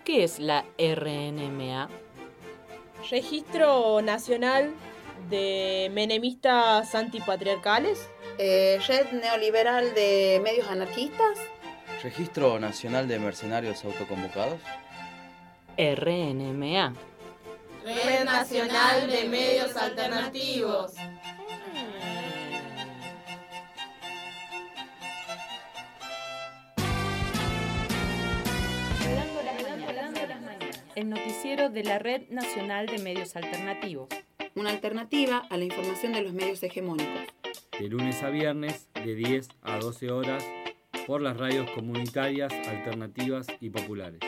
¿Qué es la RNMA? Registro Nacional de Menemistas Antipatriarcales. Red Neoliberal de Medios Anarquistas. Registro Nacional de Mercenarios Autoconvocados. RNMA. Red Nacional de Medios Alternativos. El noticiero de la Red Nacional de Medios Alternativos. Una alternativa a la información de los medios hegemónicos. De lunes a viernes, de 10 a 12 horas, por las radios comunitarias, alternativas y populares.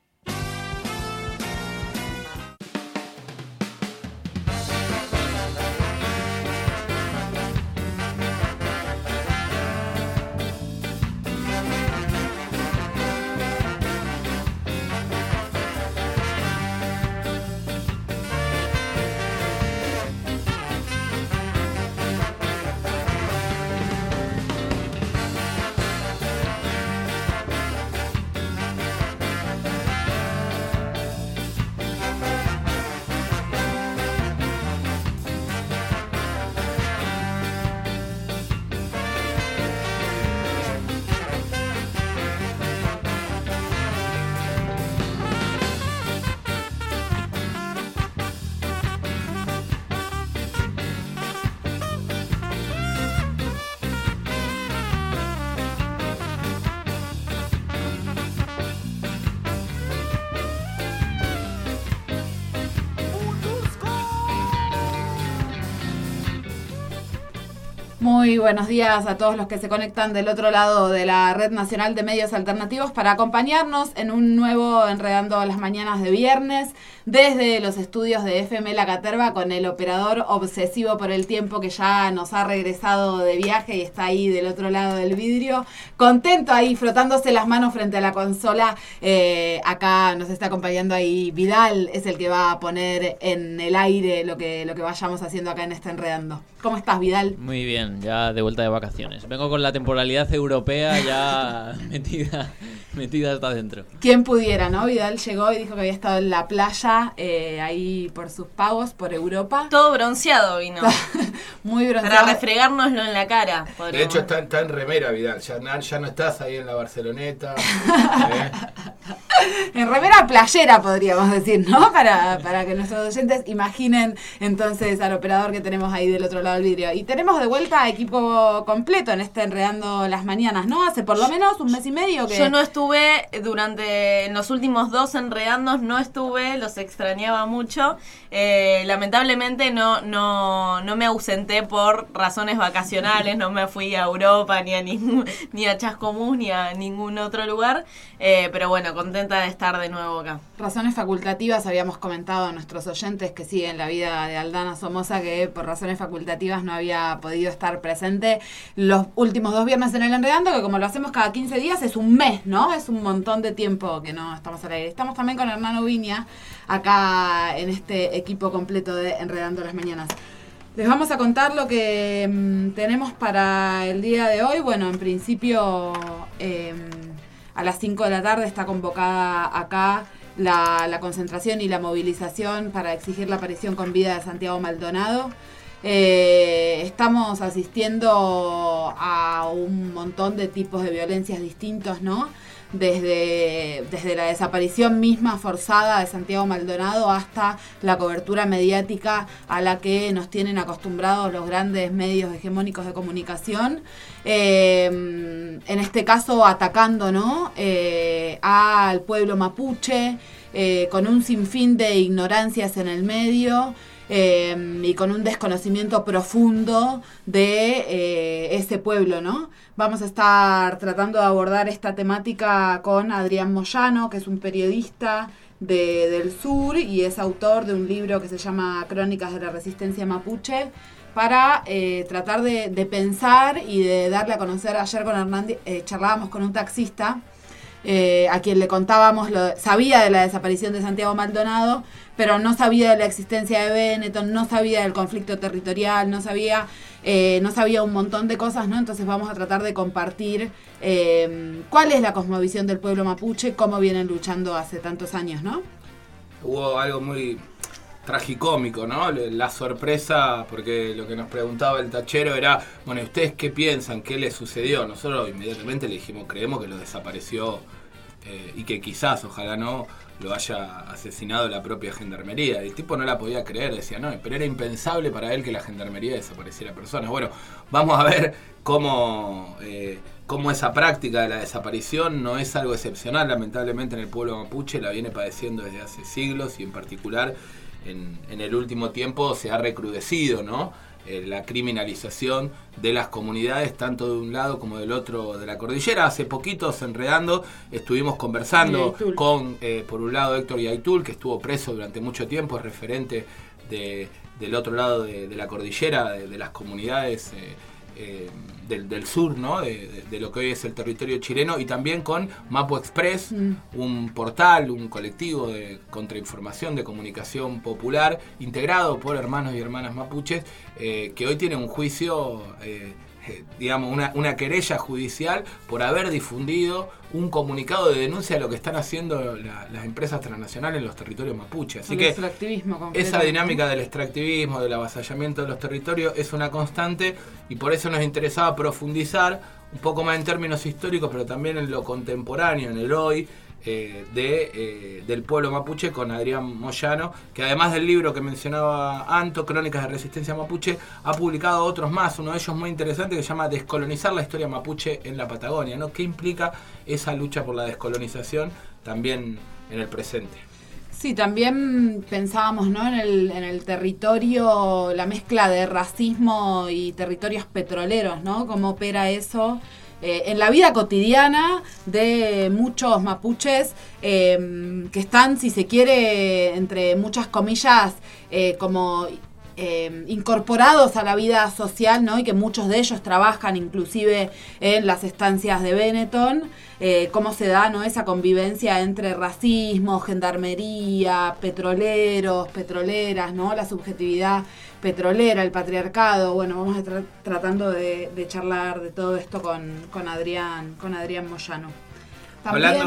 Muy buenos días a todos los que se conectan del otro lado de la Red Nacional de Medios Alternativos para acompañarnos en un nuevo Enredando las Mañanas de viernes desde los estudios de FM La Caterva con el operador obsesivo por el tiempo que ya nos ha regresado de viaje y está ahí del otro lado del vidrio, contento ahí frotándose las manos frente a la consola. Acá nos está acompañando ahí Vidal, es el que va a poner en el aire lo que vayamos haciendo acá en este Enredando. ¿Cómo estás, Vidal? Muy bien, ya de vuelta de vacaciones. Vengo con la temporalidad europea ya metida hasta adentro. ¿Quién pudiera, no? Vidal llegó y dijo que había estado en la playa, ahí por sus pagos, por Europa. Todo bronceado vino. Muy bronceado. Para refregárnoslo en la cara. De hecho está en remera, Vidal. Ya no estás ahí en la Barceloneta. En remera playera, podríamos decir, ¿no? Para que nuestros oyentes imaginen entonces al operador que tenemos ahí del otro lado del vidrio. Y tenemos de vuelta equipo completo en este Enredando las Mañanas, ¿no? Hace por lo menos un mes y medio que... Yo no estuve en los últimos 2 Enredandos, no estuve, los extrañaba mucho. Lamentablemente no me ausenté por razones vacacionales, no me fui a Europa ni a Chascomús ni a ningún otro lugar. Pero bueno, contenta de estar de nuevo acá. Razones facultativas, habíamos comentado a nuestros oyentes que siguen la vida de Aldana Somoza que por razones facultativas no había podido estar presente los últimos 2 viernes en el Enredando, que como lo hacemos cada 15 días es un mes, ¿no? Es un montón de tiempo que no estamos al aire. Estamos también con Hernán Ubiña acá en este equipo completo de Enredando las Mañanas. Les vamos a contar lo que tenemos para el día de hoy. Bueno, en principio a las 5 de la tarde está convocada acá la concentración y la movilización para exigir la aparición con vida de Santiago Maldonado. Estamos asistiendo a un montón de tipos de violencias distintos, ¿no? Desde la desaparición misma forzada de Santiago Maldonado hasta la cobertura mediática a la que nos tienen acostumbrados los grandes medios hegemónicos de comunicación. En este caso atacando, ¿no? Al pueblo mapuche, con un sinfín de ignorancias en el medio. Y con un desconocimiento profundo de ese pueblo, ¿no? Vamos a estar tratando de abordar esta temática con Adrián Moyano, que es un periodista del sur y es autor de un libro que se llama Crónicas de la Resistencia Mapuche, para tratar de pensar y de darle a conocer. Ayer con Hernán charlábamos con un taxista a quien le contábamos, sabía de la desaparición de Santiago Maldonado, pero no sabía de la existencia de Benetton, no sabía del conflicto territorial, no sabía un montón de cosas, ¿no? Entonces vamos a tratar de compartir cuál es la cosmovisión del pueblo mapuche, cómo vienen luchando hace tantos años, ¿no? Hubo algo muy tragicómico, ¿no? La sorpresa, porque lo que nos preguntaba el tachero era, bueno, ¿ustedes qué piensan? ¿Qué les sucedió? Nosotros inmediatamente le dijimos, creemos que lo desapareció y que quizás, ojalá no, lo haya asesinado la propia gendarmería. El tipo no la podía creer, decía, no, pero era impensable para él que la gendarmería desapareciera personas. Bueno, vamos a ver cómo esa práctica de la desaparición no es algo excepcional, lamentablemente en el pueblo mapuche, la viene padeciendo desde hace siglos y en particular en el último tiempo se ha recrudecido, ¿no? La criminalización de las comunidades, tanto de un lado como del otro de la cordillera. Hace poquitos, Enredando, estuvimos conversando con, por un lado, Héctor Yaitul, que estuvo preso durante mucho tiempo, es referente del otro lado de la cordillera, de las comunidades del sur, ¿no? De lo que hoy es el territorio chileno, y también con Mapu Express, un portal, un colectivo de contrainformación, de comunicación popular, integrado por hermanos y hermanas mapuches, que hoy tiene un juicio, digamos, una querella judicial por haber difundido un comunicado de denuncia de lo que están haciendo las empresas transnacionales en los territorios mapuche. Así que esa dinámica del extractivismo, del avasallamiento de los territorios es una constante, y por eso nos interesaba profundizar un poco más en términos históricos, pero también en lo contemporáneo, en el hoy, del pueblo mapuche, con Adrián Moyano, que además del libro que mencionaba Anto, Crónicas de Resistencia Mapuche, ha publicado otros más, uno de ellos muy interesante que se llama Descolonizar la historia mapuche en la Patagonia, ¿no? ¿Qué implica esa lucha por la descolonización también en el presente? Sí, también pensábamos, ¿no? en el territorio, la mezcla de racismo y territorios petroleros, ¿no? Cómo opera eso en la vida cotidiana de muchos mapuches que están, si se quiere, entre muchas comillas, como incorporados a la vida social, ¿no? Y que muchos de ellos trabajan inclusive en las estancias de Benetton. Cómo se da, ¿no? Esa convivencia entre racismo, gendarmería, petroleros, petroleras, ¿no? La subjetividad petrolera, el patriarcado. Bueno, vamos a tratando de charlar de todo esto con Adrián Moyano. También, hablando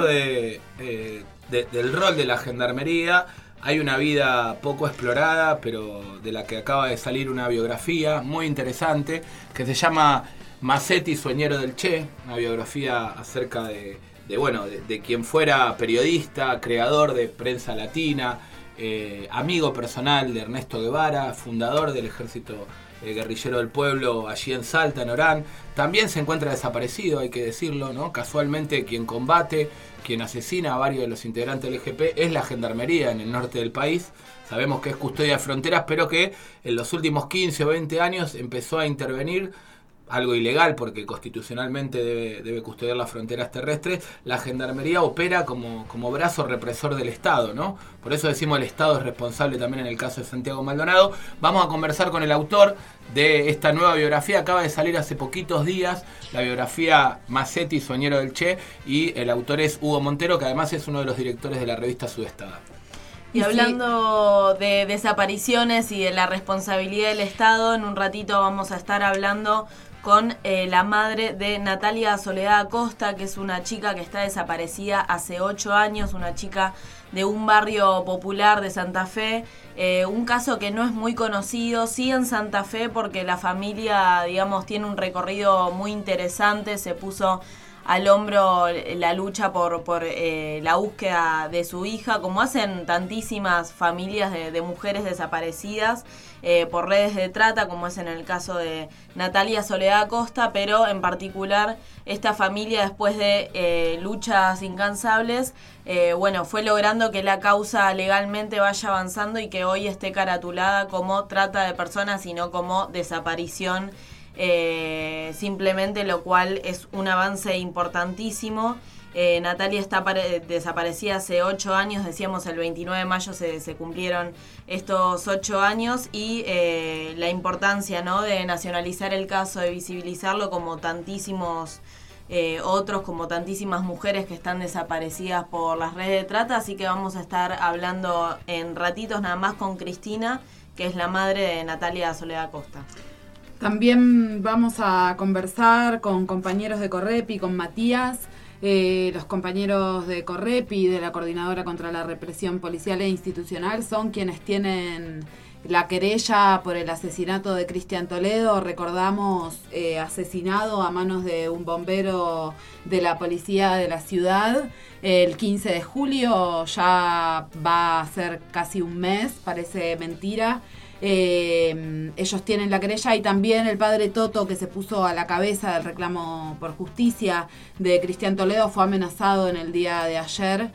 del rol de la gendarmería, hay una vida poco explorada, pero de la que acaba de salir una biografía muy interesante que se llama Massetti, Sueñero del Che, una biografía acerca de quien fuera periodista, creador de Prensa Latina, amigo personal de Ernesto Guevara, fundador del Ejército Guerrillero del Pueblo allí en Salta, en Orán. También se encuentra desaparecido, hay que decirlo, ¿no? Casualmente quien combate, quien asesina a varios de los integrantes del EGP es la gendarmería en el norte del país. Sabemos que es custodia de fronteras, pero que en los últimos 15 o 20 años empezó a intervenir, algo ilegal porque constitucionalmente debe custodiar las fronteras terrestres. La gendarmería opera como brazo represor del Estado, ¿no? Por eso decimos el Estado es responsable también en el caso de Santiago Maldonado. Vamos a conversar con el autor de esta nueva biografía. Acaba de salir hace poquitos días la biografía Massetti, Sueñero del Che, y el autor es Hugo Montero, que además es uno de los directores de la revista Sudestada. Y hablando de desapariciones y de la responsabilidad del Estado, en un ratito vamos a estar hablando con la madre de Natalia Soledad Acosta, que es una chica que está desaparecida hace 8 años, una chica de un barrio popular de Santa Fe, un caso que no es muy conocido, sí en Santa Fe, porque la familia, digamos, tiene un recorrido muy interesante, se puso al hombro la lucha por la búsqueda de su hija, como hacen tantísimas familias de mujeres desaparecidas por redes de trata, como es en el caso de Natalia Soledad Acosta, pero en particular esta familia, después de luchas incansables, fue logrando que la causa legalmente vaya avanzando y que hoy esté caratulada como trata de personas y no como desaparición, simplemente, lo cual es un avance importantísimo. Natalia está desaparecida hace 8 años, decíamos el 29 de mayo se cumplieron estos 8 años, y la importancia, ¿no?, de nacionalizar el caso, de visibilizarlo como tantísimos otros, como tantísimas mujeres que están desaparecidas por las redes de trata, así que vamos a estar hablando en ratitos nada más con Cristina, que es la madre de Natalia Soledad Costa. También vamos a conversar con compañeros de Correpi, con Matías, los compañeros de Correpi, de la Coordinadora contra la Represión Policial e Institucional, son quienes tienen la querella por el asesinato de Cristian Toledo. Recordamos, asesinado a manos de un bombero de la policía de la ciudad el 15 de julio, ya va a ser casi un mes, parece mentira. Ellos tienen la querella, y también el padre Toto, que se puso a la cabeza del reclamo por justicia de Cristian Toledo, fue amenazado en el día de ayer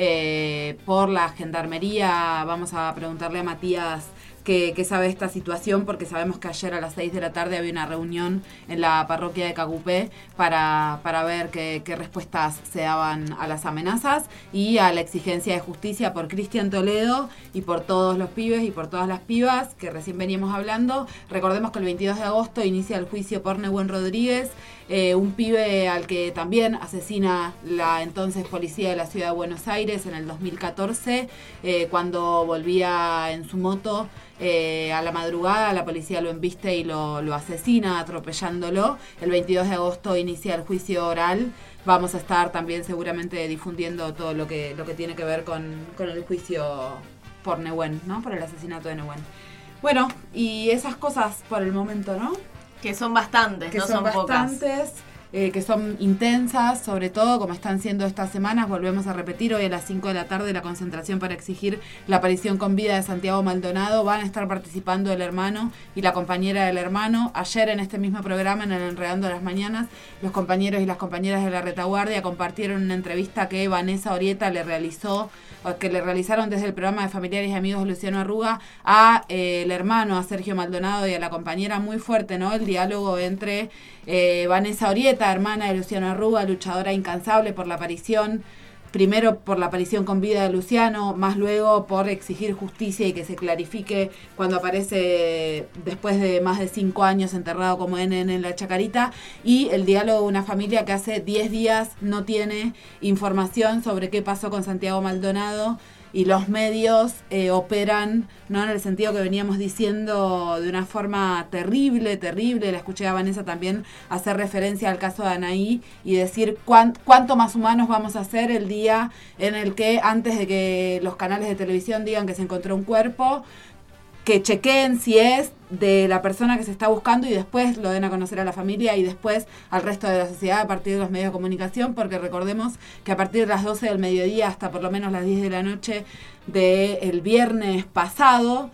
por la gendarmería. Vamos a preguntarle a Matías qué sabe esta situación, porque sabemos que ayer a las 6 de la tarde había una reunión en la parroquia de Cacupé para ver qué respuestas se daban a las amenazas y a la exigencia de justicia por Cristian Toledo y por todos los pibes y por todas las pibas que recién veníamos hablando. Recordemos que el 22 de agosto inicia el juicio por Nehuen Rodríguez, un pibe al que también asesina la entonces policía de la ciudad de Buenos Aires en el 2014, cuando volvía en su moto. A la madrugada la policía lo embiste y lo asesina atropellándolo. El 22 de agosto inicia el juicio oral. Vamos a estar también seguramente difundiendo todo lo que tiene que ver con el juicio por Nehuen, ¿no? Por el asesinato de Nehuen. Bueno, y esas cosas por el momento, ¿no? Que son bastantes, que no son bastantes, pocas. Que son intensas, sobre todo como están siendo estas semanas. Volvemos a repetir, hoy a las 5 de la tarde la concentración para exigir la aparición con vida de Santiago Maldonado. Van a estar participando el hermano y la compañera del hermano. Ayer en este mismo programa, en el Enredando las Mañanas, los compañeros y las compañeras de la retaguardia compartieron una entrevista que Vanessa Orieta le realizaron desde el programa de Familiares y Amigos de Luciano Arruga a el hermano, a Sergio Maldonado, y a la compañera. Muy fuerte, ¿no? El diálogo entre Vanessa Orieta, hermana de Luciano Arruga, luchadora incansable por la aparición, primero por la aparición con vida de Luciano, más luego por exigir justicia y que se clarifique cuando aparece después de más de 5 años enterrado como en la Chacarita, y el diálogo de una familia que hace 10 días no tiene información sobre qué pasó con Santiago Maldonado, y los medios operan, ¿no?, en el sentido que veníamos diciendo, de una forma terrible. La escuché a Vanessa también hacer referencia al caso de Anaí y decir cuánto más humanos vamos a ser el día en el que, antes de que los canales de televisión digan que se encontró un cuerpo, que chequeen si es de la persona que se está buscando y después lo den a conocer a la familia y después al resto de la sociedad a partir de los medios de comunicación, porque recordemos que a partir de las 12 del mediodía hasta por lo menos las 10 de la noche del viernes pasado,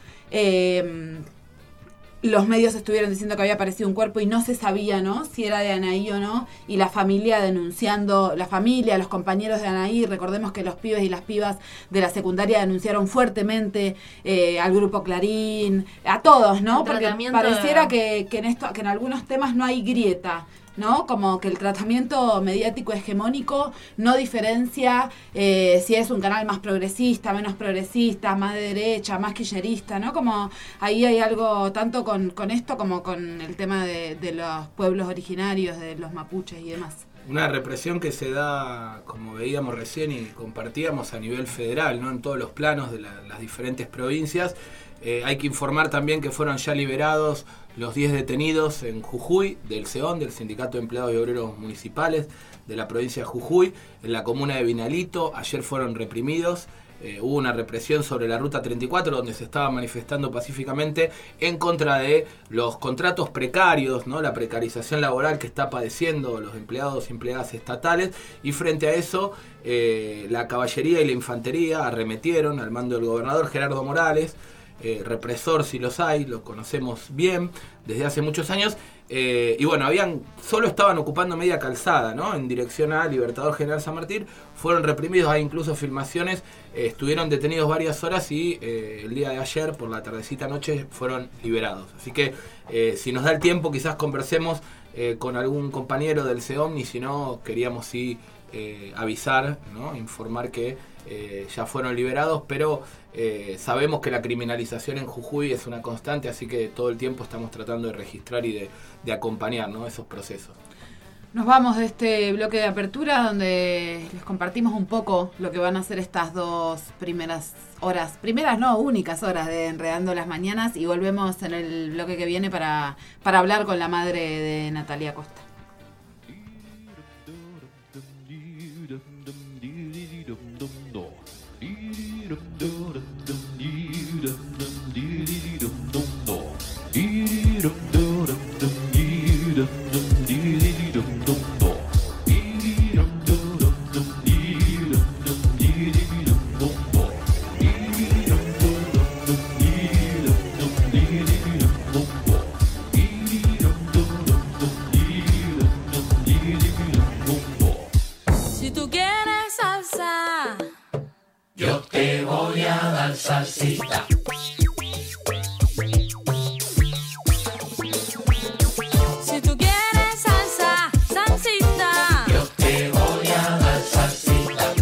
los medios estuvieron diciendo que había aparecido un cuerpo y no se sabía, ¿no?, si era de Anaí o no, y la familia denunciando, los compañeros de Anaí. Recordemos que los pibes y las pibas de la secundaria denunciaron fuertemente al grupo Clarín, a todos, ¿no? Porque pareciera que en algunos temas no hay grieta, ¿no? Como que el tratamiento mediático hegemónico no diferencia si es un canal más progresista, menos progresista, más de derecha, más kirchnerista, ¿no? Como ahí hay algo tanto con esto como con el tema de los pueblos originarios, de los mapuches y demás. Una represión que se da, como veíamos recién y compartíamos, a nivel federal, ¿no?, en todos los planos de las diferentes provincias. Hay que informar también que fueron ya liberados los 10 detenidos en Jujuy, del SEON, del Sindicato de Empleados y Obreros Municipales de la provincia de Jujuy, en la comuna de Vinalito. Ayer fueron reprimidos. Hubo una represión sobre la Ruta 34, donde se estaba manifestando pacíficamente en contra de los contratos precarios, ¿no?, la precarización laboral que está padeciendo los empleados y empleadas estatales, y frente a eso la caballería y la infantería arremetieron al mando del gobernador Gerardo Morales, represor si los hay, lo conocemos bien desde hace muchos años, y bueno, solo estaban ocupando media calzada, ¿no?, en dirección a Libertador General San Martín. Fueron reprimidos, hay incluso filmaciones, estuvieron detenidos varias horas y el día de ayer, por la tardecita noche, fueron liberados. Así que si nos da el tiempo, quizás conversemos con algún compañero del SEOM, y si no, queríamos sí avisar, ¿no?, informar que ya fueron liberados, pero sabemos que la criminalización en Jujuy es una constante, así que todo el tiempo estamos tratando de registrar y de acompañar, ¿no?, esos procesos. Nos vamos de este bloque de apertura donde les compartimos un poco lo que van a ser estas 2 primeras horas, únicas horas de Enredando las Mañanas, y volvemos en el bloque que viene para hablar con la madre de Natalia Costa. Si tú quieres salsa, yo te voy a dar salsita. si tú quieres salsa, salsita, Yo te voy a dar salsita.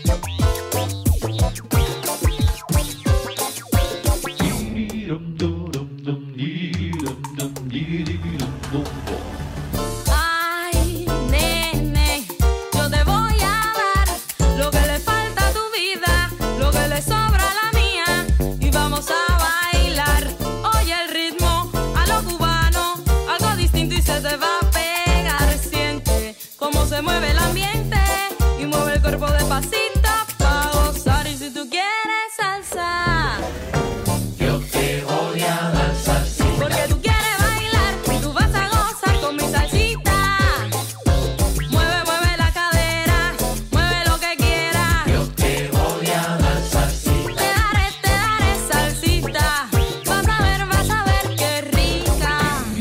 ay, nene, yo te voy a dar lo que le falta a tu vida, lo que le sobra a la mía, y vamos a bailar. Oye el ritmo a lo cubano, algo distinto y se te va a pegar. Siente cómo se mueve el ambiente y mueve el cuerpo despacito pa' gozar. Y si tú quieres salsa, Yo te voy a dar salsita. porque tú quieres bailar, tú vas a gozar con mi salsita. Mueve, mueve la cadera, mueve lo que quieras. Yo te voy a dar salsita. Te daré salsita. Vas a ver qué rica.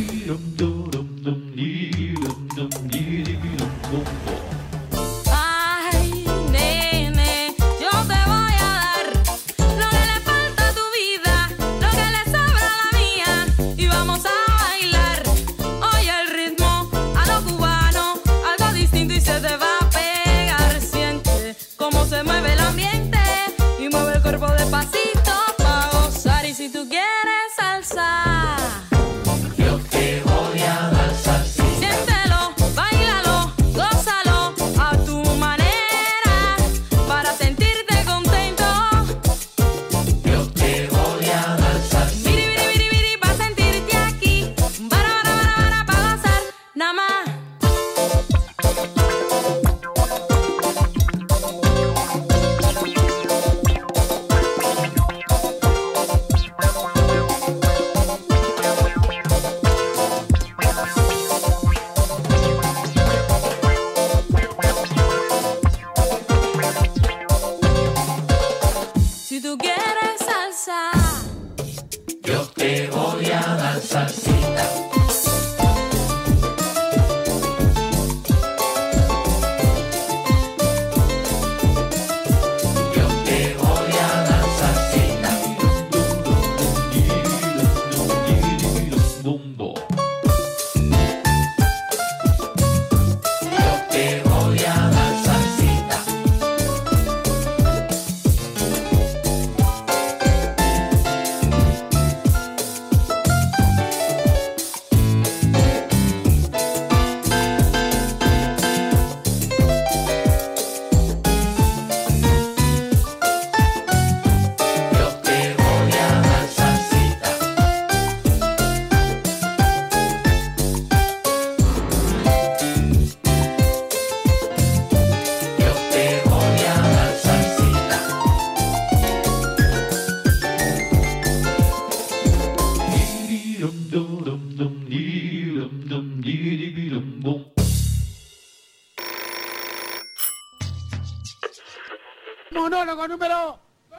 Ay, nene, yo te voy a dar lo que le falta a tu vida, lo que le sobra a la mía, y vamos a bailar. Oye el ritmo a lo cubano, algo distinto y se te va a pegar. Siente cómo se mueve el ambiente y mueve el cuerpo despacito pa' gozar. Y si tú quieres salsa, Yo te voy a dar salsita. siéntelo, báilalo, gózalo a tu manera para sentirte contento. Yo te voy a dar salsita. Biri, biri, biri, biri, pa' sentirte aquí. Para, pa' gozar, nada más. Si tú quieres salsa, Yo te voy a dar salsita. Yo te voy a dar salsita. Yo te voy a dar salsita. Yo te voy a dar salsita. Yo te voy a dar salsita. Monólogo número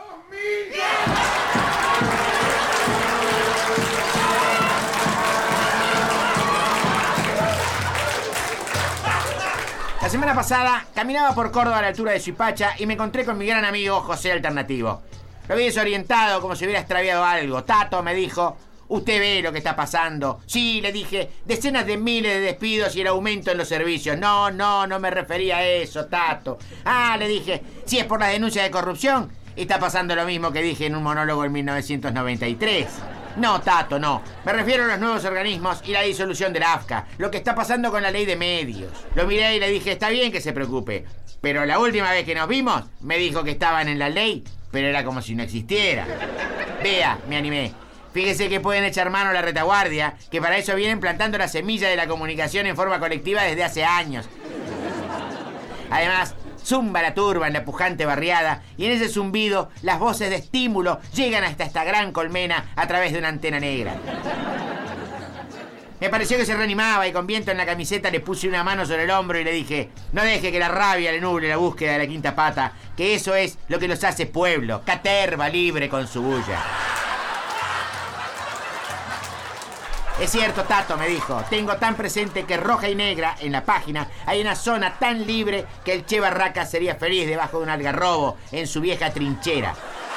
La semana pasada caminaba por Córdoba a la altura de Suipacha y me encontré con mi gran amigo José Alternativo. Lo vi desorientado, como si hubiera extraviado algo. Tato, me dijo, usted ve lo que está pasando. Sí, le dije, decenas de miles de despidos y el aumento en los servicios. No me refería a eso, Tato. Ah, le dije, si es por las denuncias de corrupción, está pasando lo mismo que dije en un monólogo en 1993. No, Tato, no. Me refiero a los nuevos organismos y la disolución de la AFCA. Lo que está pasando con la ley de medios. Lo miré y le dije, está bien que se preocupe. Pero la última vez que nos vimos, me dijo que estaban en la ley, pero era como si no existiera. Vea, me animé. Fíjese que pueden echar mano a la retaguardia, que para eso vienen plantando la semilla de la comunicación en forma colectiva desde hace años. Además, zumba la turba en la pujante barriada y en ese zumbido las voces de estímulo llegan hasta esta gran colmena a través de una antena negra. Me pareció que se reanimaba y con viento en la camiseta le puse una mano sobre el hombro y le dije, no deje que la rabia le nuble la búsqueda de la quinta pata, que eso es lo que los hace pueblo, caterva libre con su bulla. Es cierto, Tato, me dijo, tengo tan presente que roja y negra, en la página, hay una zona tan libre que el Che Barraca sería feliz debajo de un algarrobo en su vieja trinchera.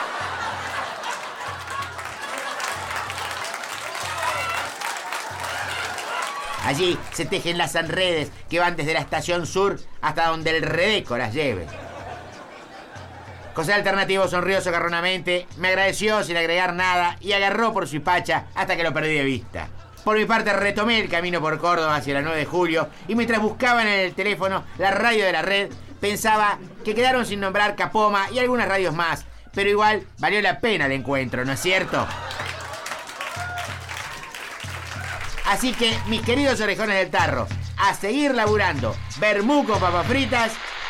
Allí se tejen las redes que van desde la estación sur hasta donde el Redeco las lleve. José Alternativo sonrió socarronamente, me agradeció sin agregar nada y agarró por su hipacha hasta que lo perdí de vista. Por mi parte retomé el camino por Córdoba hacia la 9 de julio y mientras buscaban en el teléfono la radio de la red, pensaba que quedaron sin nombrar Capoma y algunas radios más, pero igual valió la pena el encuentro, ¿no es cierto? Así que, mis queridos orejones del tarro, a seguir laburando, vermú con papas fritas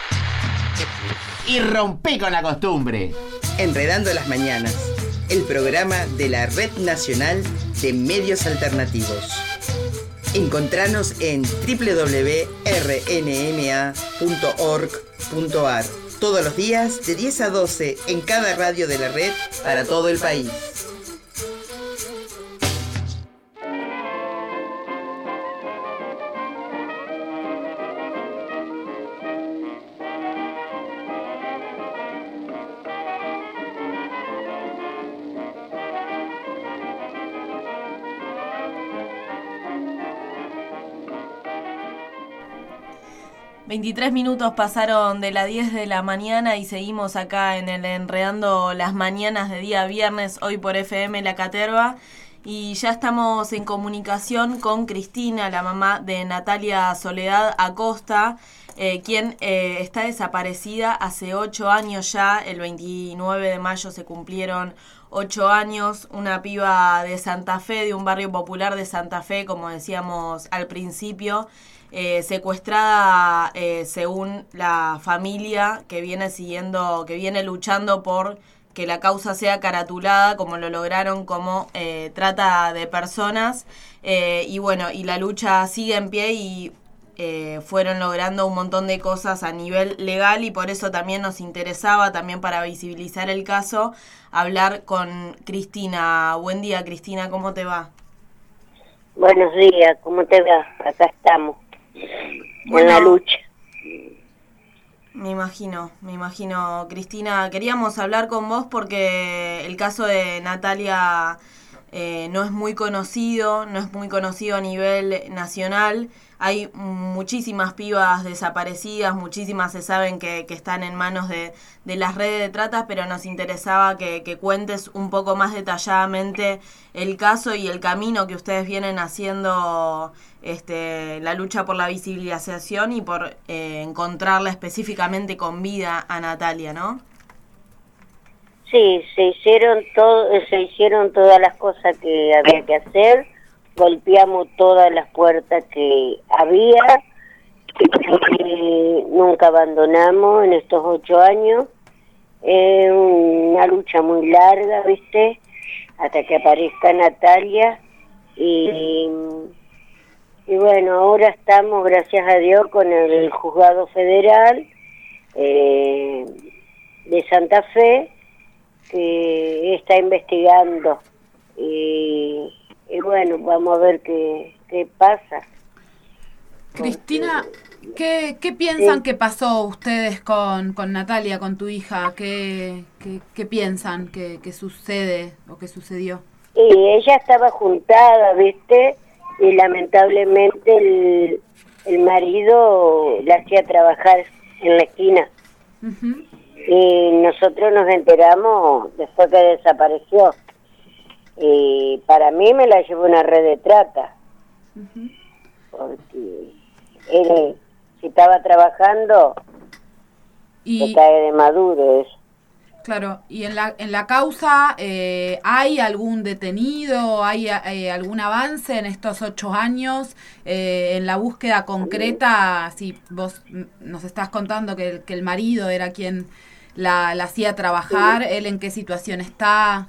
y rompí con la costumbre. Enredando las Mañanas, el programa de la Red Nacional de Medios Alternativos. Encontranos en www.rnma.org.ar todos los días de 10 a 12 en cada radio de la red para todo el país. ...23 minutos pasaron de las 10 de la mañana y seguimos acá en el Enredando las Mañanas de día viernes, hoy por FM La Caterva. Y ya estamos en comunicación con Cristina, la mamá de Natalia Soledad Acosta, quien está desaparecida hace 8 años ya. El 29 de mayo se cumplieron 8 años, una piba de Santa Fe, de un barrio popular de Santa Fe, como decíamos al principio, secuestrada según la familia que viene luchando por que la causa sea caratulada, como lo lograron como trata de personas, y bueno, y la lucha sigue en pie y fueron logrando un montón de cosas a nivel legal y por eso también nos interesaba, también para visibilizar el caso, hablar con Cristina. Buen día, Cristina, ¿cómo te va? Buenos días, ¿cómo te va? Acá estamos, en la lucha. Me imagino, Cristina. Queríamos hablar con vos porque el caso de Natalia no es muy conocido a nivel nacional. Hay muchísimas pibas desaparecidas, muchísimas se saben que están en manos de las redes de trata, pero nos interesaba que cuentes un poco más detalladamente el caso y el camino que ustedes vienen haciendo, la lucha por la visibilización y por encontrarla específicamente con vida a Natalia, ¿no? Sí, se hicieron todas las cosas que había que hacer. Golpeamos todas las puertas que había, nunca abandonamos en estos 8 años. Es una lucha muy larga, ¿viste? Hasta que aparezca Natalia. Y bueno, ahora estamos, gracias a Dios, con el Juzgado Federal de Santa Fe, que está investigando. Y bueno, vamos a ver qué pasa. Cristina, ¿qué piensan que pasó ustedes con Natalia, con tu hija? ¿Qué piensan que sucede o que sucedió? Y ella estaba juntada, ¿viste? Y lamentablemente el marido la hacía trabajar en la esquina. Uh-huh. Y nosotros nos enteramos después que desapareció. Y para mí me la llevó una red de trata. Porque él, si estaba trabajando, se cae de maduro eso. Claro, y en la causa, ¿hay algún detenido? ¿Hay algún avance en estos 8 años? En la búsqueda concreta, si vos nos estás contando que el marido era quien la hacía trabajar, ¿él en qué situación está?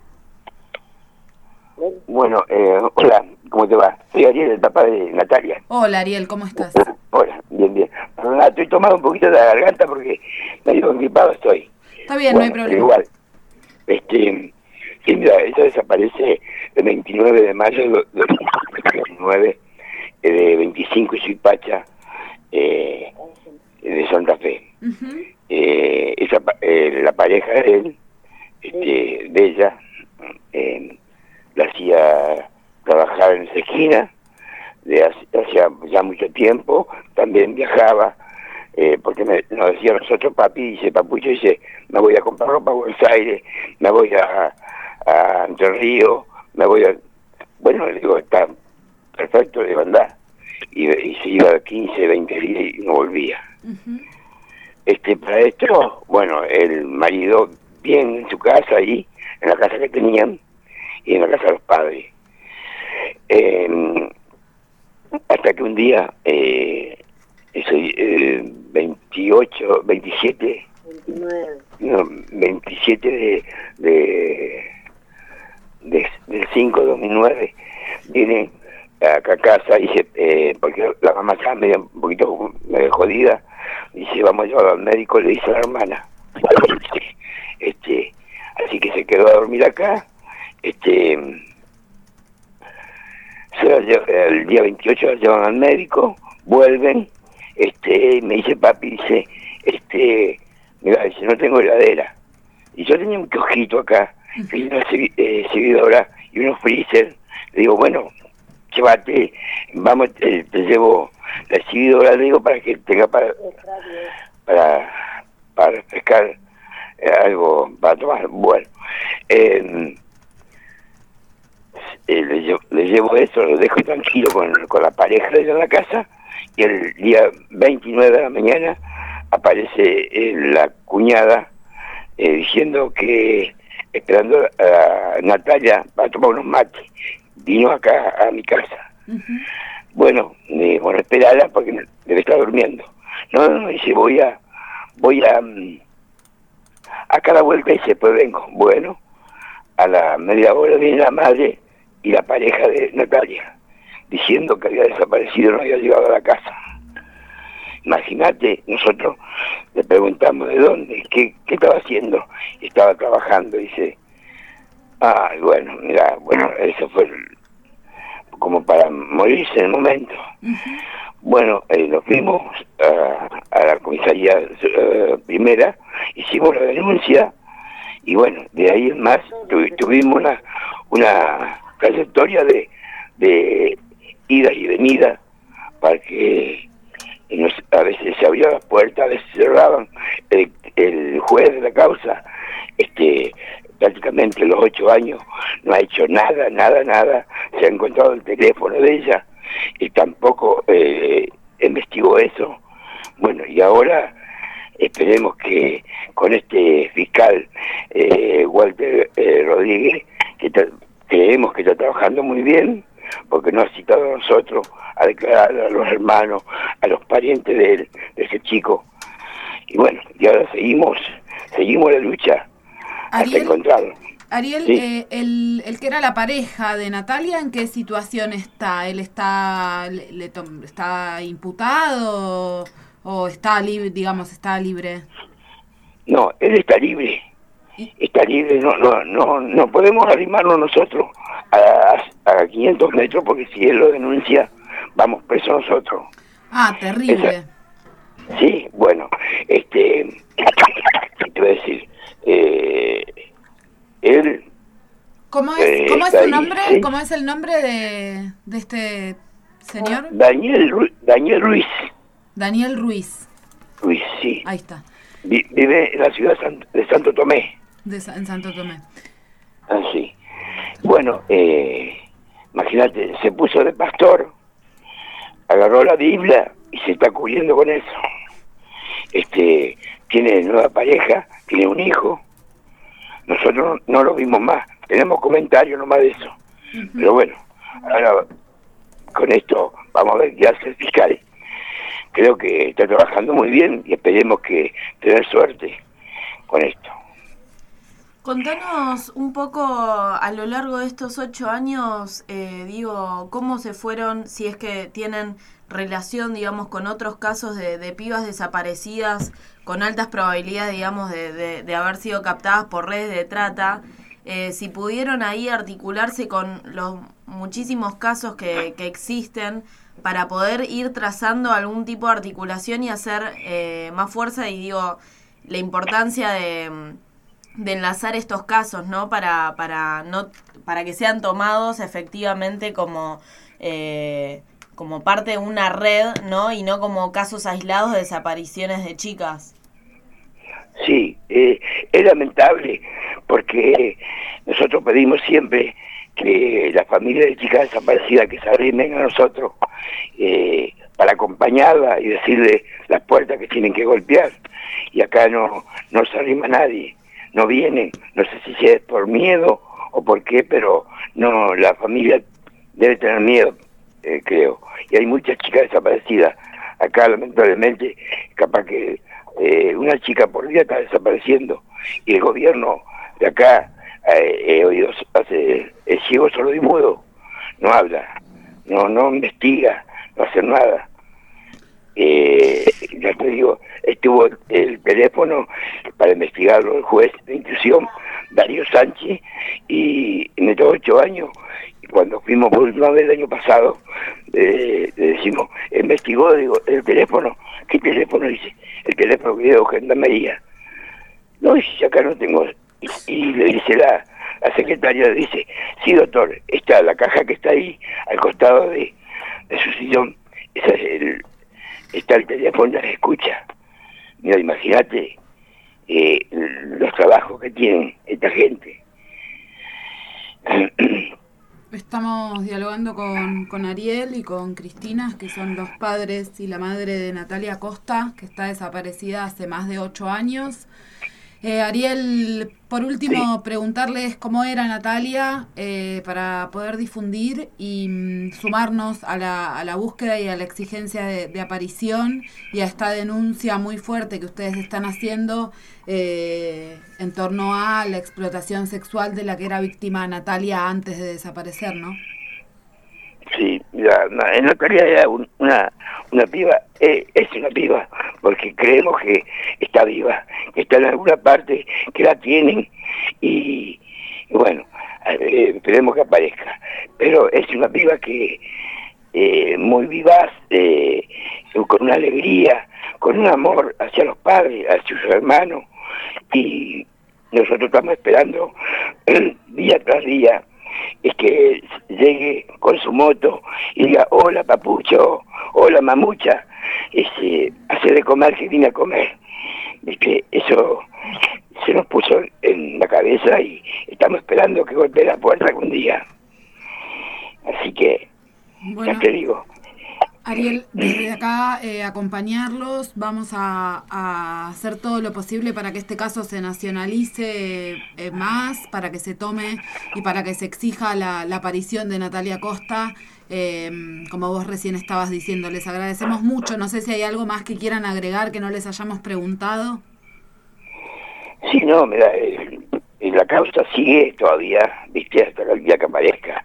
Bueno, hola, ¿cómo te va? Soy Ariel, el papá de Natalia. Hola Ariel, ¿cómo estás? Hola, bien, bien. Perdona, estoy tomando un poquito de la garganta porque medio gripado estoy. Está bien, bueno, no hay problema. Igual, sí, mira, ella desaparece el 29 de mayo de 2019, de 25 y Suipacha, de Santa Fe. La pareja de él, de ella, la hacía trabajar en esa esquina, hacía ya mucho tiempo, también viajaba, porque nos decía nosotros, papi, dice, papucho, dice, me voy a comprar ropa a Buenos Aires, me voy a Entre Ríos, me voy a... Bueno, le digo, está perfecto, de andar. Y se iba 15, 20 días y no volvía. Para esto, bueno, el marido bien en su casa ahí, en la casa que tenían, y en la casa de los padres. Hasta que un día, 27 del 5 de 2009, vienen acá a casa y dice, porque la mamá estaba medio jodida, dice, vamos a llevarlo al médico, le dice a la hermana. Así que se quedó a dormir acá. El día 28 la llevan al médico, vuelven, me dice papi, dice, mira, dice, no tengo heladera. Y yo tenía un kiosquito acá, que hay una servidora y unos freezer. Le digo, bueno, llévate, vamos, te llevo la servidora, le digo, para que tenga para refrescar algo para tomar. Bueno, le llevo eso, lo dejo tranquilo con la pareja de ella en la casa, y el día 29 de la mañana aparece la cuñada diciendo que esperando a Natalia para tomar unos mates. Vino acá a mi casa. Bueno, esperala porque debe estar durmiendo. No, dice, voy a acá a la vuelta, y después vengo. Bueno, a la media hora viene la madre y la pareja de Natalia, diciendo que había desaparecido, no había llegado a la casa. Imagínate, nosotros le preguntamos de dónde, qué estaba haciendo, y estaba trabajando, dice. Bueno, mira, eso fue como para morirse en el momento. Bueno, nos fuimos a la comisaría primera, hicimos la denuncia, y bueno, de ahí en más tuvimos una trayectoria de ida y venida, para que a veces se abría la puerta, a veces cerraban. El juez de la causa, prácticamente los 8 años, no ha hecho nada, se ha encontrado el teléfono de ella, y tampoco investigó eso. Bueno, y ahora esperemos que con este fiscal Walter Rodríguez, que creemos que está trabajando muy bien, porque nos ha citado a nosotros a declarar a los hermanos, a los parientes de ese chico. Y bueno, y ahora seguimos la lucha hasta encontrarlo. Ariel, ¿sí? El que era la pareja de Natalia, ¿en qué situación está? ¿Él está imputado o está libre, está libre? No, él está libre. Está libre, no podemos arrimarnos nosotros a 500 metros, porque si él lo denuncia, vamos presos nosotros. Terrible. Sí, bueno, ¿qué te voy a decir? Él... ¿Cómo es su ahí, nombre? ¿sí? ¿Cómo es el nombre de este señor? Daniel Ruiz. Daniel Ruiz. Ruiz, sí. Ahí está. Vive en la ciudad de Santo Tomé. En Santo Tomé. Sí. Bueno. bueno, imagínate, se puso de pastor, agarró la Biblia y se está cubriendo con eso. Tiene nueva pareja, tiene un hijo. Nosotros no lo vimos más, tenemos comentarios nomás de eso. Pero bueno, ahora con esto vamos a ver qué hace el fiscal. Creo que está trabajando muy bien y esperemos que tener suerte con esto. Contanos un poco a lo largo de estos 8 años, cómo se fueron, si es que tienen relación, digamos, con otros casos de pibas desaparecidas con altas probabilidades, digamos, de haber sido captadas por redes de trata. Si pudieron ahí articularse con los muchísimos casos que existen para poder ir trazando algún tipo de articulación y hacer más fuerza, y la importancia de enlazar estos casos, ¿no? Para que sean tomados efectivamente como parte de una red, ¿no? Y no como casos aislados de desapariciones de chicas. Sí, es lamentable porque nosotros pedimos siempre que las familias de chicas desaparecidas que se arrimen a nosotros para acompañarla y decirle las puertas que tienen que golpear. Y acá no se arrima nadie, no vienen, no sé si es por miedo o por qué, pero no, la familia debe tener miedo, creo. Y hay muchas chicas desaparecidas. Acá lamentablemente, capaz que una chica por día está desapareciendo y el gobierno de acá, he oído, es ciego, sordo y mudo, no habla, no investiga, no hace nada. Ya te digo, estuvo el teléfono para investigarlo el juez de instrucción Darío Sánchez, y en estos 8 años, cuando fuimos por última vez el año pasado, le decimos, investigó, digo, el teléfono. ¿Qué teléfono? Dice, el teléfono que dio Gendarmería. No, dice, acá no tengo. Y le dice la secretaria, le dice, sí, doctor, está la caja que está ahí, al costado de su sillón, esa es está el teléfono, la escucha. Mira, imagínate los trabajos que tienen esta gente. Estamos dialogando con Ariel y con Cristina, que son los padres y la madre de Natalia Costa, que está desaparecida hace más de 8 años. Ariel, por último, preguntarles cómo era Natalia para poder difundir y sumarnos a la búsqueda y a la exigencia de aparición y a esta denuncia muy fuerte que ustedes están haciendo en torno a la explotación sexual de la que era víctima Natalia antes de desaparecer, ¿no? Sí, mira, Natalia era una piba, es una piba, porque creemos que está viva, que está en alguna parte, que la tienen, y bueno, esperemos que aparezca. Pero es una piba que muy vivaz, con una alegría, con un amor hacia los padres, hacia sus hermanos, y nosotros estamos esperando día tras día es que llegue con su moto y diga, hola papucho, hola mamucha, hace de comer que vine a comer. Eso se nos puso en la cabeza y estamos esperando que golpee la puerta algún día. Así que, bueno, ya te digo. Ariel, desde acá acompañarlos, vamos a hacer todo lo posible para que este caso se nacionalice más, para que se tome y para que se exija la aparición de Natalia Costa, como vos recién estabas diciendo. Les agradecemos mucho, no sé si hay algo más que quieran agregar que no les hayamos preguntado. Sí, no, mira, la causa sigue todavía, viste, hasta el día que aparezca.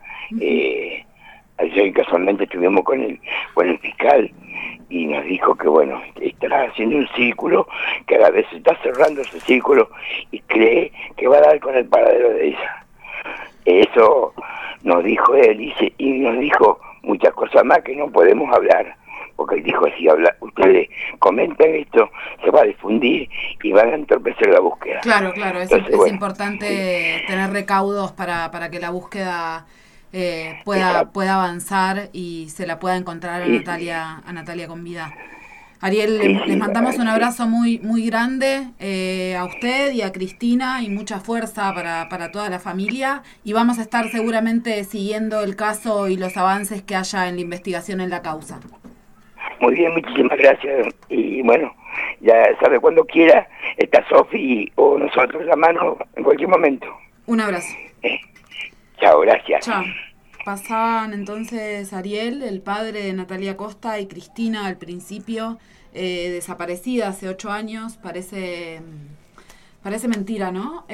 Ayer casualmente estuvimos con el fiscal y nos dijo que bueno, estará haciendo un círculo, que a la vez está cerrando ese círculo y cree que va a dar con el paradero de ella. Eso nos dijo él y nos dijo muchas cosas más que no podemos hablar, porque él dijo, si ustedes comentan esto, se va a difundir y van a entorpecer la búsqueda. Claro, Entonces, es importante tener recaudos para que la búsqueda pueda avanzar y se la pueda encontrar a Natalia con vida. Ariel, Sí, les mandamos un sí. abrazo muy, muy grande a usted y a Cristina y mucha fuerza para toda la familia. Y vamos a estar seguramente siguiendo el caso y los avances que haya en la investigación en la causa. Muy bien, muchísimas gracias. Y bueno, ya sabe, cuando quiera, está Sofi o nosotros a mano en cualquier momento. Un abrazo. Chao, gracias. Chao. Pasaban entonces Ariel, el padre de Natalia Costa, y Cristina al principio, desaparecida hace 8 años. Parece mentira, ¿no?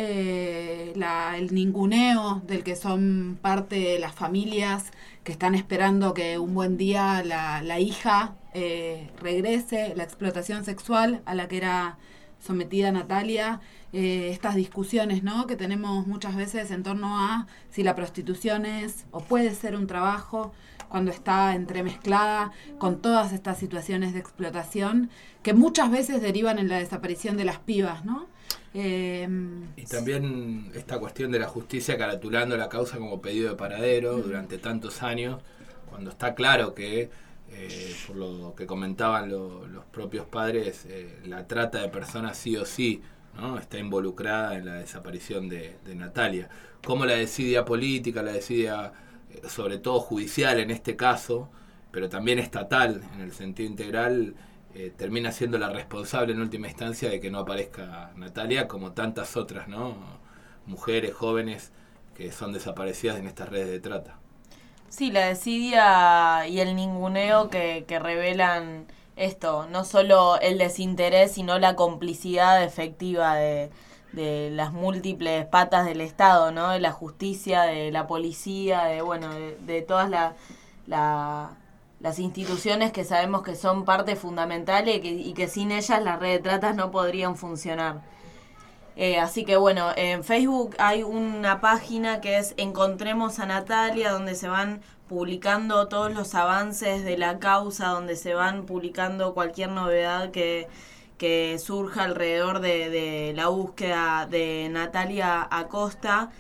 El ninguneo del que son parte las familias que están esperando que un buen día la hija regrese, la explotación sexual a la que era sometida Natalia, estas discusiones, ¿no?, que tenemos muchas veces en torno a si la prostitución es o puede ser un trabajo cuando está entremezclada con todas estas situaciones de explotación que muchas veces derivan en la desaparición de las pibas, ¿no? Y también esta cuestión de la justicia caratulando la causa como pedido de paradero durante tantos años, cuando está claro que, por lo que comentaban los propios padres, la trata de personas sí o sí, ¿no?, está involucrada en la desaparición de Natalia. Como la desidia política, la desidia sobre todo judicial en este caso, pero también estatal en el sentido integral, termina siendo la responsable en última instancia de que no aparezca Natalia, como tantas otras, ¿no?, mujeres, jóvenes que son desaparecidas en estas redes de trata. Sí, la desidia y el ninguneo que revelan esto, no solo el desinterés, sino la complicidad efectiva de las múltiples patas del Estado, ¿no?, de la justicia, de la policía, de todas las instituciones que sabemos que son parte fundamental y que sin ellas las redes de tratas no podrían funcionar. Así que bueno, en Facebook hay una página que es Encontremos a Natalia, donde se van publicando todos los avances de la causa, donde se van publicando cualquier novedad que surja alrededor de la búsqueda de Natalia Acosta.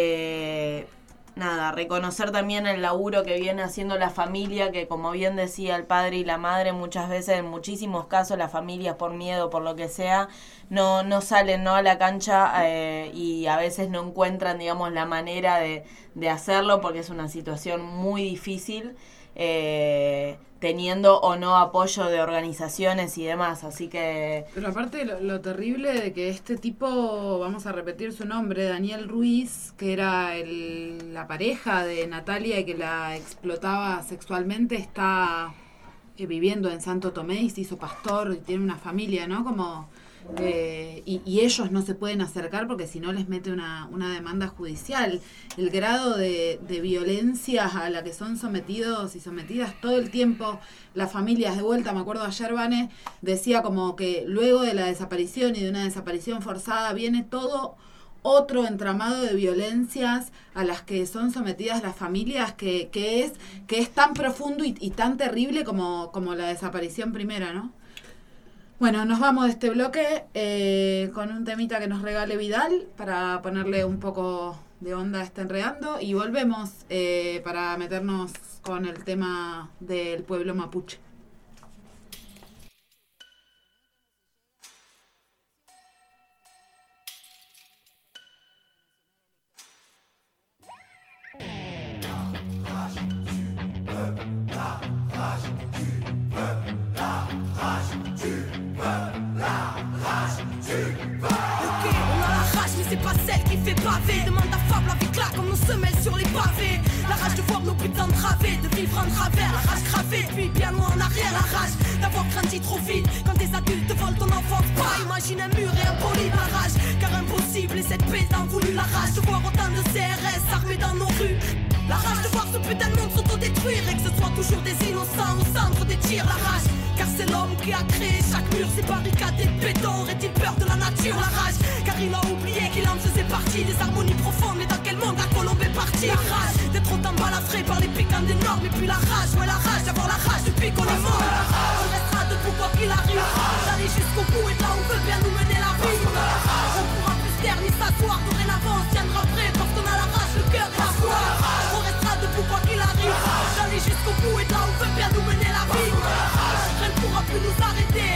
Reconocer también el laburo que viene haciendo la familia, que como bien decía el padre y la madre, muchas veces, en muchísimos casos, las familias por miedo, por lo que sea, no salen, ¿no?, a la cancha y a veces no encuentran, digamos, la manera de hacerlo, porque es una situación muy difícil, teniendo o no apoyo de organizaciones y demás, así que... Pero aparte lo terrible de que este tipo, vamos a repetir su nombre, Daniel Ruiz, que era la pareja de Natalia y que la explotaba sexualmente, está viviendo en Santo Tomé y se hizo pastor y tiene una familia, ¿no? Como... y ellos no se pueden acercar porque si no les mete una demanda judicial. El grado de violencia a la que son sometidos y sometidas todo el tiempo las familias. De vuelta, me acuerdo ayer Vane decía como que luego de la desaparición y de una desaparición forzada viene todo otro entramado de violencias a las que son sometidas las familias que es tan profundo y tan terrible como la desaparición primera, ¿no? Bueno, nos vamos de este bloque con un temita que nos regale Vidal para ponerle un poco de onda a este Enredando y volvemos para meternos con el tema del pueblo mapuche. C'est pas celle qui fait baver. Demande à Fable avec là comme nos semelles sur les pavés. La rage de voir nos putains través, de vivre en travers. La rage gravée, puis bien loin en arrière. La rage d'avoir grandi trop vite. Quand des adultes volent ton enfance, pas imagine un mur et un poli. La rage, car impossible et cette paix t'en voulu. La rage de voir autant de CRS armés dans nos rues. La rage de voir ce putain de monde s'autodétruire et que ce soit toujours des innocents au centre des tirs. La rage, car c'est l'homme qui a créé chaque mur. Ces barricades et béton, aurait-il peur de la nature? La rage, car il a oublié qu'il en faisait partie des harmonies profondes. Mais dans quel monde la colombe est partie? La rage d'être autant balafré par les piquants des normes. Et puis la rage, ouais la rage d'avoir la rage depuis qu'on est mort. On restera debout quoi qu'il arrive, d'aller jusqu'au bout et là on veut bien nous mener la vie. On pourra plus se taire ni s'asseoir, dorénavant on se tiendra prêt parce qu'on a la rage, le cœur et la foi. On restera debout quoi qu'il arrive, d'aller jusqu'au bout et là on veut bien nous mener la vie. Rien ne pourra plus nous arrêter.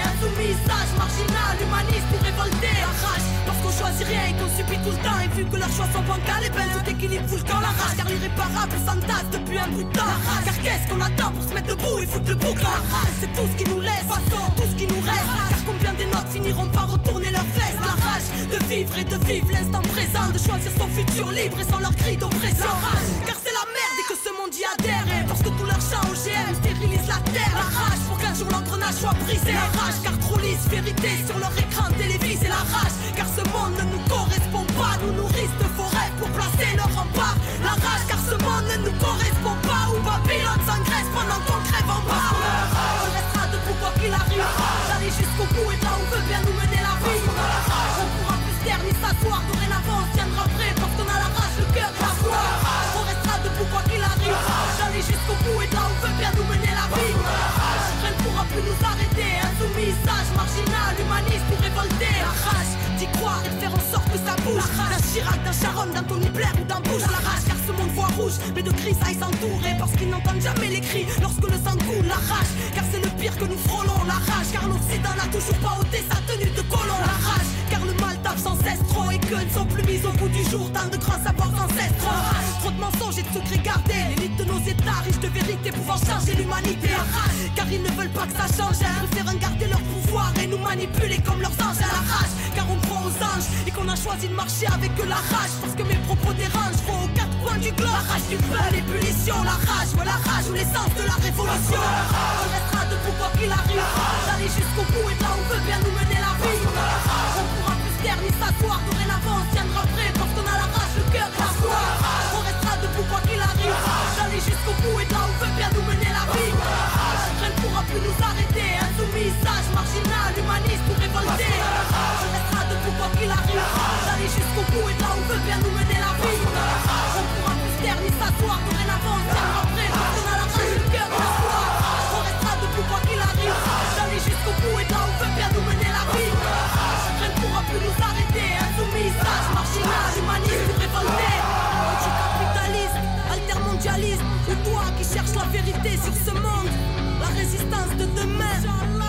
subis tout le temps. Et vu que leurs choix sont bancals, et ben tout équilibre fout le camp. La rage, car l'irréparable s'entasse depuis un bout de temps. Car qu'est-ce qu'on attend pour se mettre debout et foutre le bouc? La rage, c'est tout ce qui nous laisse, tout ce qui nous reste. Car combien des notes finiront par retourner leurs fesses? La rage de vivre et de vivre l'instant présent, de choisir son futur libre et sans leur cri d'oppression. Car c'est la merde et que ce monde y adhère. Parce que tous leurs champs OGM stérilisent la terre. La rage pour qu'un jour l'engrenage soit brisé. La rage car trop lisse vérité sur leur écran télévisé. La rage car ce monde ne nous correspond pas. Nous nourrissent de forêts pour placer leur rempart. La rage car ce monde ne nous correspond pas. Où Babylone s'engraisse pendant qu'on crève en bas. On restera debout quoi qu'il arrive. D'aller jusqu'au bout et là où veut bien nous mener la vie. On pourra plus se taire ni s'asseoir. Dorénavant on tiendra prêt parce qu'on a la rage, le cœur et la foi. On restera debout quoi qu'il arrive. D'aller jusqu'au bout et là où veut bien nous mener la vie. Rien ne pourra plus nous arrêter. Insoumis, sage, marginal, humaniste ou révolté. La rage d'y croire et de faire en sorte que ça bouge. D'un Chirac, d'un Sharon, d'un Tony Blair ou d'un Bush. La rage car ce monde voit rouge, mais de grisailles s'entourer. Parce qu'ils n'entendent jamais les cris lorsque le sang coule. La rage car c'est le pire que nous frôlons. La rage car l'Occident n'a toujours pas ôté sa tenue de colon. La rage car le mal tape sans cesse trop. Et que ne sont plus mis au bout du jour tant de grands savoirs ancestraux. Trop de mensonges et de secrets gardés. L'élite de nos états riches de vérité pouvant changer l'humanité. La rage car ils ne veulent pas que ça change. Ils préfèrent garder leur pouvoir et nous manipuler comme leurs anges. À la rage car on croit aux anges et qu'on a choisi de marcher avec eux. La rage parce que mes propos dérangent. Faut aux quatre coins du globe. La rage du peuple, l'ébullition. La rage, ouais la rage ou l'essence de la révolution. On restera debout quoi qu'il arrive. D'aller jusqu'au bout et là où veut bien nous mener la vie. On pourra plus se taire ni s'asseoir. Dorénavant on tiendra prêt parce qu'on a la rage, le cœur et la foi. On restera debout quoi qu'il arrive. D'aller jusqu'au bout et là où veut bien nous mener la vie. Rien ne pourra plus nous arrêter. Insoumis, sage, marginal, humaniste ou révolté. On restera debout quoi qu'il arrive. D'aller jusqu'au bout et là où veut bien nous mener la vie. On pourra plus se taire ni s'asseoir. Dorénavant on tiendra prêt parce qu'on a la rage, le cœur et la foi. On restera debout quoi qu'il arrive. D'aller jusqu'au bout et là où veut bien nous mener la vie. Rien ne pourra plus nous arrêter. Insoumis, sage, marginal, humaniste ou révolté. Anticapitaliste, altermondialiste, ou toi qui cherches la vérité sur ce monde. La résistance de demain,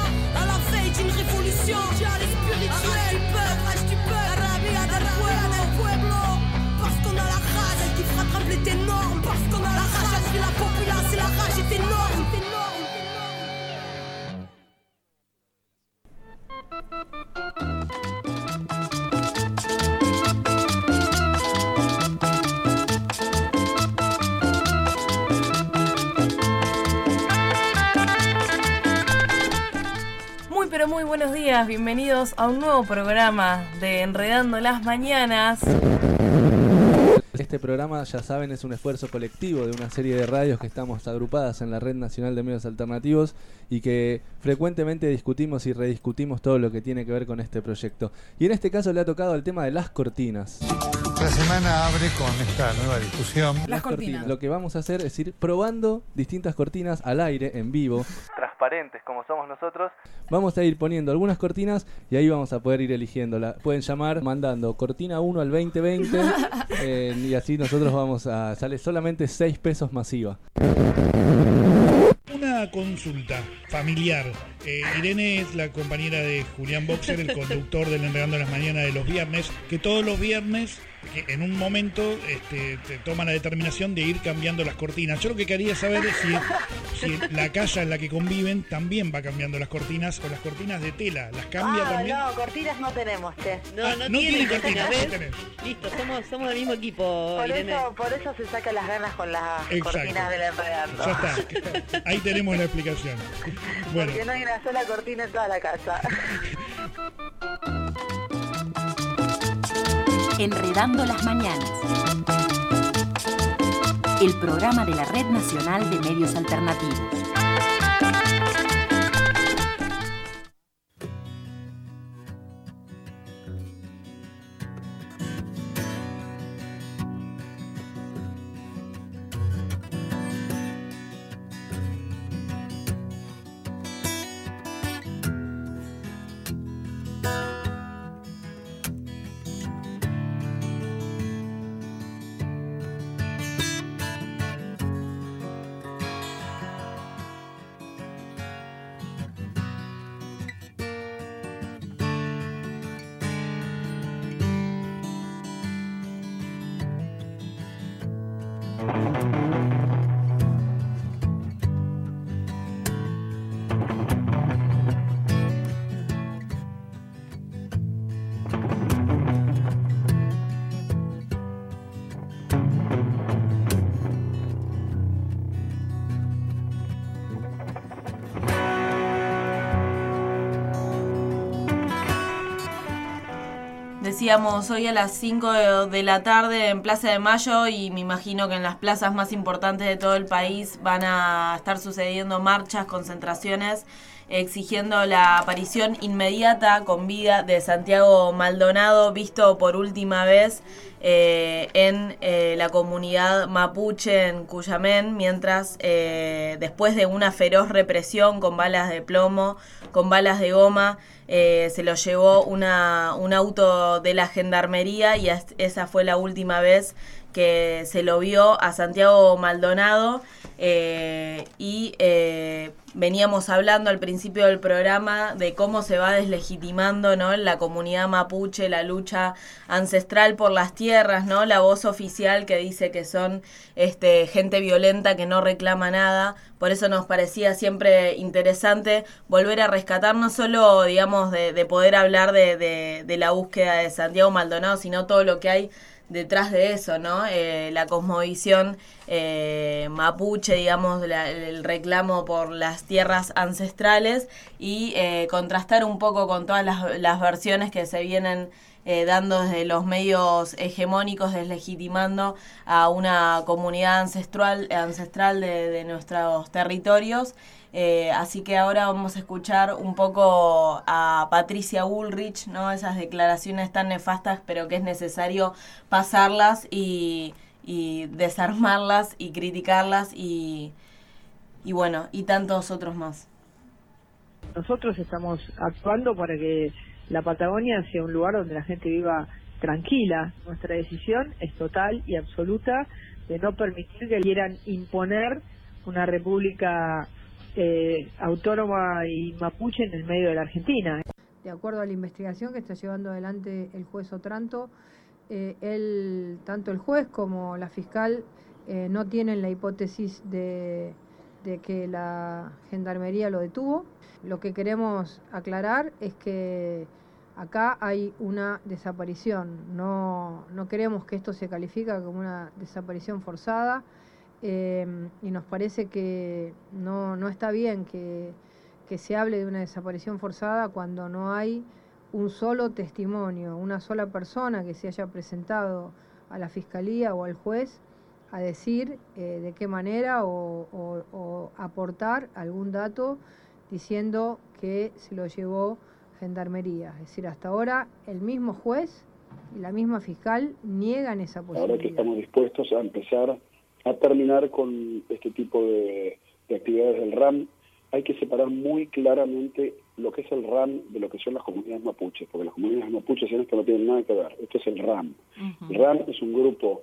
à la veille d'une révolution spirituelle. Rage du peuple, la rabia del pueblo. Parce qu'on a la rage, elle qui fera trembler tes normes. Parce qu'on a la rage, elle fait la populace et la rage est énorme. Pero muy buenos días, bienvenidos a un nuevo programa de Enredando las Mañanas. Este programa, ya saben, es un esfuerzo colectivo de una serie de radios que estamos agrupadas en la Red Nacional de Medios Alternativos y que frecuentemente discutimos y rediscutimos todo lo que tiene que ver con este proyecto. Y en este caso le ha tocado el tema de las cortinas. La semana abre con esta nueva discusión. Las cortinas. Lo que vamos a hacer es ir probando distintas cortinas al aire, en vivo. Transparentes como somos nosotros. Vamos a ir poniendo algunas cortinas y ahí vamos a poder ir eligiéndola. Pueden llamar mandando cortina 1 al 2020 y así nosotros vamos a... Sale solamente 6 pesos masiva. Una consulta familiar. Irene es la compañera de Julián Boxer, el conductor del Enredando las Mañanas de los viernes, que todos los viernes, que en un momento te toma la determinación de ir cambiando las cortinas. Yo lo que quería saber es si la casa en la que conviven también va cambiando las cortinas o las cortinas de tela. ¿Las cambia también? No, cortinas no tenemos, che. No tienen cortinas, ¿ves? no tenés. Listo, somos del mismo equipo, Irene. Por eso se saca las ganas con las cortinas del Enredando. Ya está, ahí tenemos la explicación. Bueno. Porque no hay una sola cortina en toda la casa. Enredando las Mañanas. El programa de la Red Nacional de Medios Alternativos. decíamos, hoy a las 5 de la tarde en Plaza de Mayo, y me imagino que en las plazas más importantes de todo el país van a estar sucediendo marchas, concentraciones, exigiendo la aparición inmediata con vida de Santiago Maldonado, visto por última vez en la comunidad mapuche en Cuyamén, mientras después de una feroz represión con balas de plomo, con balas de goma, se lo llevó un auto de la gendarmería, y esa fue la última vez que se lo vio a Santiago Maldonado. Y veníamos hablando al principio del programa de cómo se va deslegitimando, ¿no?, en la comunidad mapuche la lucha ancestral por las tierras, ¿no?, la voz oficial que dice que son gente violenta que no reclama nada. Por eso nos parecía siempre interesante volver a rescatar, no solo, digamos, de poder hablar de la búsqueda de Santiago Maldonado, sino todo lo que hay detrás de eso, ¿no? La cosmovisión mapuche, digamos, el reclamo por las tierras ancestrales, y contrastar un poco con todas las versiones que se vienen dando desde los medios hegemónicos, deslegitimando a una comunidad ancestral de nuestros territorios. Así que ahora vamos a escuchar un poco a Patricia Bullrich, ¿no? Esas declaraciones tan nefastas, pero que es necesario pasarlas y desarmarlas y criticarlas y bueno, y tantos otros más. Nosotros estamos actuando para que la Patagonia sea un lugar donde la gente viva tranquila. Nuestra decisión es total y absoluta de no permitir que quieran imponer una república autónoma y mapuche en el medio de la Argentina. De acuerdo a la investigación que está llevando adelante el juez Otranto, tanto el juez como la fiscal no tienen la hipótesis de que la gendarmería lo detuvo. Lo que queremos aclarar es que acá hay una desaparición. No queremos que esto se califique como una desaparición forzada. Y nos parece que no está bien que se hable de una desaparición forzada cuando no hay un solo testimonio, una sola persona que se haya presentado a la fiscalía o al juez a decir de qué manera o aportar algún dato diciendo que se lo llevó gendarmería. Es decir, hasta ahora el mismo juez y la misma fiscal niegan esa posibilidad. Ahora que estamos dispuestos a empezar a terminar con este tipo de actividades del RAM, hay que separar muy claramente lo que es el RAM de lo que son las comunidades mapuches, porque las comunidades mapuches en esto no tienen nada que ver. Esto es el RAM. El RAM es un grupo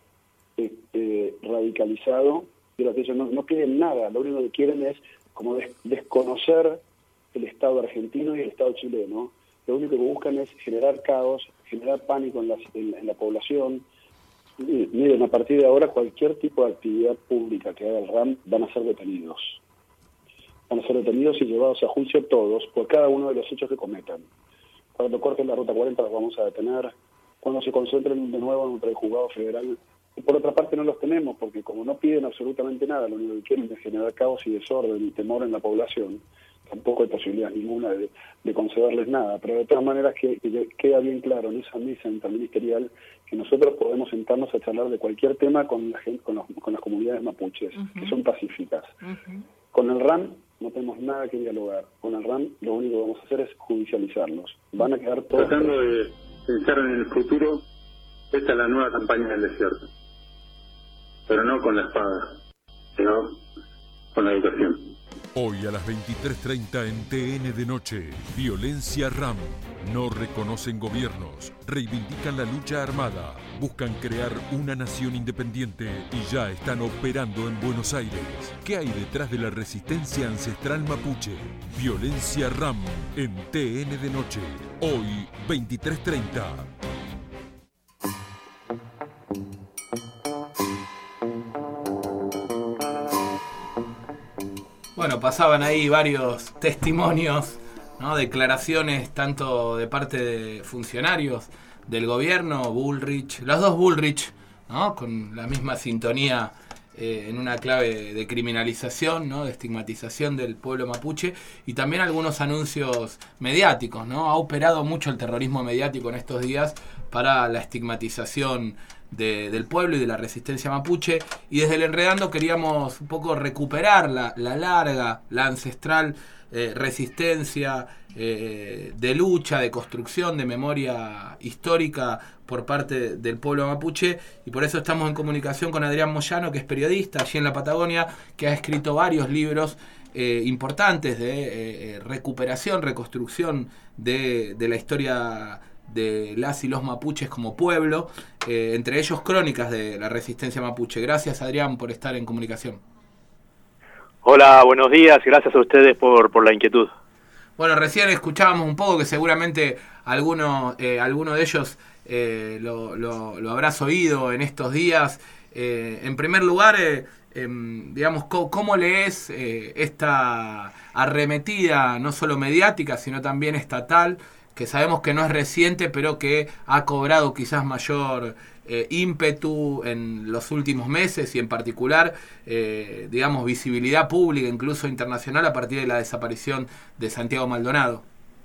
radicalizado, pero que ellos no quieren nada, lo único que quieren es como desconocer el Estado argentino y el Estado chileno. Lo único que buscan es generar caos, generar pánico en la población. Miren, a partir de ahora cualquier tipo de actividad pública que haga el RAM van a ser detenidos. Van a ser detenidos y llevados a juicio todos por cada uno de los hechos que cometan. Cuando corten la Ruta 40 los vamos a detener. Cuando se concentren de nuevo en el juzgado federal. Y por otra parte no los tenemos porque como no piden absolutamente nada, lo único que quieren es generar caos y desorden y temor en la población. Tampoco hay posibilidad ninguna de concederles nada, pero de todas maneras que queda bien claro en esa mesa interministerial que nosotros podemos sentarnos a charlar de cualquier tema con la gente, con las comunidades mapuches, que son pacíficas. Con el RAM no tenemos nada que dialogar. Con el RAM lo único que vamos a hacer es judicializarlos. Van a quedar todos... Tratando de pensar en el futuro, esta es la nueva campaña del desierto. Pero no con la espada, sino con la educación. Hoy a las 23:30 en TN de Noche, Violencia RAM. No reconocen gobiernos, reivindican la lucha armada, buscan crear una nación independiente y ya están operando en Buenos Aires. ¿Qué hay detrás de la resistencia ancestral mapuche? Violencia RAM en TN de Noche. Hoy, 23:30. Bueno, pasaban ahí varios testimonios, ¿no? Declaraciones tanto de parte de funcionarios del gobierno, Bullrich, los dos Bullrich, ¿no? Con la misma sintonía en una clave de criminalización, ¿no? De estigmatización del pueblo mapuche, y también algunos anuncios mediáticos, ¿no? Ha operado mucho el terrorismo mediático en estos días para la estigmatización del pueblo y de la resistencia mapuche, y desde el Enredando queríamos un poco recuperar la larga, la ancestral resistencia de lucha, de construcción, de memoria histórica por parte del pueblo mapuche, y por eso estamos en comunicación con Adrián Moyano, que es periodista allí en la Patagonia, que ha escrito varios libros importantes de recuperación, reconstrucción de la historia de las y los mapuches como pueblo, entre ellos crónicas de la resistencia mapuche. Gracias, Adrián, por estar en comunicación. Hola, buenos días, gracias a ustedes por la inquietud. Bueno, recién escuchábamos un poco que seguramente alguno de ellos lo habrás oído en estos días. En primer lugar, digamos, ¿cómo lees esta arremetida, no solo mediática, sino también estatal, que sabemos que no es reciente, pero que ha cobrado quizás mayor ímpetu en los últimos meses, y en particular, digamos, visibilidad pública, incluso internacional, a partir de la desaparición de Santiago Maldonado?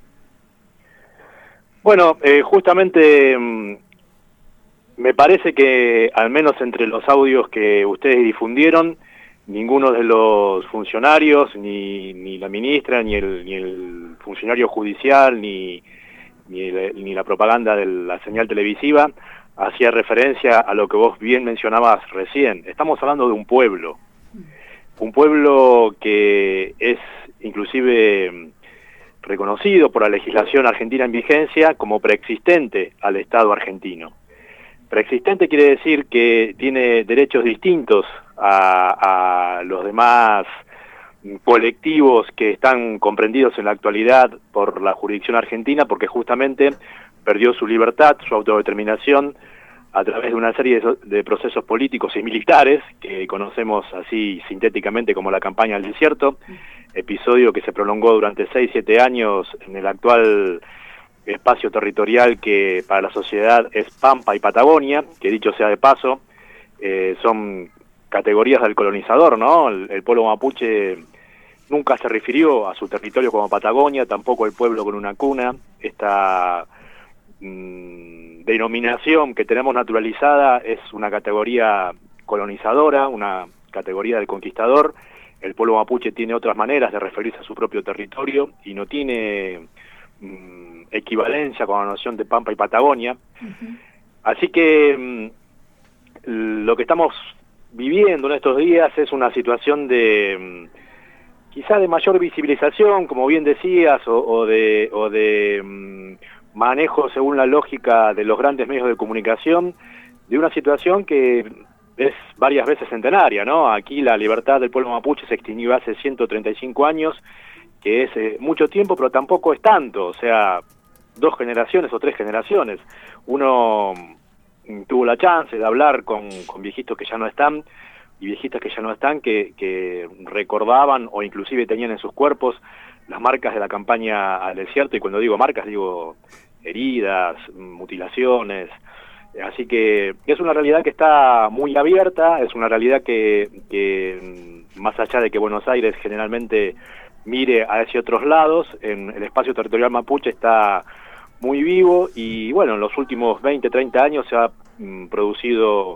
Bueno, justamente me parece que, al menos entre los audios que ustedes difundieron, ninguno de los funcionarios, ni la ministra, ni el funcionario judicial, ni la propaganda de la señal televisiva hacía referencia a lo que vos bien mencionabas recién. Estamos hablando de un pueblo que es inclusive reconocido por la legislación argentina en vigencia como preexistente al Estado argentino. Preexistente quiere decir que tiene derechos distintos a los demás colectivos que están comprendidos en la actualidad por la jurisdicción argentina, porque justamente perdió su libertad, su autodeterminación, a través de una serie de procesos políticos y militares que conocemos así sintéticamente como la campaña del desierto, episodio que se prolongó durante 6-7 años en el actual espacio territorial que para la sociedad es Pampa y Patagonia, que dicho sea de paso, son categorías del colonizador, ¿no? El pueblo mapuche nunca se refirió a su territorio como Patagonia, tampoco el pueblo con una cuna. Esta denominación que tenemos naturalizada es una categoría colonizadora, una categoría del conquistador. El pueblo mapuche tiene otras maneras de referirse a su propio territorio y no tiene equivalencia con la noción de Pampa y Patagonia. Así que lo que estamos viviendo en estos días es una situación de quizá de mayor visibilización, como bien decías, o de manejo según la lógica de los grandes medios de comunicación, de una situación que es varias veces centenaria, ¿no? Aquí la libertad del pueblo mapuche se extinguió hace 135 años, que es mucho tiempo, pero tampoco es tanto, o sea, 2 generaciones o 3 generaciones. Uno tuvo la chance de hablar con viejitos que ya no están, y viejitas que ya no están, que recordaban o inclusive tenían en sus cuerpos las marcas de la campaña al desierto, y cuando digo marcas digo heridas, mutilaciones. Así que es una realidad que está muy abierta, es una realidad que más allá de que Buenos Aires generalmente mire hacia otros lados, en el espacio territorial mapuche está muy vivo, y bueno, en los últimos 20, 30 años se ha producido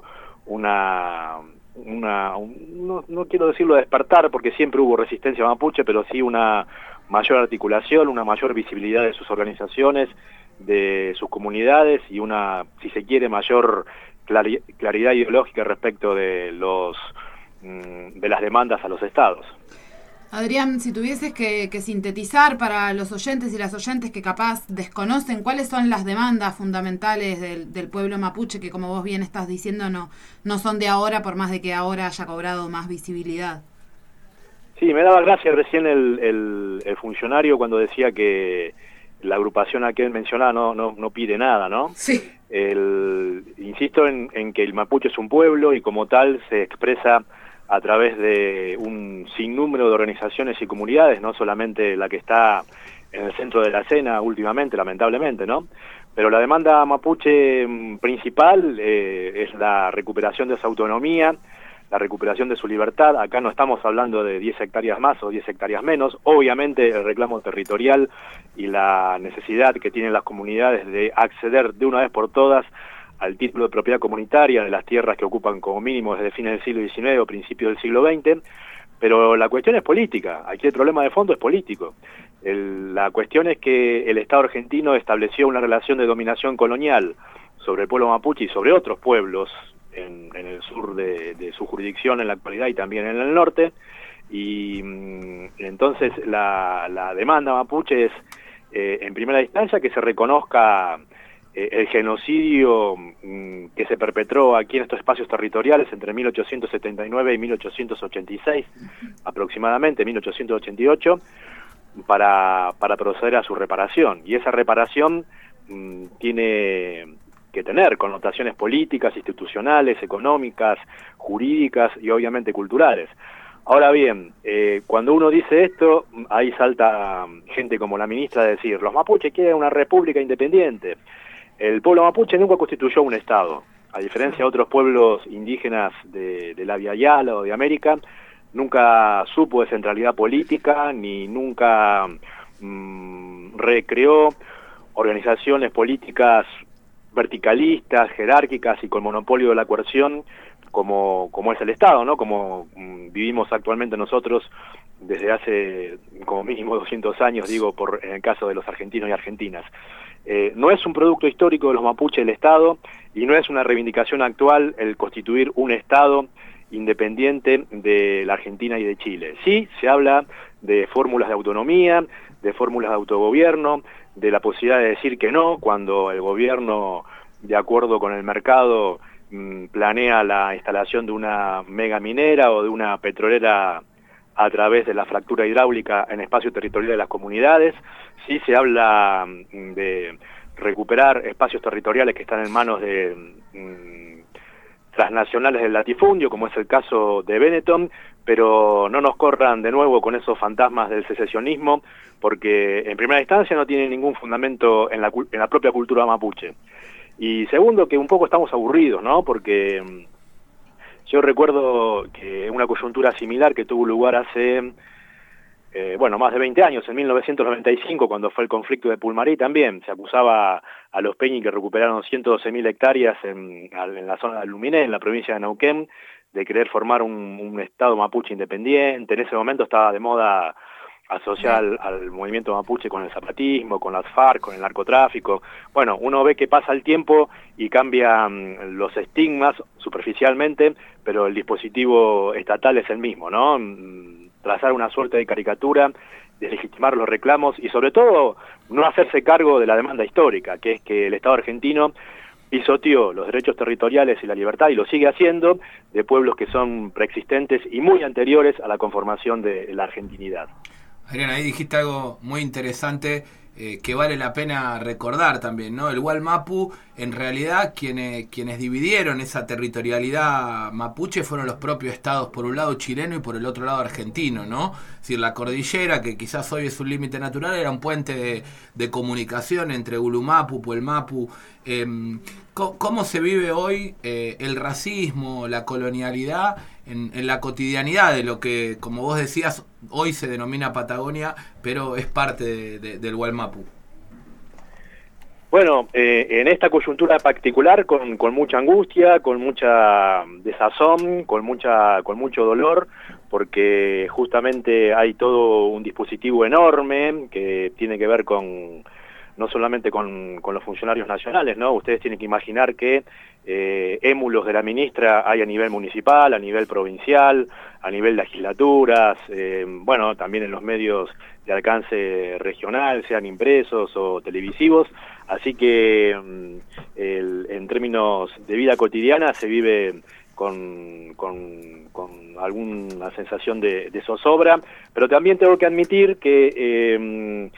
no quiero decirlo despertar, porque siempre hubo resistencia mapuche, pero sí una mayor articulación, una mayor visibilidad de sus organizaciones, de sus comunidades, y una, si se quiere, mayor claridad ideológica respecto de las demandas a los estados. Adrián, si tuvieses que sintetizar para los oyentes y las oyentes que capaz desconocen cuáles son las demandas fundamentales del pueblo mapuche, que como vos bien estás diciendo no son de ahora, por más de que ahora haya cobrado más visibilidad. Sí, me daba gracia recién el funcionario cuando decía que la agrupación a que él mencionaba no pide nada, ¿no? Sí. Insisto en que el mapuche es un pueblo, y como tal se expresa a través de un sinnúmero de organizaciones y comunidades, no solamente la que está en el centro de la escena últimamente, lamentablemente, ¿no? Pero la demanda mapuche principal es la recuperación de su autonomía, la recuperación de su libertad. Acá no estamos hablando de 10 hectáreas más o 10 hectáreas menos. Obviamente el reclamo territorial y la necesidad que tienen las comunidades de acceder de una vez por todas al título de propiedad comunitaria de las tierras que ocupan como mínimo desde fines del siglo XIX o principios del siglo XX, pero la cuestión es política. Aquí el problema de fondo es político. La cuestión es que el Estado argentino estableció una relación de dominación colonial sobre el pueblo mapuche y sobre otros pueblos en el sur de su jurisdicción en la actualidad y también en el norte, y entonces la demanda mapuche es, en primera instancia, que se reconozca el genocidio que se perpetró aquí en estos espacios territoriales entre 1879 y 1886, aproximadamente 1888, para proceder a su reparación. Y esa reparación tiene que tener connotaciones políticas, institucionales, económicas, jurídicas y obviamente culturales. Ahora bien, cuando uno dice esto, ahí salta gente como la ministra a decir, los mapuches quieren una república independiente. El pueblo mapuche nunca constituyó un Estado. A diferencia de otros pueblos indígenas de la Via Yala o de América, nunca supo de centralidad política, ni nunca recreó organizaciones políticas verticalistas, jerárquicas y con monopolio de la coerción, como es el Estado, ¿no? Como vivimos actualmente nosotros desde hace como mínimo 200 años, digo, en el caso de los argentinos y argentinas. No es un producto histórico de los mapuches el Estado, y no es una reivindicación actual el constituir un Estado independiente de la Argentina y de Chile. Sí, se habla de fórmulas de autonomía, de fórmulas de autogobierno, de la posibilidad de decir que no, cuando el gobierno, de acuerdo con el mercado, planea la instalación de una mega minera o de una petrolera a través de la fractura hidráulica en espacio territorial de las comunidades. Sí se habla de recuperar espacios territoriales que están en manos de transnacionales del latifundio, como es el caso de Benetton, pero no nos corran de nuevo con esos fantasmas del secesionismo, porque en primera instancia no tiene ningún fundamento en la propia cultura mapuche. Y segundo, que un poco estamos aburridos, ¿no? Porque yo recuerdo que una coyuntura similar que tuvo lugar hace, más de 20 años, en 1995, cuando fue el conflicto de Pulmarí, también se acusaba a los Peñi, que recuperaron 112.000 hectáreas en la zona de Luminé, en la provincia de Neuquén, de querer formar un Estado mapuche independiente. En ese momento estaba de moda asociar al movimiento mapuche con el zapatismo, con las FARC, con el narcotráfico. Bueno, uno ve que pasa el tiempo y cambian los estigmas superficialmente, pero el dispositivo estatal es el mismo, ¿no? Trazar una suerte de caricatura, deslegitimar los reclamos y sobre todo no hacerse cargo de la demanda histórica, que es que el Estado argentino pisoteó los derechos territoriales y la libertad, y lo sigue haciendo, de pueblos que son preexistentes y muy anteriores a la conformación de la argentinidad. Adrián, ahí dijiste algo muy interesante que vale la pena recordar también, ¿no? El Gualmapu, en realidad, quienes dividieron esa territorialidad mapuche fueron los propios estados, por un lado chileno y por el otro lado argentino, ¿no? Es decir, la cordillera, que quizás hoy es un límite natural, era un puente de comunicación entre Gulumapu, Puelmapu. ¿Cómo se vive hoy el racismo, la colonialidad en la cotidianidad de lo que, como vos decías, hoy se denomina Patagonia, pero es parte del Gualmapu? Bueno, en esta coyuntura particular, con mucha angustia, con mucha desazón, con mucho dolor, porque justamente hay todo un dispositivo enorme que tiene que ver no solamente con los funcionarios nacionales, ¿no? Ustedes tienen que imaginar que émulos de la ministra hay a nivel municipal, a nivel provincial, a nivel legislaturas, también en los medios de alcance regional, sean impresos o televisivos, así que en términos de vida cotidiana se vive con alguna sensación de zozobra, pero también tengo que admitir que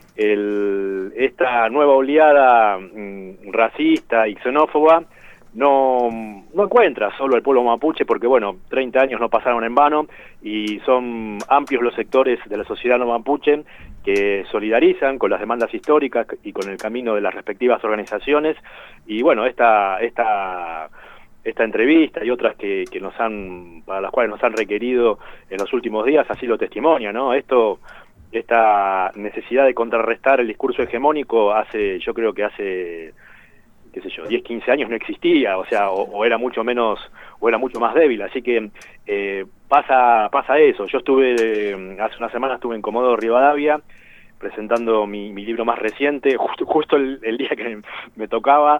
esta nueva oleada racista y xenófoba no encuentra solo el pueblo mapuche, porque 30 años no pasaron en vano y son amplios los sectores de la sociedad no mapuche que solidarizan con las demandas históricas y con el camino de las respectivas organizaciones, y esta esta entrevista y otras que para las cuales nos han requerido en los últimos días, así lo testimonia, ¿no? Esta necesidad de contrarrestar el discurso hegemónico yo creo que hace, qué sé yo, 10, 15 años no existía, o sea, o era mucho menos, o era mucho más débil, así que pasa eso. Yo hace una semana estuve en Comodoro Rivadavia, presentando mi libro más reciente, justo el día que me tocaba.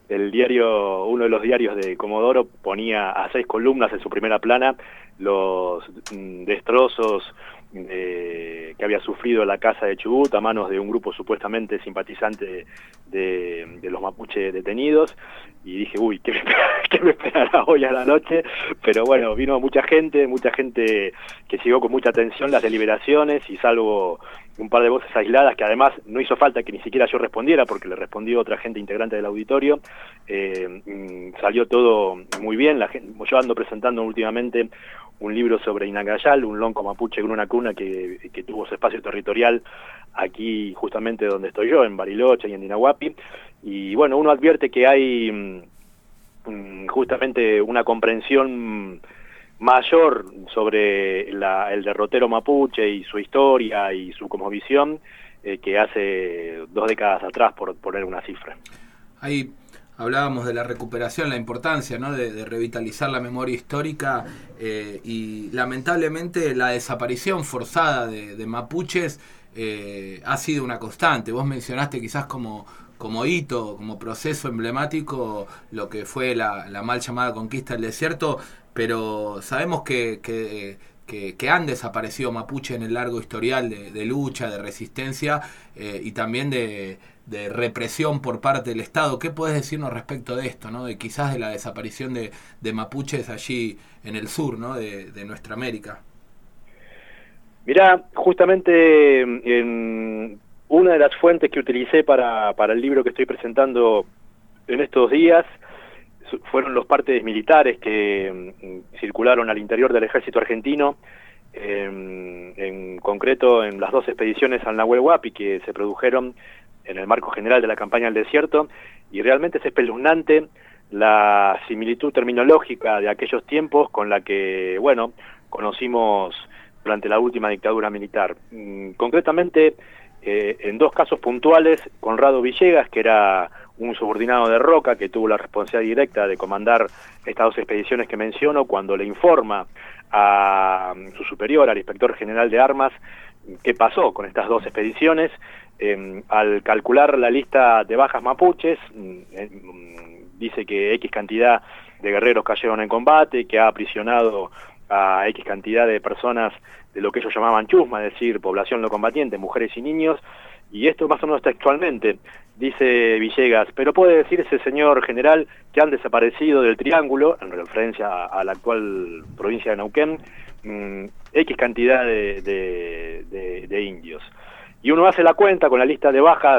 Uno de los diarios de Comodoro ponía a 6 columnas en su primera plana los destrozos que había sufrido la casa de Chubut a manos de un grupo supuestamente simpatizante de los mapuches detenidos, y dije, uy, ¿qué me esperará hoy a la noche? Pero bueno, vino mucha gente que siguió con mucha atención las deliberaciones, y salvo un par de voces aisladas, que además no hizo falta que ni siquiera yo respondiera, porque le respondió otra gente integrante del auditorio, salió todo muy bien. Yo ando presentando últimamente un libro sobre Inagayal, un lonco mapuche con una cuna que tuvo su espacio territorial aquí justamente donde estoy yo, en Bariloche y en Dinahuapi, y bueno, uno advierte que hay justamente una comprensión mayor sobre el derrotero mapuche y su historia y su cosmovisión que hace 2 décadas atrás, por poner una cifra. Ahí hablábamos de la recuperación, la importancia, ¿no?, de revitalizar la memoria histórica, y lamentablemente la desaparición forzada de mapuches ha sido una constante. Vos mencionaste quizás como hito, como proceso emblemático, lo que fue la mal llamada conquista del desierto, pero sabemos que han desaparecido mapuche en el largo historial de lucha, de resistencia, y también de represión por parte del Estado. ¿Qué puedes decirnos respecto de esto, ¿no?, de quizás de la desaparición de mapuches allí en el sur, ¿no?, de nuestra América? Mirá, justamente en una de las fuentes que utilicé para el libro que estoy presentando en estos días fueron los partes militares que circularon al interior del ejército argentino, en concreto en las 2 expediciones al Nahuel Huapi que se produjeron en el marco general de la campaña del desierto, y realmente es espeluznante la similitud terminológica de aquellos tiempos con la que, bueno, conocimos durante la última dictadura militar. Concretamente, en 2 casos puntuales, Conrado Villegas, que era un subordinado de Roca, que tuvo la responsabilidad directa de comandar estas 2 expediciones que menciono, cuando le informa a su superior, al inspector general de armas, qué pasó con estas 2 expediciones, al calcular la lista de bajas mapuches, dice que X cantidad de guerreros cayeron en combate, que ha aprisionado a X cantidad de personas de lo que ellos llamaban chusma, es decir, población no combatiente, mujeres y niños, y esto más o menos textualmente, dice Villegas, pero puede decirse, señor general, que han desaparecido del Triángulo, en referencia a la actual provincia de Neuquén, X cantidad de indios. Y uno hace la cuenta con la lista de bajas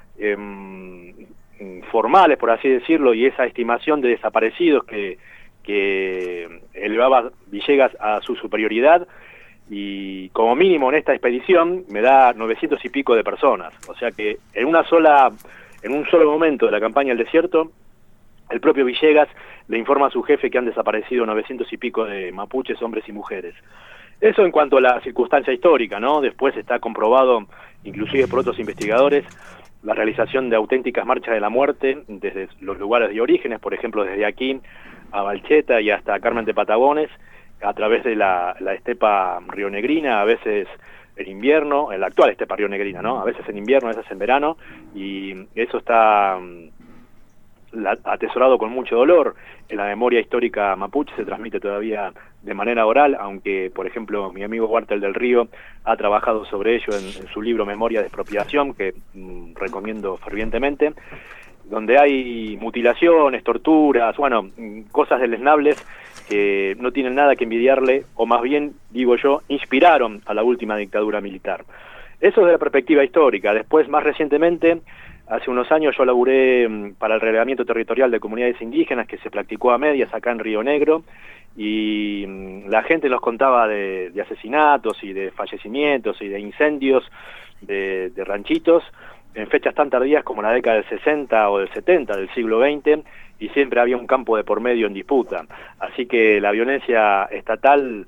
formales, por así decirlo, y esa estimación de desaparecidos que elevaba Villegas a su superioridad, y como mínimo en esta expedición me da 900 y pico de personas, o sea que en un solo momento de la campaña del desierto, el propio Villegas le informa a su jefe que han desaparecido 900 y pico de mapuches, hombres y mujeres. Eso en cuanto a la circunstancia histórica, ¿no? Después está comprobado, inclusive por otros investigadores, la realización de auténticas marchas de la muerte desde los lugares de orígenes, por ejemplo desde aquí a Balcheta y hasta Carmen de Patagones, a través de la estepa rionegrina, a veces en invierno, en la actual estepa rionegrina, ¿no? A veces en invierno, a veces en verano, y eso está atesorado con mucho dolor en la memoria histórica mapuche, se transmite todavía de manera oral, aunque, por ejemplo, mi amigo Huartel del Río ha trabajado sobre ello en su libro Memoria de Expropiación, que recomiendo fervientemente, donde hay mutilaciones, torturas, bueno, cosas deleznables que no tienen nada que envidiarle, o más bien, digo yo, inspiraron a la última dictadura militar. Eso desde la perspectiva histórica. Después, más recientemente, hace unos años yo laburé para el relevamiento territorial de comunidades indígenas que se practicó a medias acá en Río Negro, y la gente nos contaba de asesinatos y de fallecimientos y de incendios de ranchitos, en fechas tan tardías como la década del 60 o del 70 del siglo XX, y siempre había un campo de por medio en disputa. Así que la violencia estatal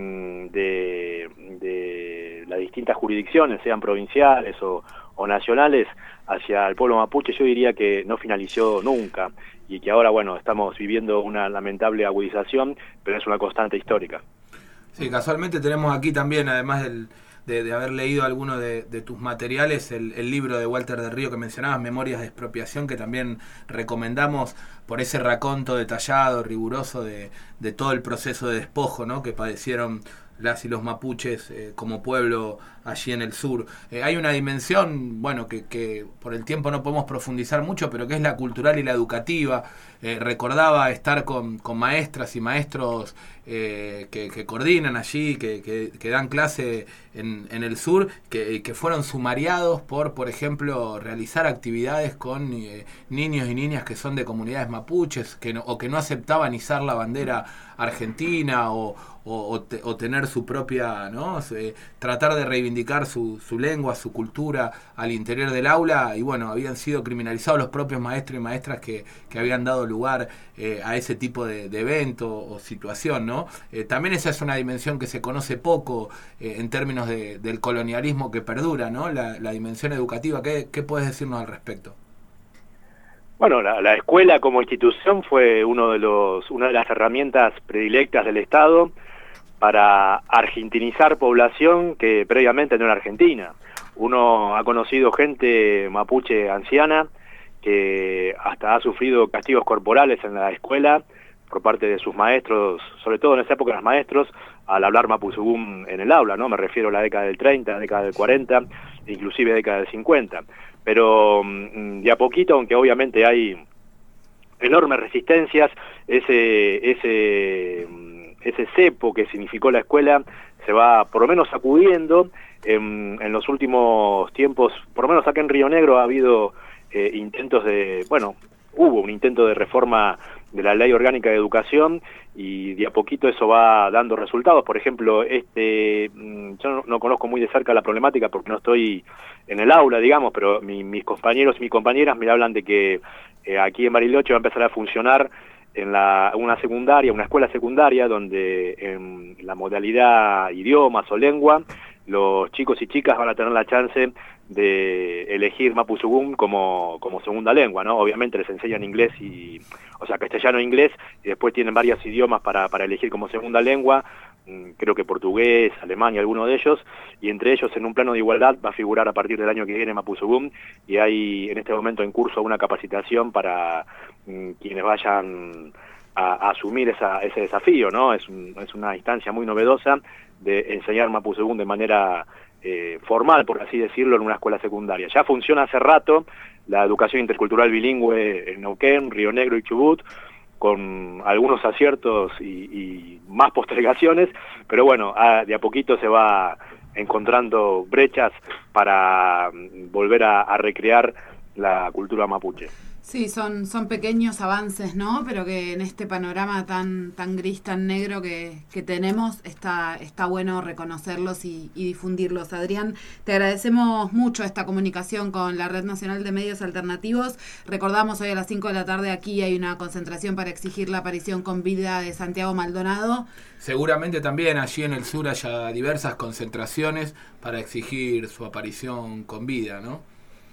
de las distintas jurisdicciones, sean provinciales o nacionales, hacia el pueblo mapuche, yo diría que no finalizó nunca, y que ahora, bueno, estamos viviendo una lamentable agudización, pero es una constante histórica. Sí, casualmente tenemos aquí también, además de haber leído alguno de tus materiales, el libro de Walter del Río que mencionabas, Memorias de Expropiación, que también recomendamos por ese raconto detallado, riguroso de todo el proceso de despojo, ¿no?, que padecieron las y los mapuches como pueblo allí en el sur. Hay una dimensión, bueno, que por el tiempo no podemos profundizar mucho, pero que es la cultural y la educativa. Recordaba estar con maestras y maestros que coordinan allí, que dan clase en el sur, que fueron sumariados por ejemplo, realizar actividades con niños y niñas que son de comunidades mapuches, que no aceptaban izar la bandera argentina o tener su propia, ¿no?, tratar de reivindicar su lengua, su cultura al interior del aula, y bueno, habían sido criminalizados los propios maestros y maestras que habían dado lugar a ese tipo de evento o situación, ¿no? También esa es una dimensión que se conoce poco en términos del colonialismo que perdura, ¿no?, la dimensión educativa. ¿Qué puedes decirnos al respecto? Bueno, la escuela como institución fue una de las herramientas predilectas del Estado para argentinizar población que previamente no era argentina. Uno ha conocido gente mapuche anciana que hasta ha sufrido castigos corporales en la escuela por parte de sus maestros, sobre todo en esa época los maestros, al hablar mapuzugún en el aula, ¿no? Me refiero a la década del 30, década del 40, inclusive década del 50. Pero de a poquito, aunque obviamente hay enormes resistencias, ese cepo que significó la escuela se va por lo menos sacudiendo. En los últimos tiempos, por lo menos acá en Río Negro, ha habido hubo un intento de reforma de la Ley Orgánica de Educación, y de a poquito eso va dando resultados. Por ejemplo, yo no conozco muy de cerca la problemática porque no estoy en el aula, digamos, pero mis compañeros y mis compañeras me hablan de que aquí en Bariloche va a empezar a funcionar una escuela secundaria, donde en la modalidad idiomas o lengua, los chicos y chicas van a tener la chance de elegir mapuzugún como segunda lengua, ¿no? Obviamente les enseñan inglés castellano e inglés, y después tienen varios idiomas para elegir como segunda lengua, creo que portugués, alemán y alguno de ellos, y entre ellos, en un plano de igualdad, va a figurar a partir del año que viene mapuzugún, y hay en este momento en curso una capacitación para quienes vayan a asumir ese desafío, ¿no? Es una instancia muy novedosa de enseñar mapuzugún de manera formal, por así decirlo, en una escuela secundaria. Ya funciona hace rato la educación intercultural bilingüe en Neuquén, Río Negro y Chubut, con algunos aciertos y más postergaciones, pero bueno, de a poquito se va encontrando brechas para volver a recrear la cultura mapuche. Sí, son pequeños avances, ¿no? Pero que en este panorama tan gris, tan negro que tenemos, está bueno reconocerlos y difundirlos. Adrián, te agradecemos mucho esta comunicación con la Red Nacional de Medios Alternativos. Recordamos, hoy a las 5 de la tarde aquí hay una concentración para exigir la aparición con vida de Santiago Maldonado. Seguramente también allí en el sur haya diversas concentraciones para exigir su aparición con vida, ¿no?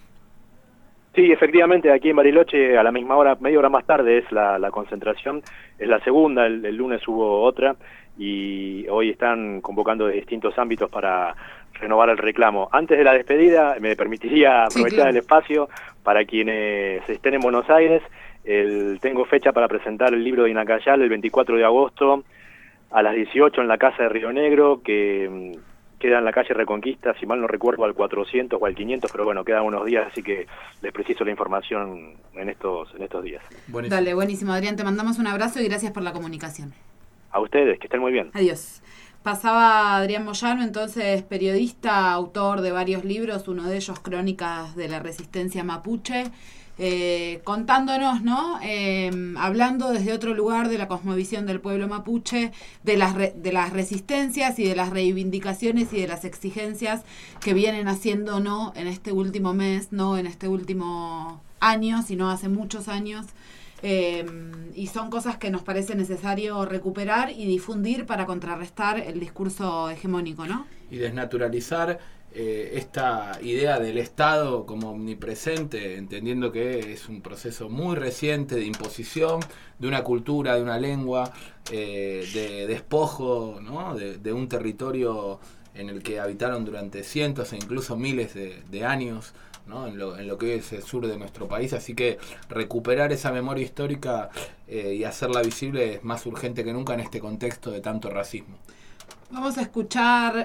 Sí, efectivamente, aquí en Bariloche a la misma hora, media hora más tarde es la concentración, es la segunda, el lunes hubo otra, y hoy están convocando de distintos ámbitos para renovar el reclamo. Antes de la despedida, me permitiría aprovechar el espacio para quienes estén en Buenos Aires. Tengo fecha para presentar el libro de Inacayal el 24 de agosto a las 18 en la Casa de Río Negro, que queda en la calle Reconquista, si mal no recuerdo, al 400 o al 500, pero bueno, quedan unos días, así que les preciso la información en estos días. Buenísimo. Dale, buenísimo, Adrián, te mandamos un abrazo y gracias por la comunicación. A ustedes, que estén muy bien. Adiós. Pasaba Adrián Moyano, entonces periodista, autor de varios libros, uno de ellos Crónicas de la Resistencia Mapuche. contándonos, ¿no? Hablando desde otro lugar de la cosmovisión del pueblo mapuche, de las resistencias y de las reivindicaciones y de las exigencias que vienen haciendo no en este último mes, no en este último año, sino hace muchos años. Y son cosas que nos parece necesario recuperar y difundir para contrarrestar el discurso hegemónico, ¿no? Y desnaturalizar esta idea del Estado como omnipresente, entendiendo que es un proceso muy reciente de imposición de una cultura, de una lengua, de despojo, ¿no? de un territorio en el que habitaron durante cientos e incluso miles de años, ¿no? en lo que es el sur de nuestro país. Así que recuperar esa memoria histórica y hacerla visible es más urgente que nunca en este contexto de tanto racismo. Vamos a escucharla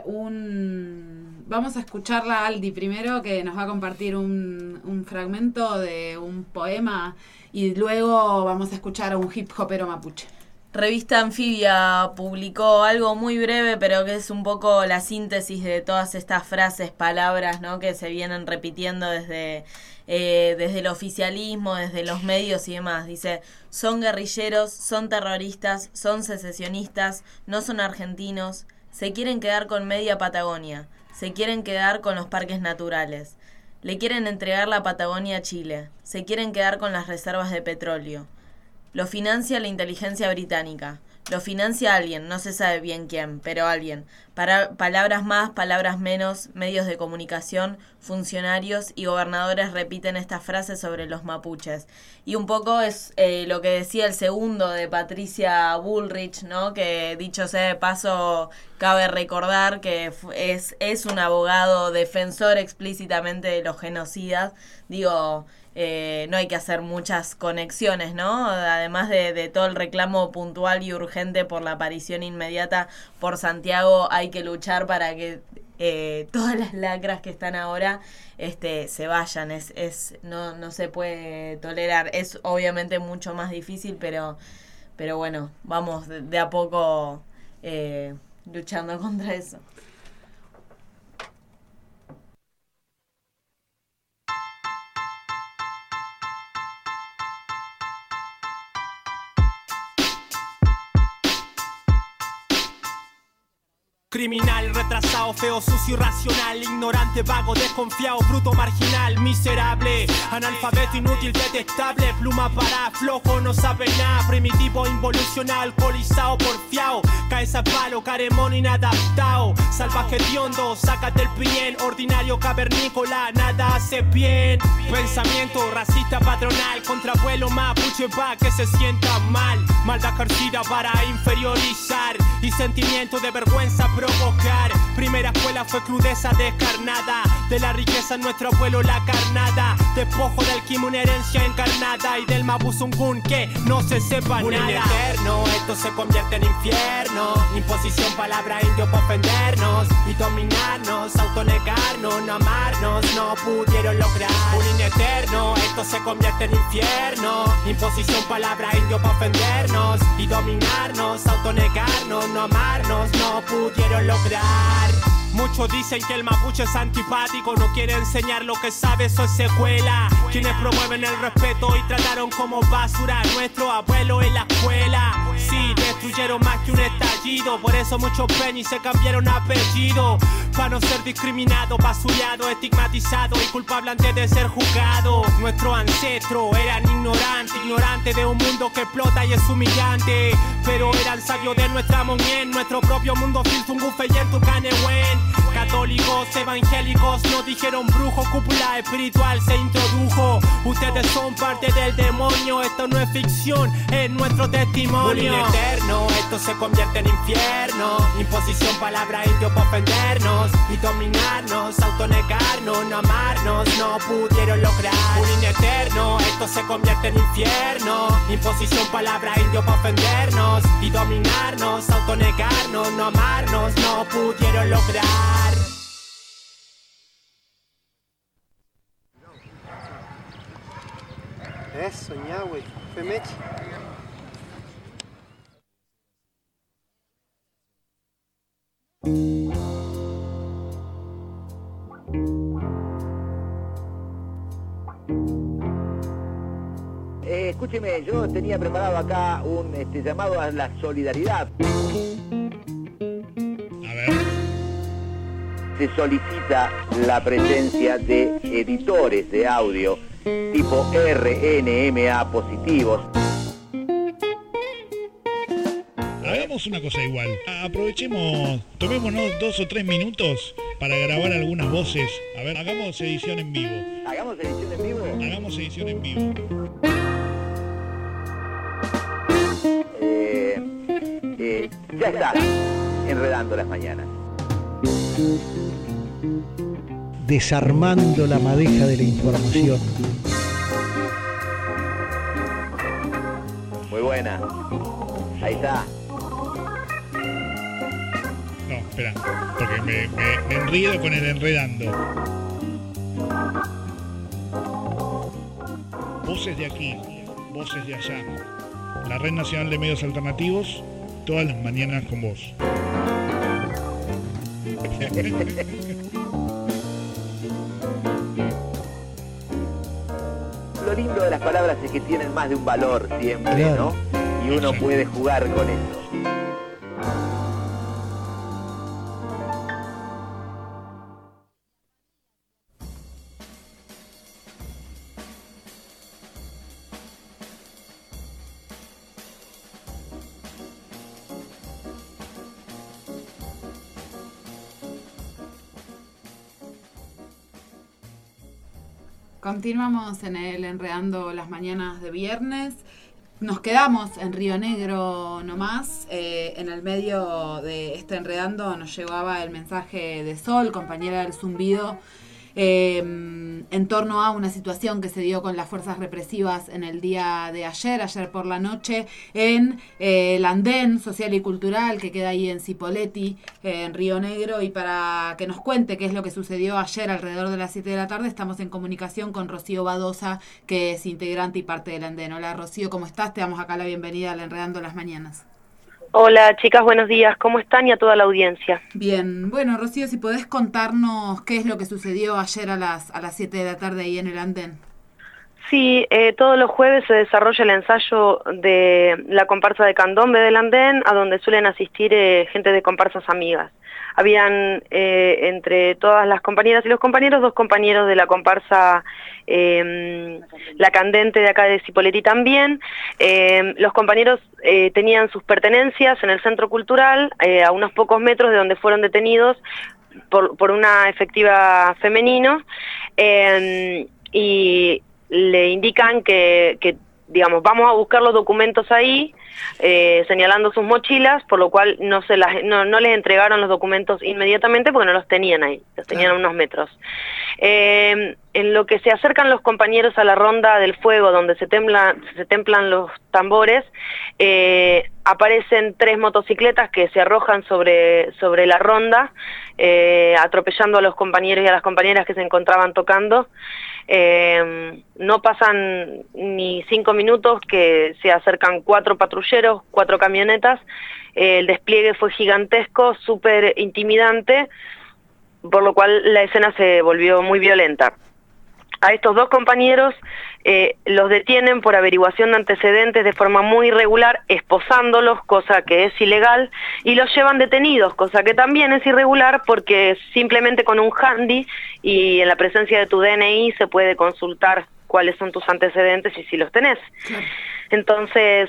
a Aldi primero, que nos va a compartir un fragmento de un poema, y luego vamos a escuchar a un hip hopero mapuche. Revista Anfibia publicó algo muy breve, pero que es un poco la síntesis de todas estas frases, palabras, ¿no? que se vienen repitiendo desde el oficialismo, desde los medios y demás. Dice: son guerrilleros, son terroristas, son secesionistas, no son argentinos, se quieren quedar con media Patagonia, se quieren quedar con los parques naturales, le quieren entregar la Patagonia a Chile, se quieren quedar con las reservas de petróleo. Lo financia la inteligencia británica. Lo financia alguien, no se sabe bien quién, pero alguien. Palabras más, palabras menos, medios de comunicación, funcionarios y gobernadores repiten estas frases sobre los mapuches. Y un poco es lo que decía el segundo de Patricia Bullrich, ¿no? Que dicho sea de paso, cabe recordar que es un abogado defensor explícitamente de los genocidas. Digo... no hay que hacer muchas conexiones, ¿no? Además de todo el reclamo puntual y urgente por la aparición inmediata por Santiago, hay que luchar para que todas las lacras que están ahora se vayan. No se puede tolerar. Es obviamente mucho más difícil, pero bueno, vamos de a poco luchando contra eso. Criminal, retrasado, feo, sucio, irracional, ignorante, vago, desconfiado, bruto, marginal, miserable, analfabeto, inútil, detestable, pluma para flojo, no sabe nada, primitivo, involucional, alcoholizado, porfiado, cabeza a palo, caremón, inadaptado, salvaje hediondo, sácate el piñén, ordinario, cavernícola, nada hace bien, pensamiento racista, patronal, contra abuelo, mapuche, pa' que se sienta mal, maldad ejercida para inferiorizar, y sentimiento de vergüenza provocar. Primera escuela fue crudeza descarnada, de la riqueza nuestro abuelo la carnada, despojo del Kim una herencia encarnada, y del Mapuzungún que no se sepa nada. Eterno, esto se convierte en infierno, imposición, palabra indio para ofendernos y dominarnos, autonegarnos, no amarnos, no pudieron lograr. Un eterno, esto se convierte en infierno, imposición, palabra indio para ofendernos y dominarnos, autonegarnos, no amarnos, no pudieron lograr. Muchos dicen que el mapuche es antipático, no quiere enseñar lo que sabe, eso es secuela. Quienes promueven el respeto y trataron como basura a nuestro abuelo en la escuela. Sí, destruyeron más que un estallido, por eso muchos ven y se cambiaron apellido. Para no ser discriminado, basureado, estigmatizado y culpable antes de ser juzgado. Nuestros ancestros eran ignorantes de un mundo que explota y es humillante. Pero eran sabios de nuestra monien, nuestro propio mundo filtungufe y en tu canehuen. Católicos, evangélicos, nos dijeron brujos, cúpula espiritual se introdujo. Ustedes son parte del demonio, esto no es ficción, es nuestro testimonio. Un eterno, esto se convierte en infierno, imposición, palabra indio para ofendernos y dominarnos, autonegarnos, no amarnos, no pudieron lograr. Un eterno, esto se convierte en infierno, imposición, palabra indio para ofendernos y dominarnos, autonegarnos, no amarnos, no pudieron lograr. Eso, ñahue, femechi. escúcheme, yo tenía preparado acá un llamado a la solidaridad. A ver. Se solicita la presencia de editores de audio tipo RNMA positivos. Hagamos una cosa igual. Aprovechemos, tomémonos 2 o 3 minutos para grabar algunas voces. A ver, hagamos edición en vivo. ¿Hagamos edición en vivo? Hagamos edición en vivo. Ya está, enredando las mañanas. Desarmando la madeja de la información. Muy buena. Ahí está. No, espera, porque me enredo con el enredando. Voces de aquí, voces de allá. La Red Nacional de Medios Alternativos, todas las mañanas con vos. Lo lindo de las palabras es que tienen más de un valor siempre, claro, ¿no? Y uno puede jugar con eso. Continuamos en el Enredando las Mañanas de viernes. Nos quedamos en Río Negro nomás. En el medio de este Enredando nos llegaba el mensaje de Sol, compañera del Zumbido, en torno a una situación que se dio con las fuerzas represivas en el día de ayer por la noche, en el andén social y cultural que queda ahí en Cipolletti, en Río Negro. Y para que nos cuente qué es lo que sucedió ayer alrededor de las 7 de la tarde, estamos en comunicación con Rocío Badosa, que es integrante y parte del andén. Hola Rocío, ¿cómo estás? Te damos acá la bienvenida al Enredando las Mañanas. Hola chicas, buenos días, ¿cómo están? Y a toda la audiencia. Bien, bueno Rocío, si podés contarnos qué es lo que sucedió ayer a las 7 de la tarde ahí en el andén. Sí, todos los jueves se desarrolla el ensayo de la comparsa de Candombe del andén, a donde suelen asistir gente de comparsas amigas. Habían entre todas las compañeras y los compañeros, 2 compañeros de la comparsa La Candente de acá de Cipolletti también. Los compañeros tenían sus pertenencias en el centro cultural, a unos pocos metros de donde fueron detenidos por una efectiva femenino, y le indican que digamos, vamos a buscar los documentos ahí, señalando sus mochilas, por lo cual no les entregaron los documentos inmediatamente porque no los tenían ahí, los tenían a unos metros. En lo que se acercan los compañeros a la ronda del fuego, donde se templan los tambores, aparecen 3 motocicletas que se arrojan sobre la ronda, atropellando a los compañeros y a las compañeras que se encontraban tocando. No pasan ni 5 minutos que se acercan 4 patrulleros, 4 camionetas. El despliegue fue gigantesco, súper intimidante, por lo cual la escena se volvió muy violenta. A estos 2 compañeros los detienen por averiguación de antecedentes de forma muy irregular, esposándolos, cosa que es ilegal, y los llevan detenidos, cosa que también es irregular, porque simplemente con un handy y en la presencia de tu DNI se puede consultar cuáles son tus antecedentes y si los tenés. Entonces,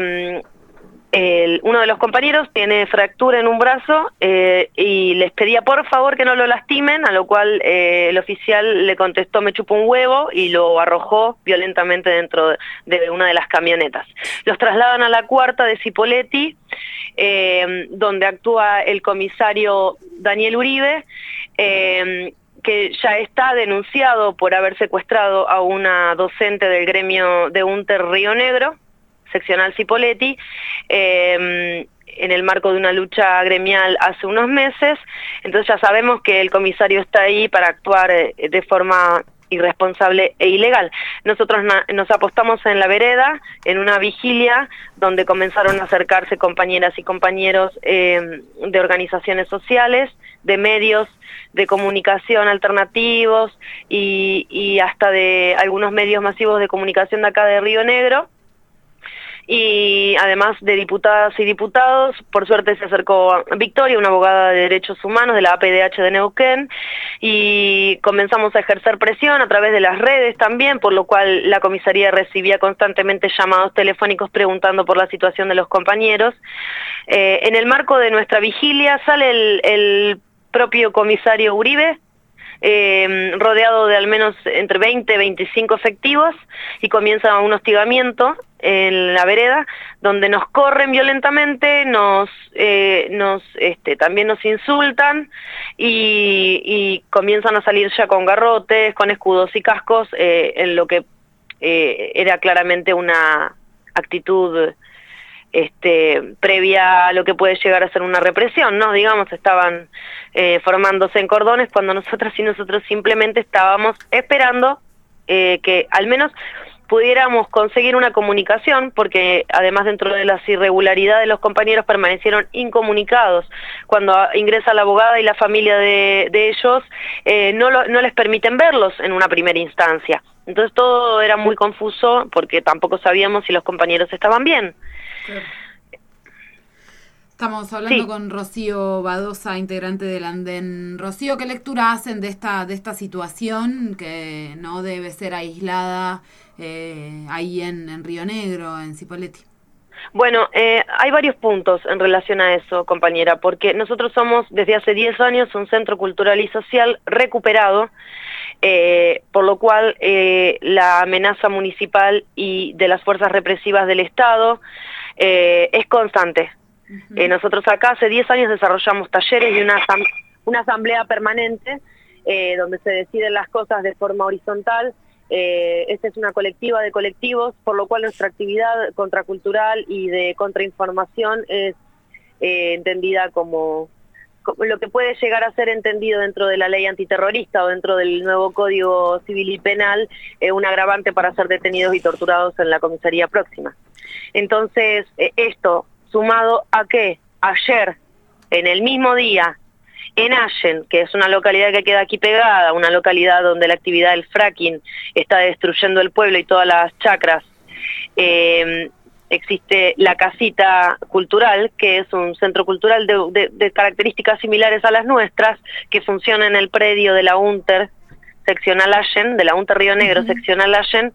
uno de los compañeros tiene fractura en un brazo y les pedía por favor que no lo lastimen, a lo cual el oficial le contestó me chupo un huevo y lo arrojó violentamente dentro de una de las camionetas. Los trasladan a la cuarta de Cipolletti, donde actúa el comisario Daniel Uribe, que ya está denunciado por haber secuestrado a una docente del gremio de UNTER Río Negro, seccional Cipolletti, en el marco de una lucha gremial hace unos meses. Entonces ya sabemos que el comisario está ahí para actuar de forma irresponsable e ilegal. Nosotros nos apostamos en la vereda, en una vigilia, donde comenzaron a acercarse compañeras y compañeros de organizaciones sociales, de medios de comunicación alternativos y hasta de algunos medios masivos de comunicación de acá de Río Negro. Y además de diputadas y diputados, por suerte se acercó Victoria, una abogada de derechos humanos de la APDH de Neuquén, y comenzamos a ejercer presión a través de las redes también, por lo cual la comisaría recibía constantemente llamados telefónicos preguntando por la situación de los compañeros. En el marco de nuestra vigilia sale el propio comisario Uribe, rodeado de al menos entre 20 y 25 efectivos, y comienza un hostigamiento en la vereda, donde nos corren violentamente, también nos insultan y comienzan a salir ya con garrotes, con escudos y cascos, en lo que era claramente una actitud previa a lo que puede llegar a ser una represión, ¿no? Digamos, estaban formándose en cordones cuando nosotros simplemente estábamos esperando que al menos pudiéramos conseguir una comunicación, porque además dentro de las irregularidades los compañeros permanecieron incomunicados. Cuando ingresa la abogada y la familia de ellos, no les permiten verlos en una primera instancia. Entonces todo era muy confuso porque tampoco sabíamos si los compañeros estaban bien. Estamos hablando con Rocío Badosa, integrante del Andén. Rocío, ¿qué lectura hacen de esta situación que no debe ser aislada ahí en Río Negro, en Cipolletti? Bueno, hay varios puntos en relación a eso, compañera, porque nosotros somos desde hace 10 años un centro cultural y social recuperado, por lo cual la amenaza municipal y de las fuerzas represivas del Estado es constante. Nosotros acá hace 10 años desarrollamos talleres y una asamblea permanente donde se deciden las cosas de forma horizontal. Esta es una colectiva de colectivos, por lo cual nuestra actividad contracultural y de contrainformación es entendida como lo que puede llegar a ser entendido dentro de la ley antiterrorista o dentro del nuevo Código Civil y Penal, un agravante para ser detenidos y torturados en la comisaría próxima. Entonces, esto sumado a que ayer, en el mismo día, en Allen, que es una localidad que queda aquí pegada, una localidad donde la actividad del fracking está destruyendo el pueblo y todas las chacras, existe la Casita Cultural, que es un centro cultural de características similares a las nuestras, que funciona en el predio de la UNTER, seccional Allen, de la UNTER Río Negro, seccional Allen.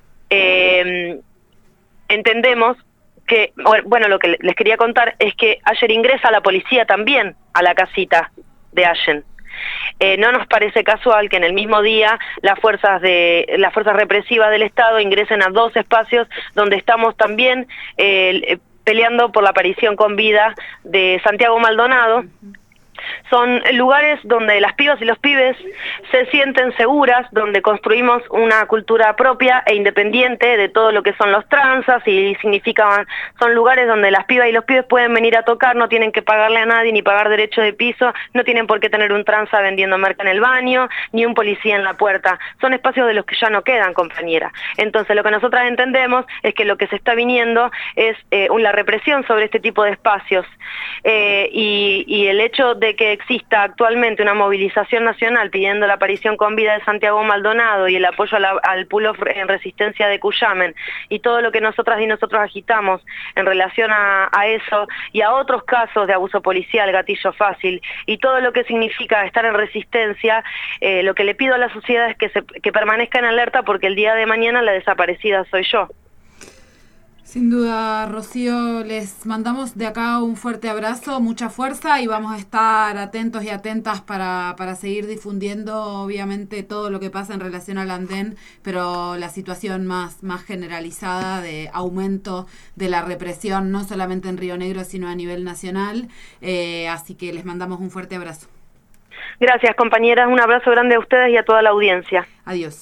Entendemos que, bueno, lo que les quería contar es que ayer ingresa la policía también a la casita de Allen. No nos parece casual que en el mismo día las fuerzas represivas del Estado ingresen a dos espacios donde estamos también peleando por la aparición con vida de Santiago Maldonado. Son lugares donde las pibas y los pibes se sienten seguras, donde construimos una cultura propia e independiente de todo lo que son los tranzas y son lugares donde las pibas y los pibes pueden venir a tocar, no tienen que pagarle a nadie ni pagar derecho de piso, no tienen por qué tener un tranza vendiendo merca en el baño, ni un policía en la puerta. Son espacios de los que ya no quedan, compañera. Entonces lo que nosotras entendemos es que lo que se está viniendo es la represión sobre este tipo de espacios y el hecho de que exista actualmente una movilización nacional pidiendo la aparición con vida de Santiago Maldonado y el apoyo al pulo en resistencia de Cuyamen y todo lo que nosotras y nosotros agitamos en relación a eso y a otros casos de abuso policial, gatillo fácil y todo lo que significa estar en resistencia, lo que le pido a la sociedad es que permanezca en alerta porque el día de mañana la desaparecida soy yo. Sin duda, Rocío, les mandamos de acá un fuerte abrazo, mucha fuerza y vamos a estar atentos y atentas para seguir difundiendo obviamente todo lo que pasa en relación al andén, pero la situación más generalizada de aumento de la represión, no solamente en Río Negro, sino a nivel nacional, así que les mandamos un fuerte abrazo. Gracias, compañeras, un abrazo grande a ustedes y a toda la audiencia. Adiós.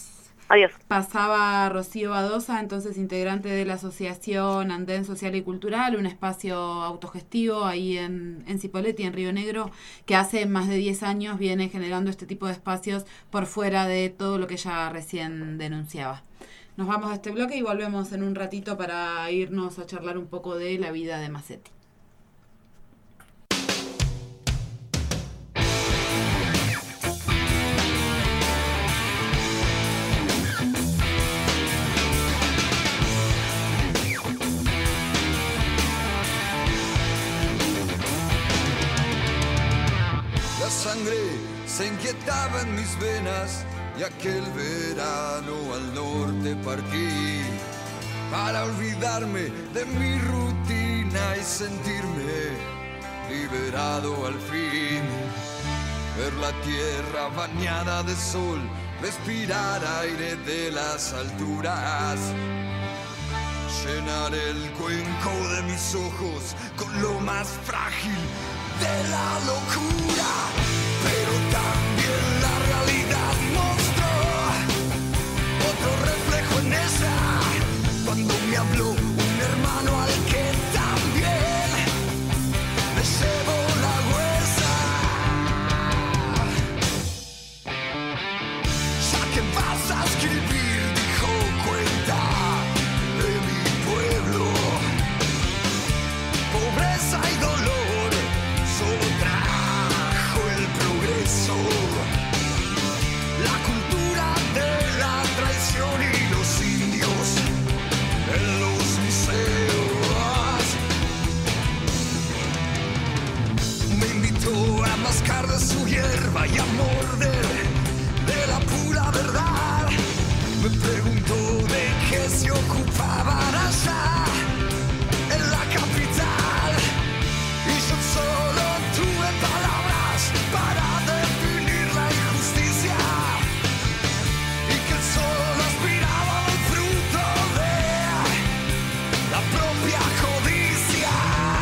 Adiós. Pasaba Rocío Badosa, entonces integrante de la Asociación Andén Social y Cultural, un espacio autogestivo ahí en Cipolletti, en Río Negro, que hace más de 10 años viene generando este tipo de espacios por fuera de todo lo que ella recién denunciaba. Nos vamos a este bloque y volvemos en un ratito para irnos a charlar un poco de la vida de Mazzetti. La sangre se inquietaba en mis venas y aquel verano al norte partí para olvidarme de mi rutina y sentirme liberado al fin. Ver la tierra bañada de sol, respirar aire de las alturas, llenar el cuenco de mis ojos con lo más frágil de la locura, pero también la realidad mostró otro reflejo en ella, cuando me habló un hermano al que también me llevó la huesa. Ya que vas a escribir, dijo, cuenta de mi pueblo, pobreza y dolor solo trajo el progreso, la cultura de la traición y los indios en los museos. Me invitó a mascar de su hierba y a morder de la pura verdad. Me preguntó de qué se ocupaban allá en la capital, y yo solo tuve palabras para definir la injusticia, y que solo aspiraba al fruto de la propia codicia.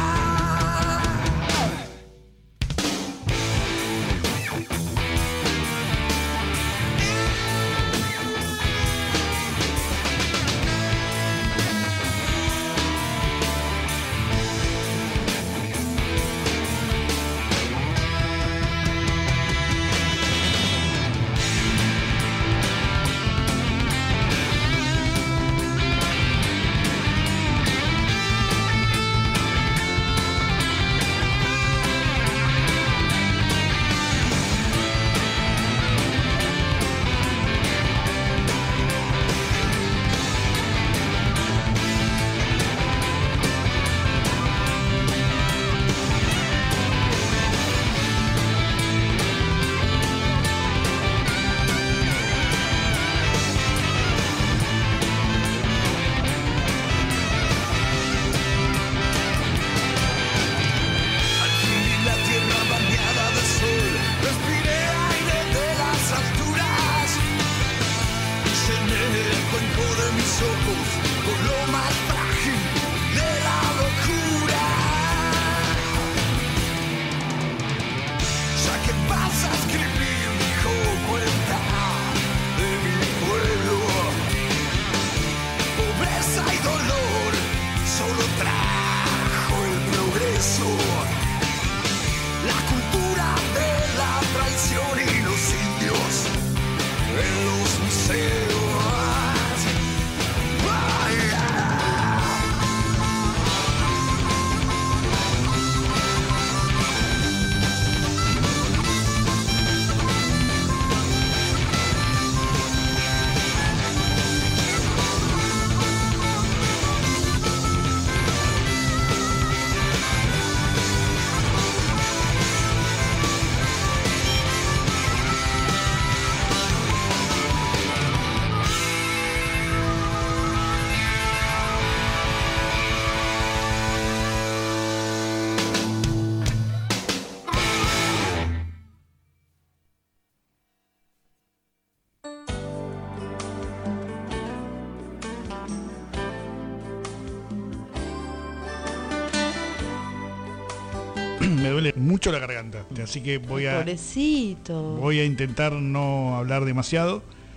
Me duele mucho la garganta, así que voy a Pobrecito. voy a intentar no hablar demasiado.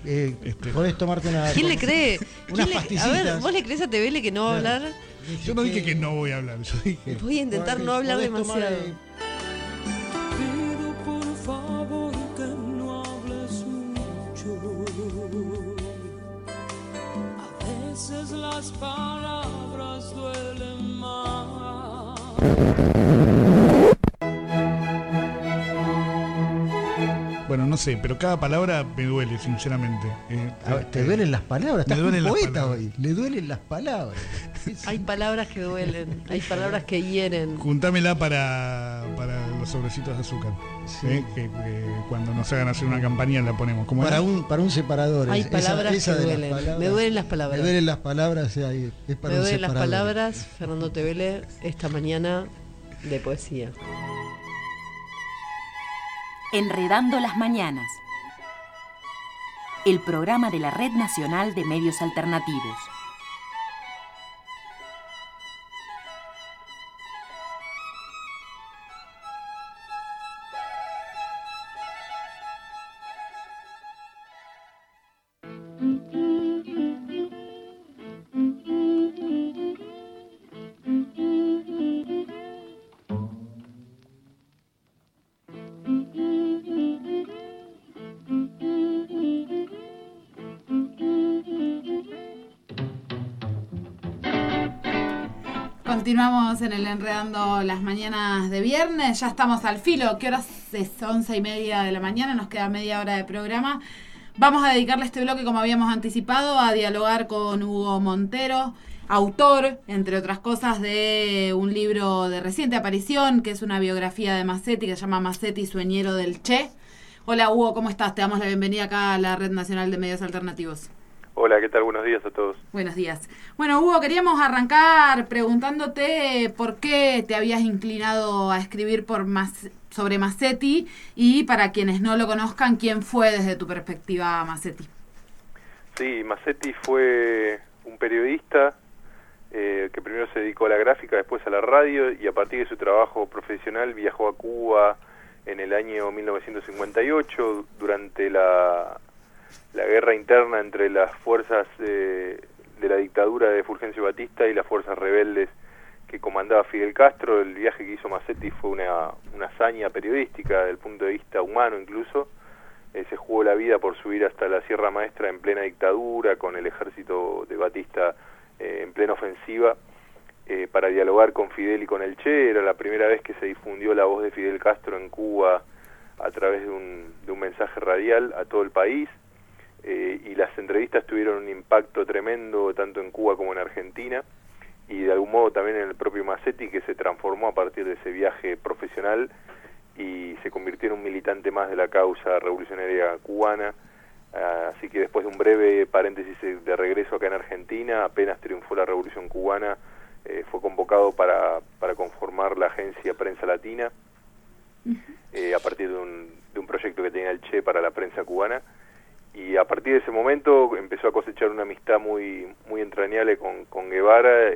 podés tomarte una... ¿Quién le cree? Unas A pastillitas. ver, ¿vos le crees a Tevele que no va a hablar? Yo no dije que no voy a hablar, yo dije... Voy a intentar no hablar demasiado. Pido por favor que no hables mucho. A veces las palabras duelen más. Bueno, no sé, pero cada palabra me duele, sinceramente. ¿Te duelen las palabras? Me Estás duelen un las poeta palabras. hoy. Le duelen las palabras. Hay palabras que duelen, hay palabras que hieren. Juntámela para los sobrecitos de azúcar. Que cuando nos hagan hacer una campaña la ponemos. ¿Cómo Para era? un separador. Hay palabras que duelen. Me duelen las palabras. Me duelen las palabras, es para Me un duelen las separador. palabras, Fernando Tevele, esta mañana de poesía. Enredando las mañanas. El programa de la Red Nacional de Medios Alternativos. Continuamos en el Enredando las Mañanas de viernes. Ya estamos al filo. ¿Qué horas es? 11:30 de la mañana. Nos queda media hora de programa. Vamos a dedicarle este bloque, como habíamos anticipado, a dialogar con Hugo Montero, autor, entre otras cosas, de un libro de reciente aparición, que es una biografía de Massetti, que se llama Massetti, Sueñero del Che. Hola Hugo, ¿cómo estás? Te damos la bienvenida acá a la Red Nacional de Medios Alternativos. Hola, ¿qué tal? Buenos días a todos. Buenos días. Bueno, Hugo, queríamos arrancar preguntándote por qué te habías inclinado a escribir sobre Massetti y, para quienes no lo conozcan, ¿quién fue desde tu perspectiva Massetti? Sí, Massetti fue un periodista que primero se dedicó a la gráfica, después a la radio, y a partir de su trabajo profesional viajó a Cuba en el año 1958 durante la guerra interna entre las fuerzas de la dictadura de Fulgencio Batista y las fuerzas rebeldes que comandaba Fidel Castro. El viaje que hizo Massetti fue una hazaña periodística desde el punto de vista humano incluso. Se jugó la vida por subir hasta la Sierra Maestra en plena dictadura, con el ejército de Batista en plena ofensiva, para dialogar con Fidel y con el Che. Era la primera vez que se difundió la voz de Fidel Castro en Cuba a través de un mensaje radial a todo el país. Y las entrevistas tuvieron un impacto tremendo tanto en Cuba como en Argentina, y de algún modo también en el propio Massetti, que se transformó a partir de ese viaje profesional y se convirtió en un militante más de la causa revolucionaria cubana. Así que después de un breve paréntesis de regreso acá en Argentina, apenas triunfó la Revolución Cubana, fue convocado para conformar la agencia Prensa Latina, a partir de un proyecto que tenía el Che para la prensa cubana. Y a partir de ese momento empezó a cosechar una amistad muy entrañable con Guevara,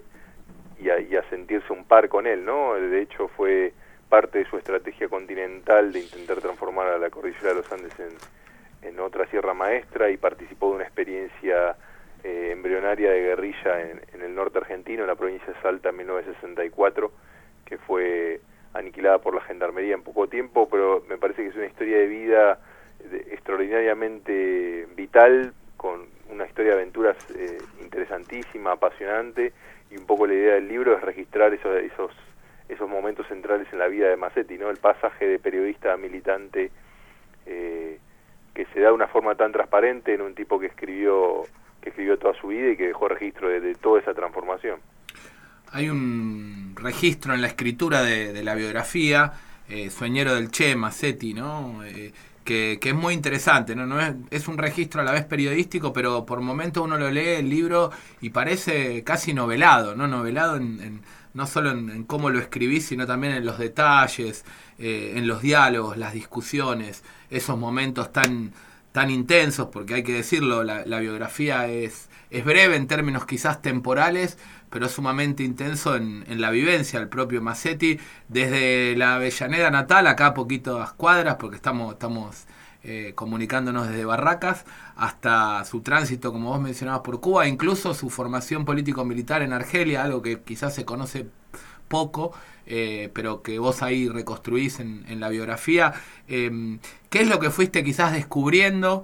y a sentirse un par con él, ¿no? De hecho fue parte de su estrategia continental de intentar transformar a la cordillera de los Andes en otra Sierra Maestra, y participó de una experiencia embrionaria de guerrilla en el norte argentino, en la provincia de Salta, en 1964, que fue aniquilada por la gendarmería en poco tiempo, pero me parece que es una historia de vida extraordinariamente vital, con una historia de aventuras interesantísima, apasionante, y un poco la idea del libro es registrar esos momentos centrales en la vida de Massetti, ¿no? El pasaje de periodista a militante, que se da de una forma tan transparente en un tipo que escribió toda su vida y que dejó registro de toda esa transformación. Hay un registro en la escritura de la biografía, Sueñero del Che, Massetti, ¿no? Que es muy interesante, ¿no? Es un registro a la vez periodístico, pero por momentos uno lo lee el libro y parece casi novelado, ¿no? Novelado no solo en cómo lo escribís, sino también en los detalles, en los diálogos, las discusiones, esos momentos tan intensos, porque hay que decirlo, la biografía es breve en términos quizás temporales, pero es sumamente intenso en la vivencia del propio Massetti, desde la Avellaneda natal, acá a poquitas cuadras, porque estamos comunicándonos desde Barracas, hasta su tránsito, como vos mencionabas, por Cuba, incluso su formación político-militar en Argelia, algo que quizás se conoce poco, pero que vos ahí reconstruís en la biografía. ¿Qué es lo que fuiste quizás descubriendo,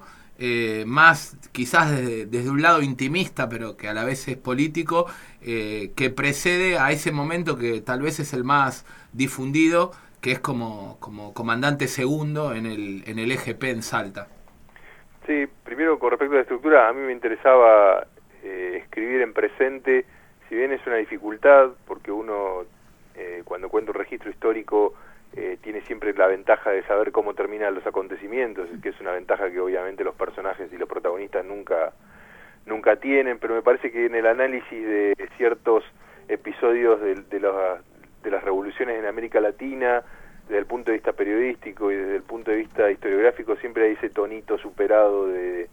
más quizás desde un lado intimista, pero que a la vez es político, que precede a ese momento que tal vez es el más difundido, que es como comandante segundo en el EGP en Salta? Sí, primero con respecto a la estructura, a mí me interesaba escribir en presente, si bien es una dificultad, porque uno cuando cuenta un registro histórico tiene siempre la ventaja de saber cómo terminan los acontecimientos, que es una ventaja que obviamente los personajes y los protagonistas nunca tienen, pero me parece que en el análisis de ciertos episodios de las revoluciones en América Latina, desde el punto de vista periodístico y desde el punto de vista historiográfico, siempre hay ese tonito superado de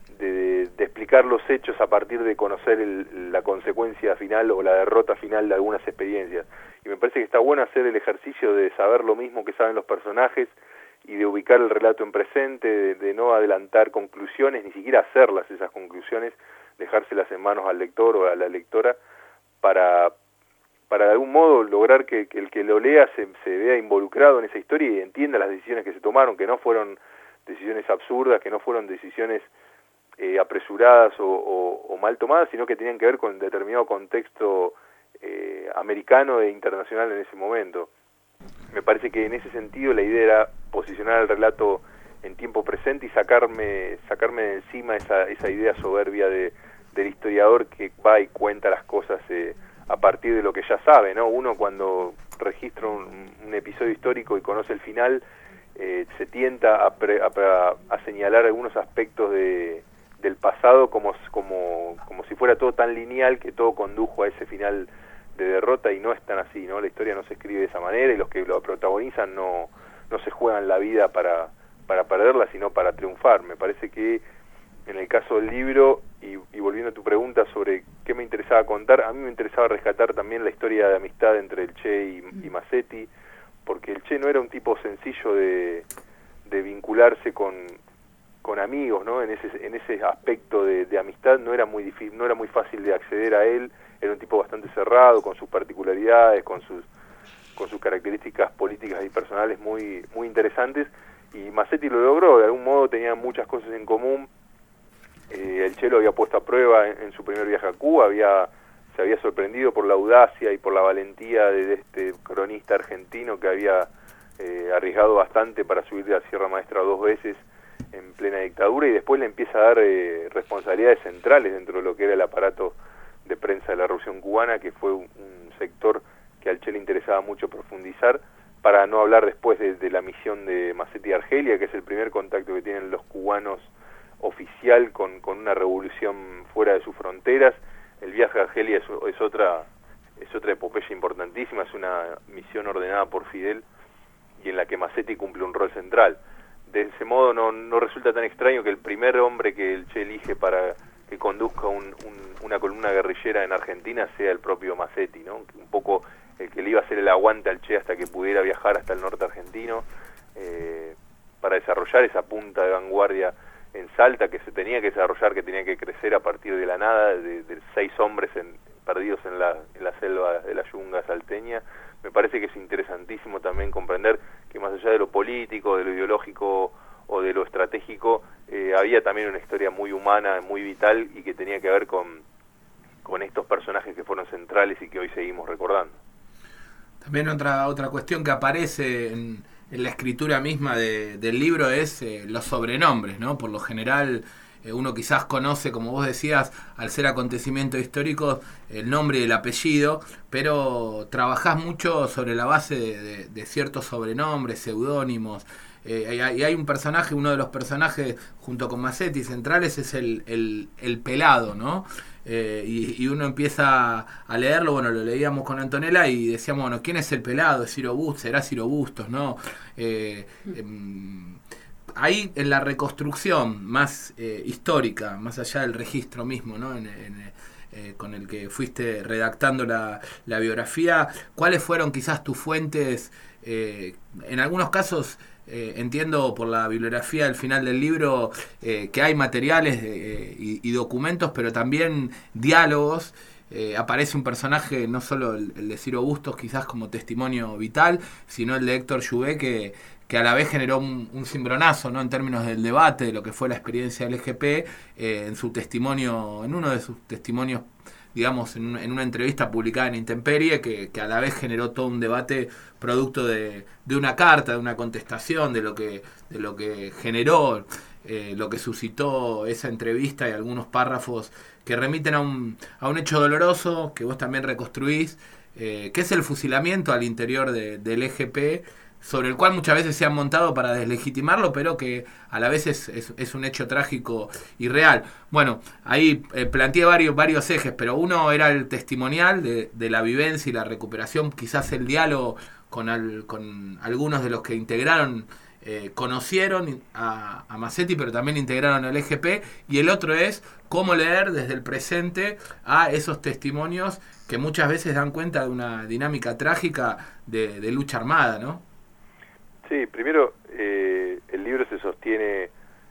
explicar los hechos a partir de conocer la consecuencia final o la derrota final de algunas experiencias. Y me parece que está bueno hacer el ejercicio de saber lo mismo que saben los personajes y de ubicar el relato en presente, de no adelantar conclusiones, ni siquiera hacerlas esas conclusiones, dejárselas en manos al lector o a la lectora para de algún modo lograr que el que lo lea se vea involucrado en esa historia y entienda las decisiones que se tomaron, que no fueron decisiones absurdas, que no fueron decisiones apresuradas o mal tomadas, sino que tenían que ver con determinado contexto americano e internacional en ese momento. Me parece que en ese sentido la idea era posicionar el relato en tiempo presente y sacarme de encima esa idea soberbia del historiador que va y cuenta las cosas a partir de lo que ya sabe, ¿no? Uno cuando registra un episodio histórico y conoce el final, se tienta a señalar algunos aspectos del pasado como si fuera todo tan lineal que todo condujo a ese final de derrota, y no es tan así, ¿no? La historia no se escribe de esa manera y los que lo protagonizan no se juegan la vida para perderla, sino para triunfar. Me parece que en el caso del libro, y volviendo a tu pregunta sobre qué me interesaba contar, a mí me interesaba rescatar también la historia de amistad entre el Che y Massetti, porque el Che no era un tipo sencillo de vincularse con amigos, ¿no? En ese aspecto de amistad no era muy difícil, no era muy fácil de acceder a él. Era un tipo bastante cerrado, con sus particularidades, con sus características políticas y personales muy interesantes, y Massetti lo logró. De algún modo tenían muchas cosas en común. El Che lo había puesto a prueba en su primer viaje a Cuba, se había sorprendido por la audacia y por la valentía de este cronista argentino que había arriesgado bastante para subir de la Sierra Maestra 2 veces en plena dictadura, y después le empieza a dar responsabilidades centrales dentro de lo que era el aparato de prensa de la Revolución Cubana, que fue un sector que al Che le interesaba mucho profundizar, para no hablar después de la misión de Massetti a Argelia, que es el primer contacto que tienen los cubanos oficial con una revolución fuera de sus fronteras. El viaje a Argelia es otra epopeya importantísima, es una misión ordenada por Fidel y en la que Massetti cumple un rol central. De ese modo no resulta tan extraño que el primer hombre que el Che elige para que conduzca una columna guerrillera en Argentina sea el propio Massetti, ¿no? Un poco el que le iba a hacer el aguante al Che hasta que pudiera viajar hasta el norte argentino para desarrollar esa punta de vanguardia en Salta que se tenía que desarrollar, que tenía que crecer a partir de la nada, de 6 hombres perdidos en la selva de la yunga salteña. Me parece que es interesantísimo también comprender que más allá de lo político, de lo ideológico o de lo estratégico, había también una historia muy humana, muy vital, y que tenía que ver con estos personajes que fueron centrales y que hoy seguimos recordando. También otra cuestión que aparece en la escritura misma del libro es los sobrenombres, ¿no? Por lo general uno quizás conoce, como vos decías, al ser acontecimientos históricos, el nombre y el apellido, pero trabajás mucho sobre la base de ciertos sobrenombres, seudónimos. Y hay un personaje, uno de los personajes junto con Massetti centrales es el Pelado, ¿no? Y uno empieza a leerlo, bueno, lo leíamos con Antonella y decíamos, bueno, ¿quién es el Pelado? ¿Es Ciro Bustos? ¿Será Ciro Bustos? ¿No? Ahí en la reconstrucción más histórica, más allá del registro mismo, ¿no? En con el que fuiste redactando la biografía, ¿cuáles fueron quizás tus fuentes? En algunos casos entiendo por la bibliografía al final del libro que hay materiales y documentos, pero también diálogos. Aparece un personaje, no solo el de Ciro Bustos quizás como testimonio vital, sino el de Héctor Joubert, que a la vez generó un cimbronazo, ¿no?, en términos del debate de lo que fue la experiencia del LGP, en su testimonio, en uno de sus testimonios, digamos, en una entrevista publicada en Intemperie, que a la vez generó todo un debate producto de una carta, de una contestación, de lo que generó, lo que suscitó esa entrevista, y algunos párrafos que remiten a un hecho doloroso que vos también reconstruís, que es el fusilamiento al interior del EGP, sobre el cual muchas veces se han montado para deslegitimarlo, pero que a la vez es un hecho trágico y real. Bueno, ahí planteé varios ejes, pero uno era el testimonial de la vivencia y la recuperación, quizás el diálogo con algunos de los que integraron, conocieron a Massetti, pero también integraron al EGP, y el otro es cómo leer desde el presente a esos testimonios que muchas veces dan cuenta de una dinámica trágica de lucha armada, ¿no? Sí, primero el libro se sostiene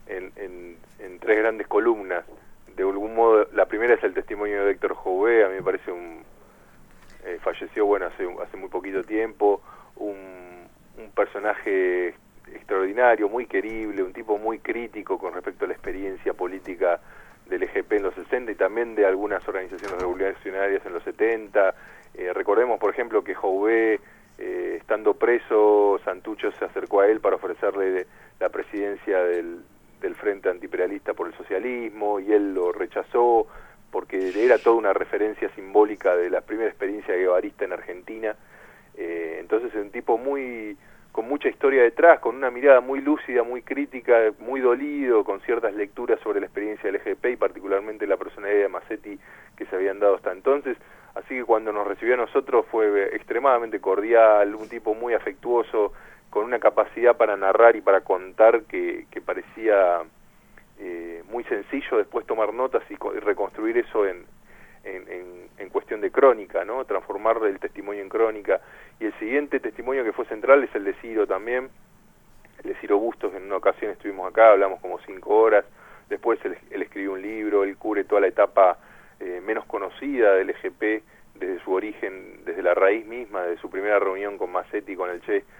en tres grandes columnas. De algún modo, la primera es el testimonio de Héctor Joubert. A mí me parece falleció, bueno, hace muy poquito tiempo, un personaje extraordinario, muy querible, un tipo muy crítico con respecto a la experiencia política del EGP en los 60 y también de algunas organizaciones revolucionarias en los 70. Recordemos, por ejemplo, que Joubert, estando preso, Santucho se acercó a él para ofrecerle la presidencia del Frente Antiimperialista por el Socialismo, y él lo rechazó porque era toda una referencia simbólica de la primera experiencia guevarista en Argentina. Entonces es un tipo con mucha historia detrás, con una mirada muy lúcida, muy crítica, muy dolido, con ciertas lecturas sobre la experiencia del EGP y particularmente la personalidad de Massetti que se habían dado hasta entonces. Así que cuando nos recibió a nosotros fue extremadamente cordial, un tipo muy afectuoso, con una capacidad para narrar y para contar que parecía muy sencillo después tomar notas y reconstruir eso en cuestión de crónica, ¿no? Transformar el testimonio en crónica. Y el siguiente testimonio que fue central es el de Ciro también, el de Ciro Bustos. En una ocasión estuvimos acá, hablamos como 5 horas, después él escribió un libro, él cubre toda la etapa menos conocida del EGP, desde su origen, desde la raíz misma, desde su primera reunión con Massetti, con el Che,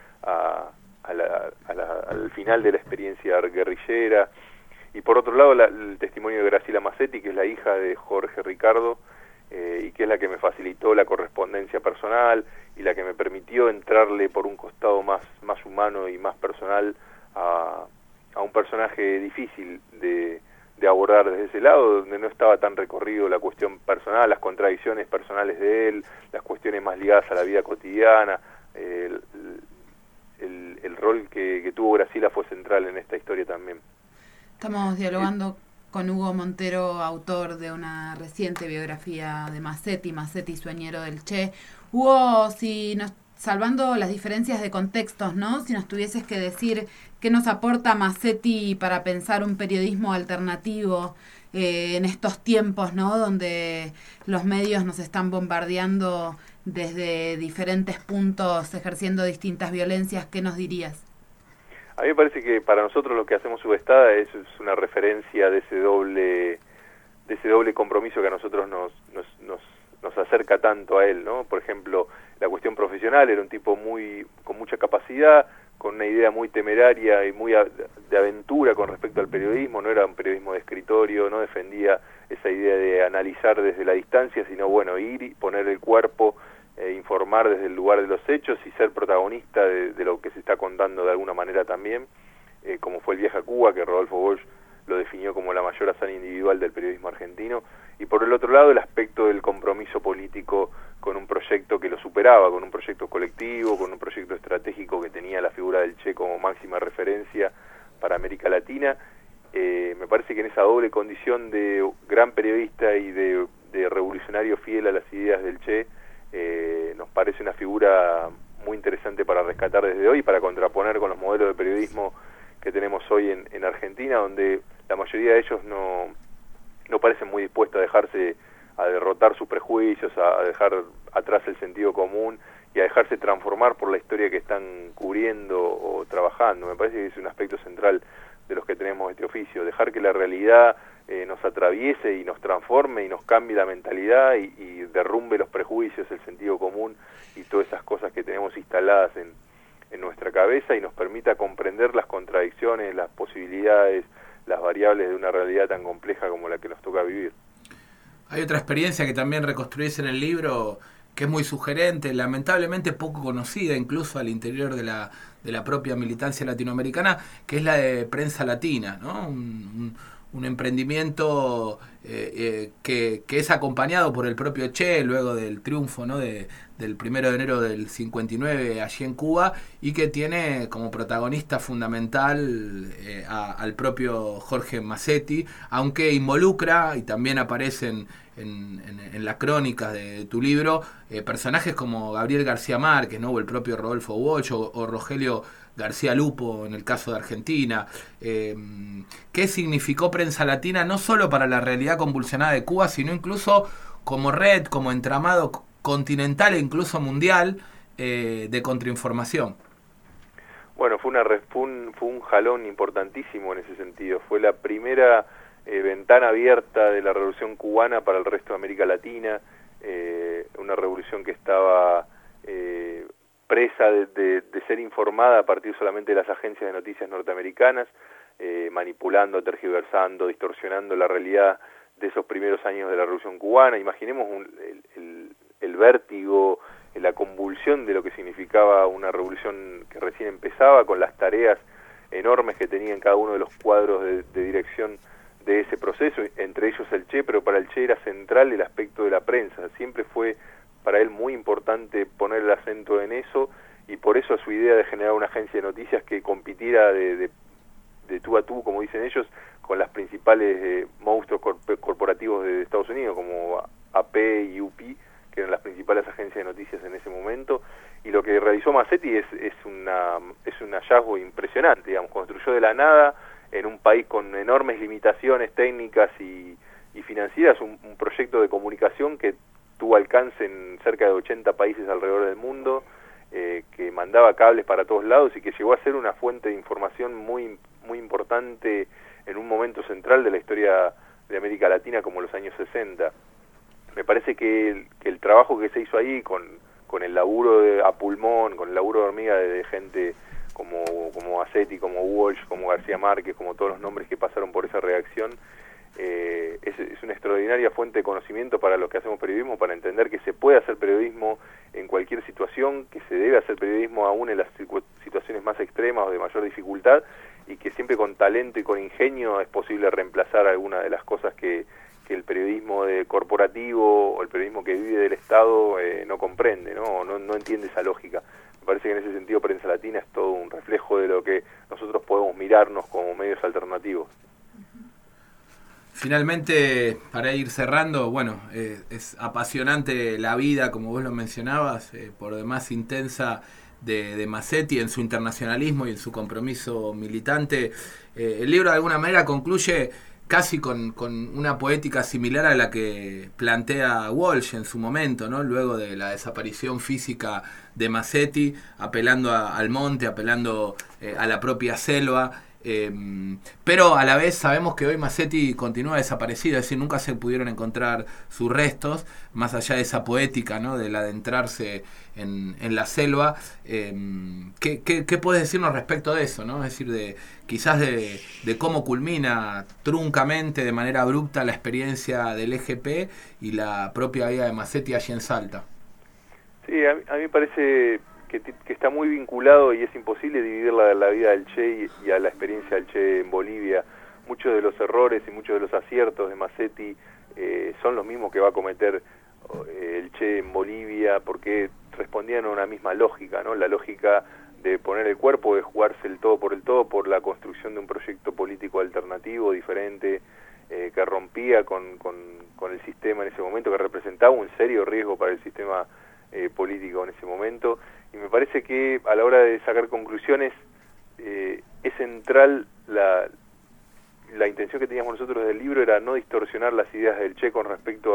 al final de la experiencia guerrillera. Y por otro lado el testimonio de Graciela Massetti, que es la hija de Jorge Ricardo, y que es la que me facilitó la correspondencia personal y la que me permitió entrarle por un costado más humano y más personal a un personaje difícil de abordar desde ese lado, donde no estaba tan recorrido la cuestión personal, las contradicciones personales de él, las cuestiones más ligadas a la vida cotidiana. El rol que tuvo Graciela fue central en esta historia también. Estamos dialogando con Hugo Montero, autor de una reciente biografía de Massetti, sueñero del Che. Hugo, salvando las diferencias de contextos, ¿no? Si nos tuvieses que decir qué nos aporta Massetti para pensar un periodismo alternativo en estos tiempos, ¿no?, donde los medios nos están bombardeando desde diferentes puntos, ejerciendo distintas violencias, ¿qué nos dirías? A mí me parece que para nosotros lo que hacemos Subestada es una referencia de ese doble compromiso que a nosotros nos acerca tanto a él, ¿no? Por ejemplo, la cuestión profesional, era un tipo con mucha capacidad, con una idea muy temeraria y muy de aventura con respecto al periodismo. No era un periodismo de escritorio, no defendía esa idea de analizar desde la distancia, sino bueno, ir y poner el cuerpo, informar desde el lugar de los hechos y ser protagonista de lo que se está contando de alguna manera también, como fue el viaje a Cuba, que Rodolfo Bosch lo definió como la mayor hazaña individual del periodismo argentino. Y por el otro lado, el aspecto del compromiso político con un proyecto que lo superaba, con un proyecto colectivo, con un proyecto estratégico que tenía la figura del Che como máxima referencia para América Latina. Me parece que en esa doble condición de gran periodista y de revolucionario fiel a las ideas del Che, nos parece una figura muy interesante para rescatar desde hoy, para contraponer con los modelos de periodismo que tenemos hoy en Argentina, donde la mayoría de ellos no parecen muy dispuestos a dejarse derrotar sus prejuicios, a dejar atrás el sentido común y a dejarse transformar por la historia que están cubriendo o trabajando. Me parece que es un aspecto central de los que tenemos este oficio, dejar que la realidad nos atraviese y nos transforme y nos cambie la mentalidad y derrumbe los prejuicios, el sentido común y todas esas cosas que tenemos instaladas en nuestra cabeza y nos permita comprender las contradicciones, las posibilidades, las variables de una realidad tan compleja como la que nos toca vivir. Hay otra experiencia que también reconstruís en el libro que es muy sugerente, lamentablemente poco conocida incluso al interior de la propia militancia latinoamericana, que es la de Prensa Latina, ¿no? Un emprendimiento que es acompañado por el propio Che luego del triunfo, ¿no? del 1 de enero del 59 allí en Cuba, y que tiene como protagonista fundamental al propio Jorge Massetti, aunque involucra, y también aparecen en las crónicas de tu libro, personajes como Gabriel García Márquez, ¿no? O el propio Rodolfo Walsh o Rogelio García Lupo en el caso de Argentina. ¿Qué significó Prensa Latina no solo para la realidad convulsionada de Cuba, sino incluso como red, como entramado continental e incluso mundial de contrainformación? Bueno, fue un jalón importantísimo en ese sentido. Fue la primera ventana abierta de la revolución cubana para el resto de América Latina, una revolución que estaba presa de ser informada a partir solamente de las agencias de noticias norteamericanas, manipulando, tergiversando, distorsionando la realidad de esos primeros años de la revolución cubana. Imaginemos el vértigo, la convulsión de lo que significaba una revolución que recién empezaba, con las tareas enormes que tenía en cada uno de los cuadros de dirección de ese proceso, entre ellos el Che, pero para el Che era central el aspecto de la prensa. Siempre fue para él muy importante poner el acento en eso, y por eso su idea de generar una agencia de noticias que compitiera de tú a tú, como dicen ellos, con las principales monstruos corporativos de Estados Unidos, como AP y UP, que eran las principales agencias de noticias en ese momento. Y lo que realizó Massetti es un hallazgo impresionante, digamos. Construyó de la nada, en un país con enormes limitaciones técnicas y financieras, un proyecto de comunicación que tuvo alcance en cerca de 80 países alrededor del mundo, que mandaba cables para todos lados y que llegó a ser una fuente de información muy importante en un momento central de la historia de América Latina como los años 60. Me parece que el trabajo que se hizo ahí con el laburo a pulmón, con el laburo de hormiga de gente como Massetti, como Walsh, como García Márquez, como todos los nombres que pasaron por esa redacción, es una extraordinaria fuente de conocimiento para los que hacemos periodismo, para entender que se puede hacer periodismo en cualquier situación, que se debe hacer periodismo aún en las situaciones más extremas o de mayor dificultad, y que siempre con talento y con ingenio es posible reemplazar alguna de las cosas que el periodismo corporativo o el periodismo que vive del Estado no comprende, no entiende esa lógica. Me parece que en ese sentido Prensa Latina es todo un reflejo de lo que nosotros podemos mirarnos como medios alternativos. Finalmente, para ir cerrando, bueno, es apasionante la vida, como vos lo mencionabas, por demás intensa, de Massetti en su internacionalismo y en su compromiso militante. El libro de alguna manera concluye casi con una poética similar a la que plantea Walsh en su momento, ¿no? Luego de la desaparición física de Massetti, apelando al monte, apelando a la propia selva. Pero a la vez sabemos que hoy Massetti continúa desaparecido, es decir, nunca se pudieron encontrar sus restos, más allá de esa poética, ¿no? Del adentrarse en la selva. ¿Qué puedes decirnos respecto de eso, ¿no? Es decir, quizás de cómo culmina truncamente, de manera abrupta, la experiencia del EGP y la propia vida de Massetti allí en Salta. Sí, a mí me parece que está muy vinculado, y es imposible dividir la vida del Che y a la experiencia del Che en Bolivia. Muchos de los errores y muchos de los aciertos de Massetti son los mismos que va a cometer el Che en Bolivia, porque respondían a una misma lógica, ¿no? La lógica de poner el cuerpo, de jugarse el todo por la construcción de un proyecto político alternativo, diferente, que rompía con el sistema en ese momento, que representaba un serio riesgo para el sistema político en ese momento. Y me parece que a la hora de sacar conclusiones es central la intención que teníamos nosotros del libro, era no distorsionar las ideas del Che con respecto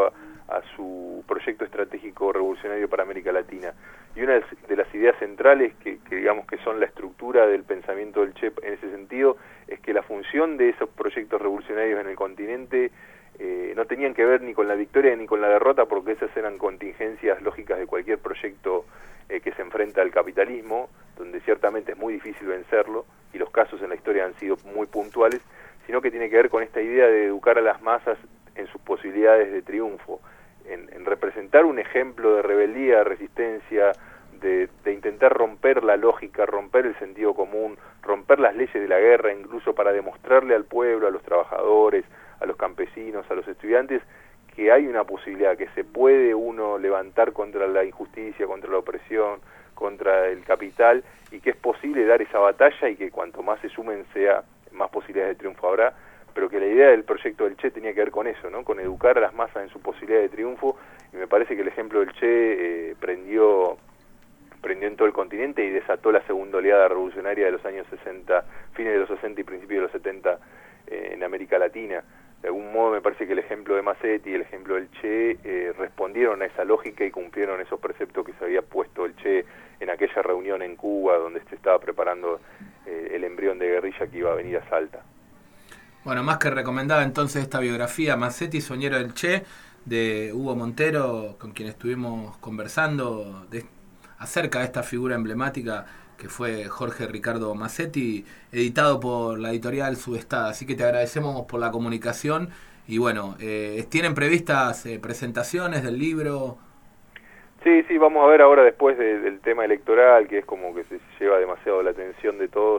a su proyecto estratégico revolucionario para América Latina. Y una de las ideas centrales que digamos que son la estructura del pensamiento del Che en ese sentido es que la función de esos proyectos revolucionarios en el continente no tenían que ver ni con la victoria ni con la derrota, porque esas eran contingencias lógicas de cualquier proyecto que se enfrenta al capitalismo, donde ciertamente es muy difícil vencerlo, y los casos en la historia han sido muy puntuales, sino que tiene que ver con esta idea de educar a las masas en sus posibilidades de triunfo, en representar un ejemplo de rebeldía, de resistencia, de intentar romper la lógica, romper el sentido común, romper las leyes de la guerra, incluso para demostrarle al pueblo, a los trabajadores, a los campesinos, a los estudiantes, que hay una posibilidad, que se puede uno levantar contra la injusticia, contra la opresión, contra el capital, y que es posible dar esa batalla, y que cuanto más se sumen más posibilidades de triunfo habrá, pero que la idea del proyecto del Che tenía que ver con eso, ¿no? Con educar a las masas en su posibilidad de triunfo, y me parece que el ejemplo del Che prendió en todo el continente y desató la segunda oleada revolucionaria de los años 60, fines de los 60 y principios de los 70 en América Latina. De algún modo me parece que el ejemplo de Massetti y el ejemplo del Che respondieron a esa lógica y cumplieron esos preceptos que se había puesto el Che en aquella reunión en Cuba donde se estaba preparando el embrión de guerrilla que iba a venir a Salta. Bueno, más que recomendada entonces esta biografía, Massetti, Soñero del Che, de Hugo Montero, con quien estuvimos conversando acerca de esta figura emblemática que fue Jorge Ricardo Massetti, editado por la editorial Sudestada. Así que te agradecemos por la comunicación y bueno, ¿tienen previstas presentaciones del libro? Sí, vamos a ver ahora después del tema electoral, que es como que se lleva demasiado la atención de todos.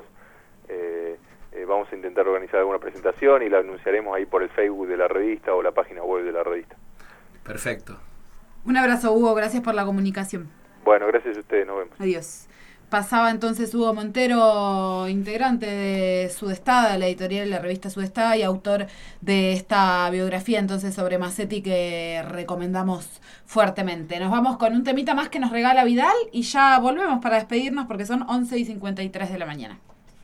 Vamos a intentar organizar alguna presentación y la anunciaremos ahí por el Facebook de la revista o la página web de la revista. Perfecto. Un abrazo, Hugo, gracias por la comunicación. Bueno, gracias a ustedes, nos vemos. Adiós. Pasaba entonces Hugo Montero, integrante de Sudestada, la editorial de la revista Sudestada y autor de esta biografía entonces sobre Massetti que recomendamos fuertemente. Nos vamos con un temita más que nos regala Vidal y ya volvemos para despedirnos porque son 11:53 de la mañana.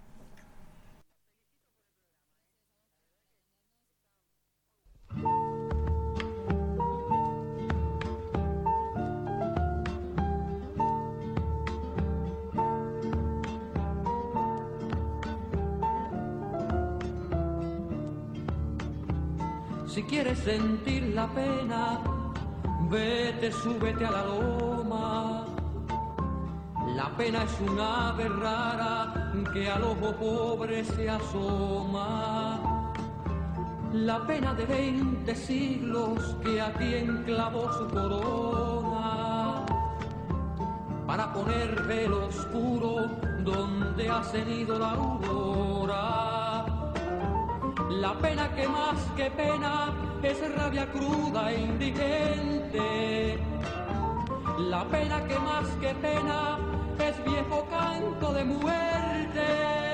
Si quieres sentir la pena, vete, súbete a la loma. La pena es una ave rara que al ojo pobre se asoma. La pena de 20 siglos que a ti enclavó su corona para poner velo oscuro donde ha cenido la aurora. La pena que más que pena es rabia cruda e indigente. La pena que más que pena es viejo canto de muerte.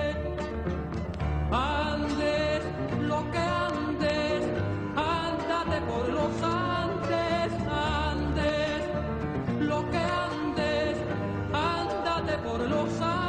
Andes lo que andes, ándate por los Andes. Andes lo que andes, ándate por los Andes.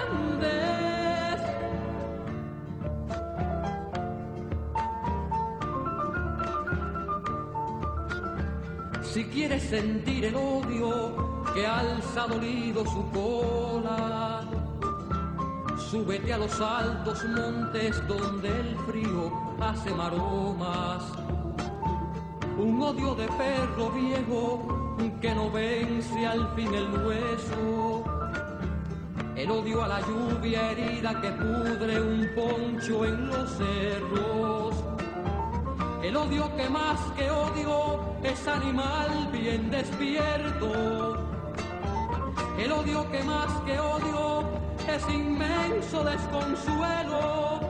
Si quieres sentir el odio que alza dolido su cola, súbete a los altos montes donde el frío hace maromas. Un odio de perro viejo que no vence al fin el hueso. El odio a la lluvia herida que pudre un poncho en los cerros. El odio que más que odio es animal bien despierto. El odio que más que odio es inmenso desconsuelo.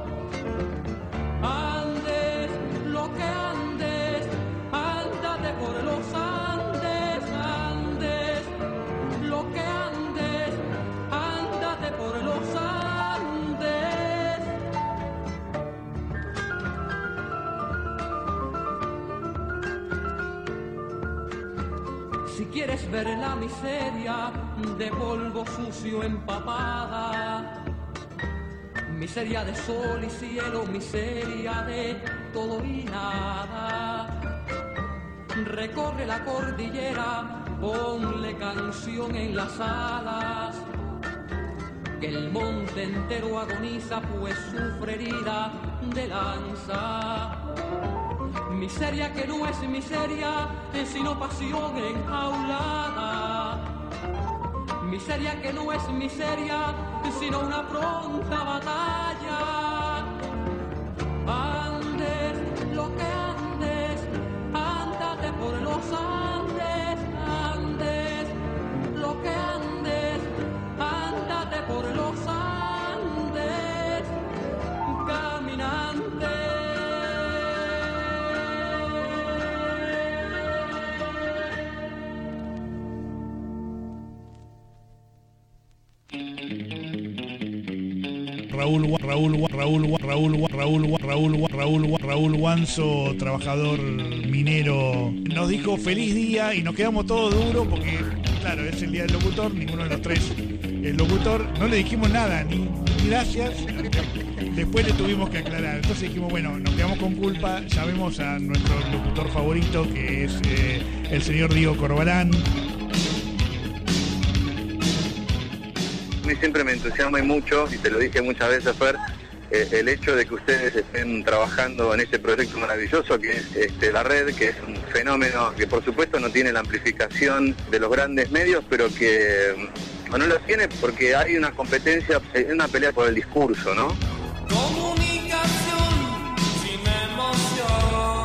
Andes lo que andes, ándate por los Andes. Andes lo que andes, ándate por los Andes. Si quieres ver la miseria de polvo sucio empapada, miseria de sol y cielo, miseria de todo y nada, recorre la cordillera, ponle canción en las alas, que el monte entero agoniza pues sufre herida de lanza. Miseria que no es miseria, sino pasión enjaulada. Miseria que no es miseria, sino una pronta batalla. Andes, lo que andes, ándate por los Andes. Andes, lo que andes, ándate por los Andes, caminante. Raúl Guanzo, trabajador minero, nos dijo feliz día y nos quedamos todos duros porque, claro, es el día del locutor, ninguno de los tres es locutor, no le dijimos nada, ni gracias, después le tuvimos que aclarar, entonces dijimos, bueno, nos quedamos con culpa, llamemos a nuestro locutor favorito, que es el señor Diego Corbalán. A mí siempre me entusiasma y mucho, y te lo dije muchas veces, Fer, el hecho de que ustedes estén trabajando en este proyecto maravilloso que es la red, que es un fenómeno que por supuesto no tiene la amplificación de los grandes medios, pero que no lo tiene porque hay una competencia, una pelea por el discurso, ¿no? Comunicación sin emoción,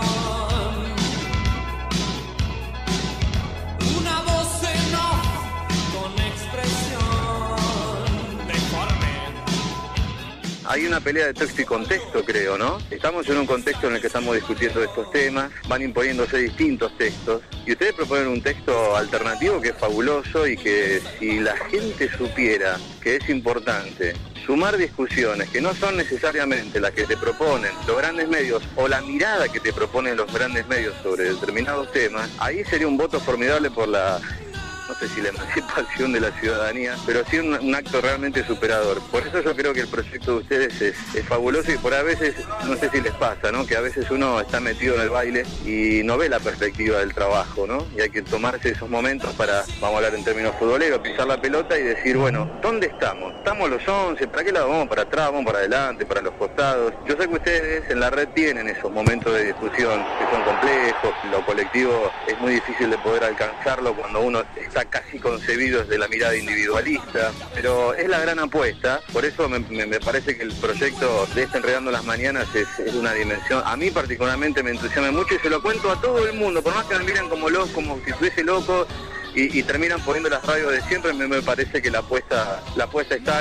una voz en off con expresión deforme. Hay una pelea de texto y contexto, creo, ¿no? Estamos en un contexto en el que estamos discutiendo estos temas, van imponiéndose distintos textos, y ustedes proponen un texto alternativo que es fabuloso y que si la gente supiera que es importante sumar discusiones que no son necesariamente las que te proponen los grandes medios o la mirada que te proponen los grandes medios sobre determinados temas, ahí sería un voto formidable por la... no sé si la emancipación de la ciudadanía, pero sí un acto realmente superador. Por eso yo creo que el proyecto de ustedes es fabuloso y por a veces, no sé si les pasa, ¿no? Que a veces uno está metido en el baile y no ve la perspectiva del trabajo, ¿no? Y hay que tomarse esos momentos para, vamos a hablar en términos futboleros, pisar la pelota y decir, bueno, ¿dónde estamos? ¿Estamos los 11? ¿Para qué lado vamos? ¿Para atrás? ¿Vamos para adelante? ¿Para los costados? Yo sé que ustedes en la red tienen esos momentos de discusión que son complejos, lo colectivo es muy difícil de poder alcanzarlo cuando uno está casi concebido desde la mirada individualista, pero es la gran apuesta, por eso me parece que el proyecto de Enredando las Mañanas es una dimensión, a mí particularmente me entusiasma mucho y se lo cuento a todo el mundo, por más que me miren como si estuviese loco y terminan poniendo las radios de siempre, me parece que la apuesta está...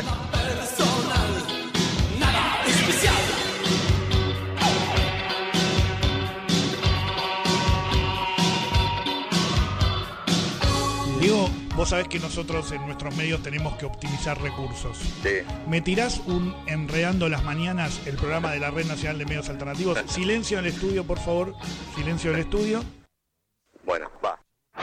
Diego, vos sabés que nosotros en nuestros medios tenemos que optimizar recursos. Sí. ¿Me tirás un Enredando las Mañanas, el programa de la Red Nacional de Medios Alternativos? Silencio en el estudio, por favor. Silencio en el estudio. Bueno, va.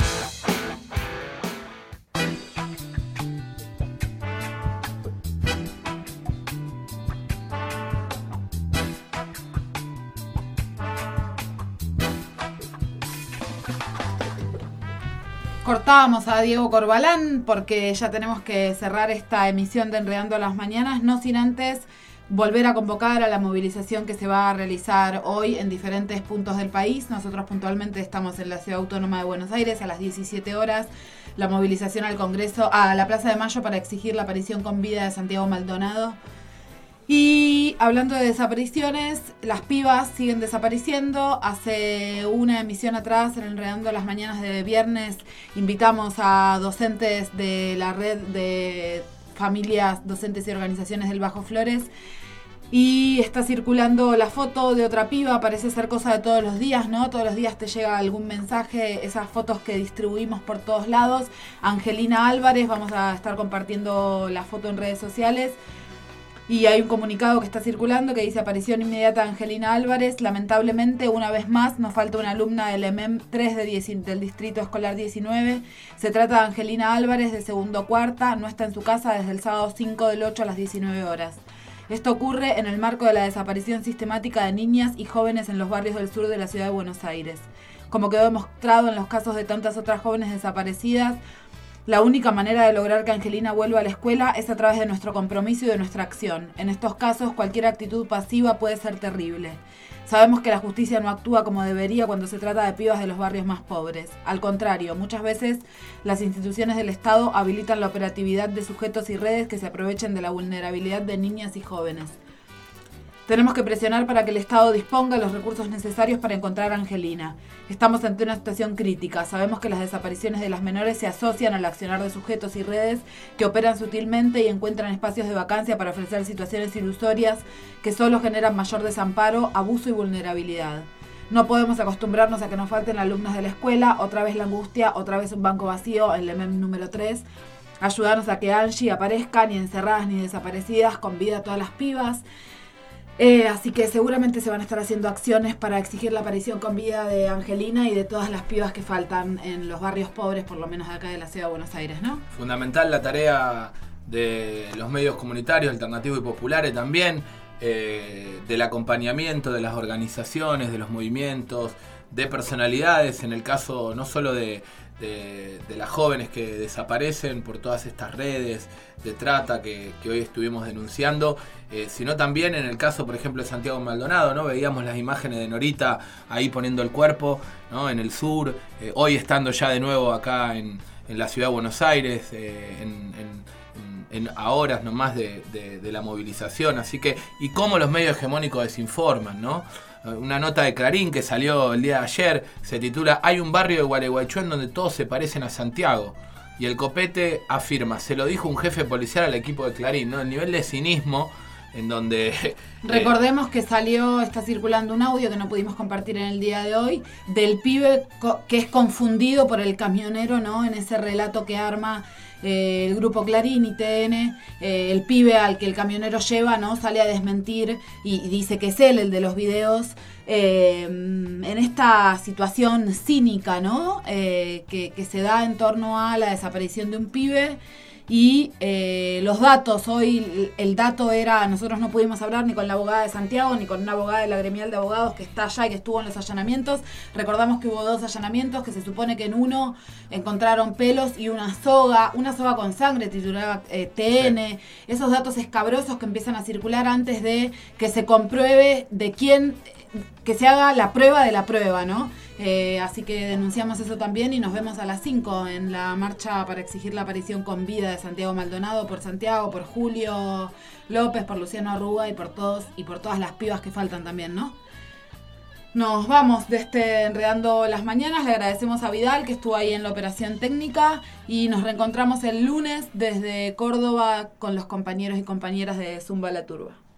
Cortábamos a Diego Corbalán porque ya tenemos que cerrar esta emisión de Enredando las Mañanas, no sin antes volver a convocar a la movilización que se va a realizar hoy en diferentes puntos del país. Nosotros puntualmente estamos en la Ciudad Autónoma de Buenos Aires a las 17 horas. La movilización al Congreso, a la Plaza de Mayo para exigir la aparición con vida de Santiago Maldonado. Y hablando de desapariciones, las pibas siguen desapareciendo. Hace una emisión atrás, en Enredando las Mañanas de viernes, invitamos a docentes de la red de familias, docentes y organizaciones del Bajo Flores. Y está circulando la foto de otra piba, parece ser cosa de todos los días, ¿no? Todos los días te llega algún mensaje, esas fotos que distribuimos por todos lados. Angelina Álvarez, vamos a estar compartiendo la foto en redes sociales. Y hay un comunicado que está circulando que dice: aparición inmediata de Angelina Álvarez. Lamentablemente, una vez más, nos falta una alumna del EMEM 3 del Distrito Escolar 19. Se trata de Angelina Álvarez, de segundo cuarta. No está en su casa desde el sábado 5 del 8 a las 19 horas. Esto ocurre en el marco de la desaparición sistemática de niñas y jóvenes en los barrios del sur de la ciudad de Buenos Aires. Como quedó demostrado en los casos de tantas otras jóvenes desaparecidas, la única manera de lograr que Angelina vuelva a la escuela es a través de nuestro compromiso y de nuestra acción. En estos casos, cualquier actitud pasiva puede ser terrible. Sabemos que la justicia no actúa como debería cuando se trata de pibas de los barrios más pobres. Al contrario, muchas veces las instituciones del Estado habilitan la operatividad de sujetos y redes que se aprovechen de la vulnerabilidad de niñas y jóvenes. Tenemos que presionar para que el Estado disponga los recursos necesarios para encontrar a Angelina. Estamos ante una situación crítica. Sabemos que las desapariciones de las menores se asocian al accionar de sujetos y redes que operan sutilmente y encuentran espacios de vacancia para ofrecer situaciones ilusorias que solo generan mayor desamparo, abuso y vulnerabilidad. No podemos acostumbrarnos a que nos falten alumnas de la escuela, otra vez la angustia, otra vez un banco vacío, el EMEM número 3. Ayudarnos a que Angie aparezca ni encerradas ni desaparecidas, con vida a todas las pibas. Así que seguramente se van a estar haciendo acciones para exigir la aparición con vida de Angelina y de todas las pibas que faltan en los barrios pobres, por lo menos de acá de la ciudad de Buenos Aires, ¿no? Fundamental la tarea de los medios comunitarios, alternativos y populares también, del acompañamiento de las organizaciones, de los movimientos, de personalidades, en el caso no solo de las jóvenes que desaparecen por todas estas redes de trata que hoy estuvimos denunciando, sino también en el caso, por ejemplo, de Santiago Maldonado, ¿no? Veíamos las imágenes de Norita ahí poniendo el cuerpo, ¿no? En el sur, hoy estando ya de nuevo acá en la ciudad de Buenos Aires, a horas nomás de la movilización, así que, y cómo los medios hegemónicos desinforman, ¿no? Una nota de Clarín que salió el día de ayer se titula "Hay un barrio de Gualeguaychú en donde todos se parecen a Santiago", y el Copete afirma, se lo dijo un jefe policial al equipo de Clarín, ¿no? El nivel de cinismo en donde... Recordemos que está circulando un audio que no pudimos compartir en el día de hoy, del pibe que es confundido por el camionero, ¿no? En ese relato que arma el grupo Clarín y TN, el pibe al que el camionero lleva, ¿no? Sale a desmentir y dice que es él el de los videos, en esta situación cínica, ¿no? Que se da en torno a la desaparición de un pibe. Y los datos, hoy el dato era, nosotros no pudimos hablar ni con la abogada de Santiago, ni con una abogada de la gremial de abogados que está allá y que estuvo en los allanamientos. Recordamos que hubo 2 allanamientos, que se supone que en uno encontraron pelos y una soga con sangre, titulada TN. Sí. Esos datos escabrosos que empiezan a circular antes de que se compruebe de quién, que se haga la prueba de la prueba, ¿no? Así que denunciamos eso también y nos vemos a las 5 en la marcha para exigir la aparición con vida de Santiago Maldonado, por Santiago, por Julio López, por Luciano Arruga y por todos y por todas las pibas que faltan también, ¿no? Nos vamos de Enredando las Mañanas. Le agradecemos a Vidal que estuvo ahí en la operación técnica y nos reencontramos el lunes desde Córdoba con los compañeros y compañeras de Zumba la Turba.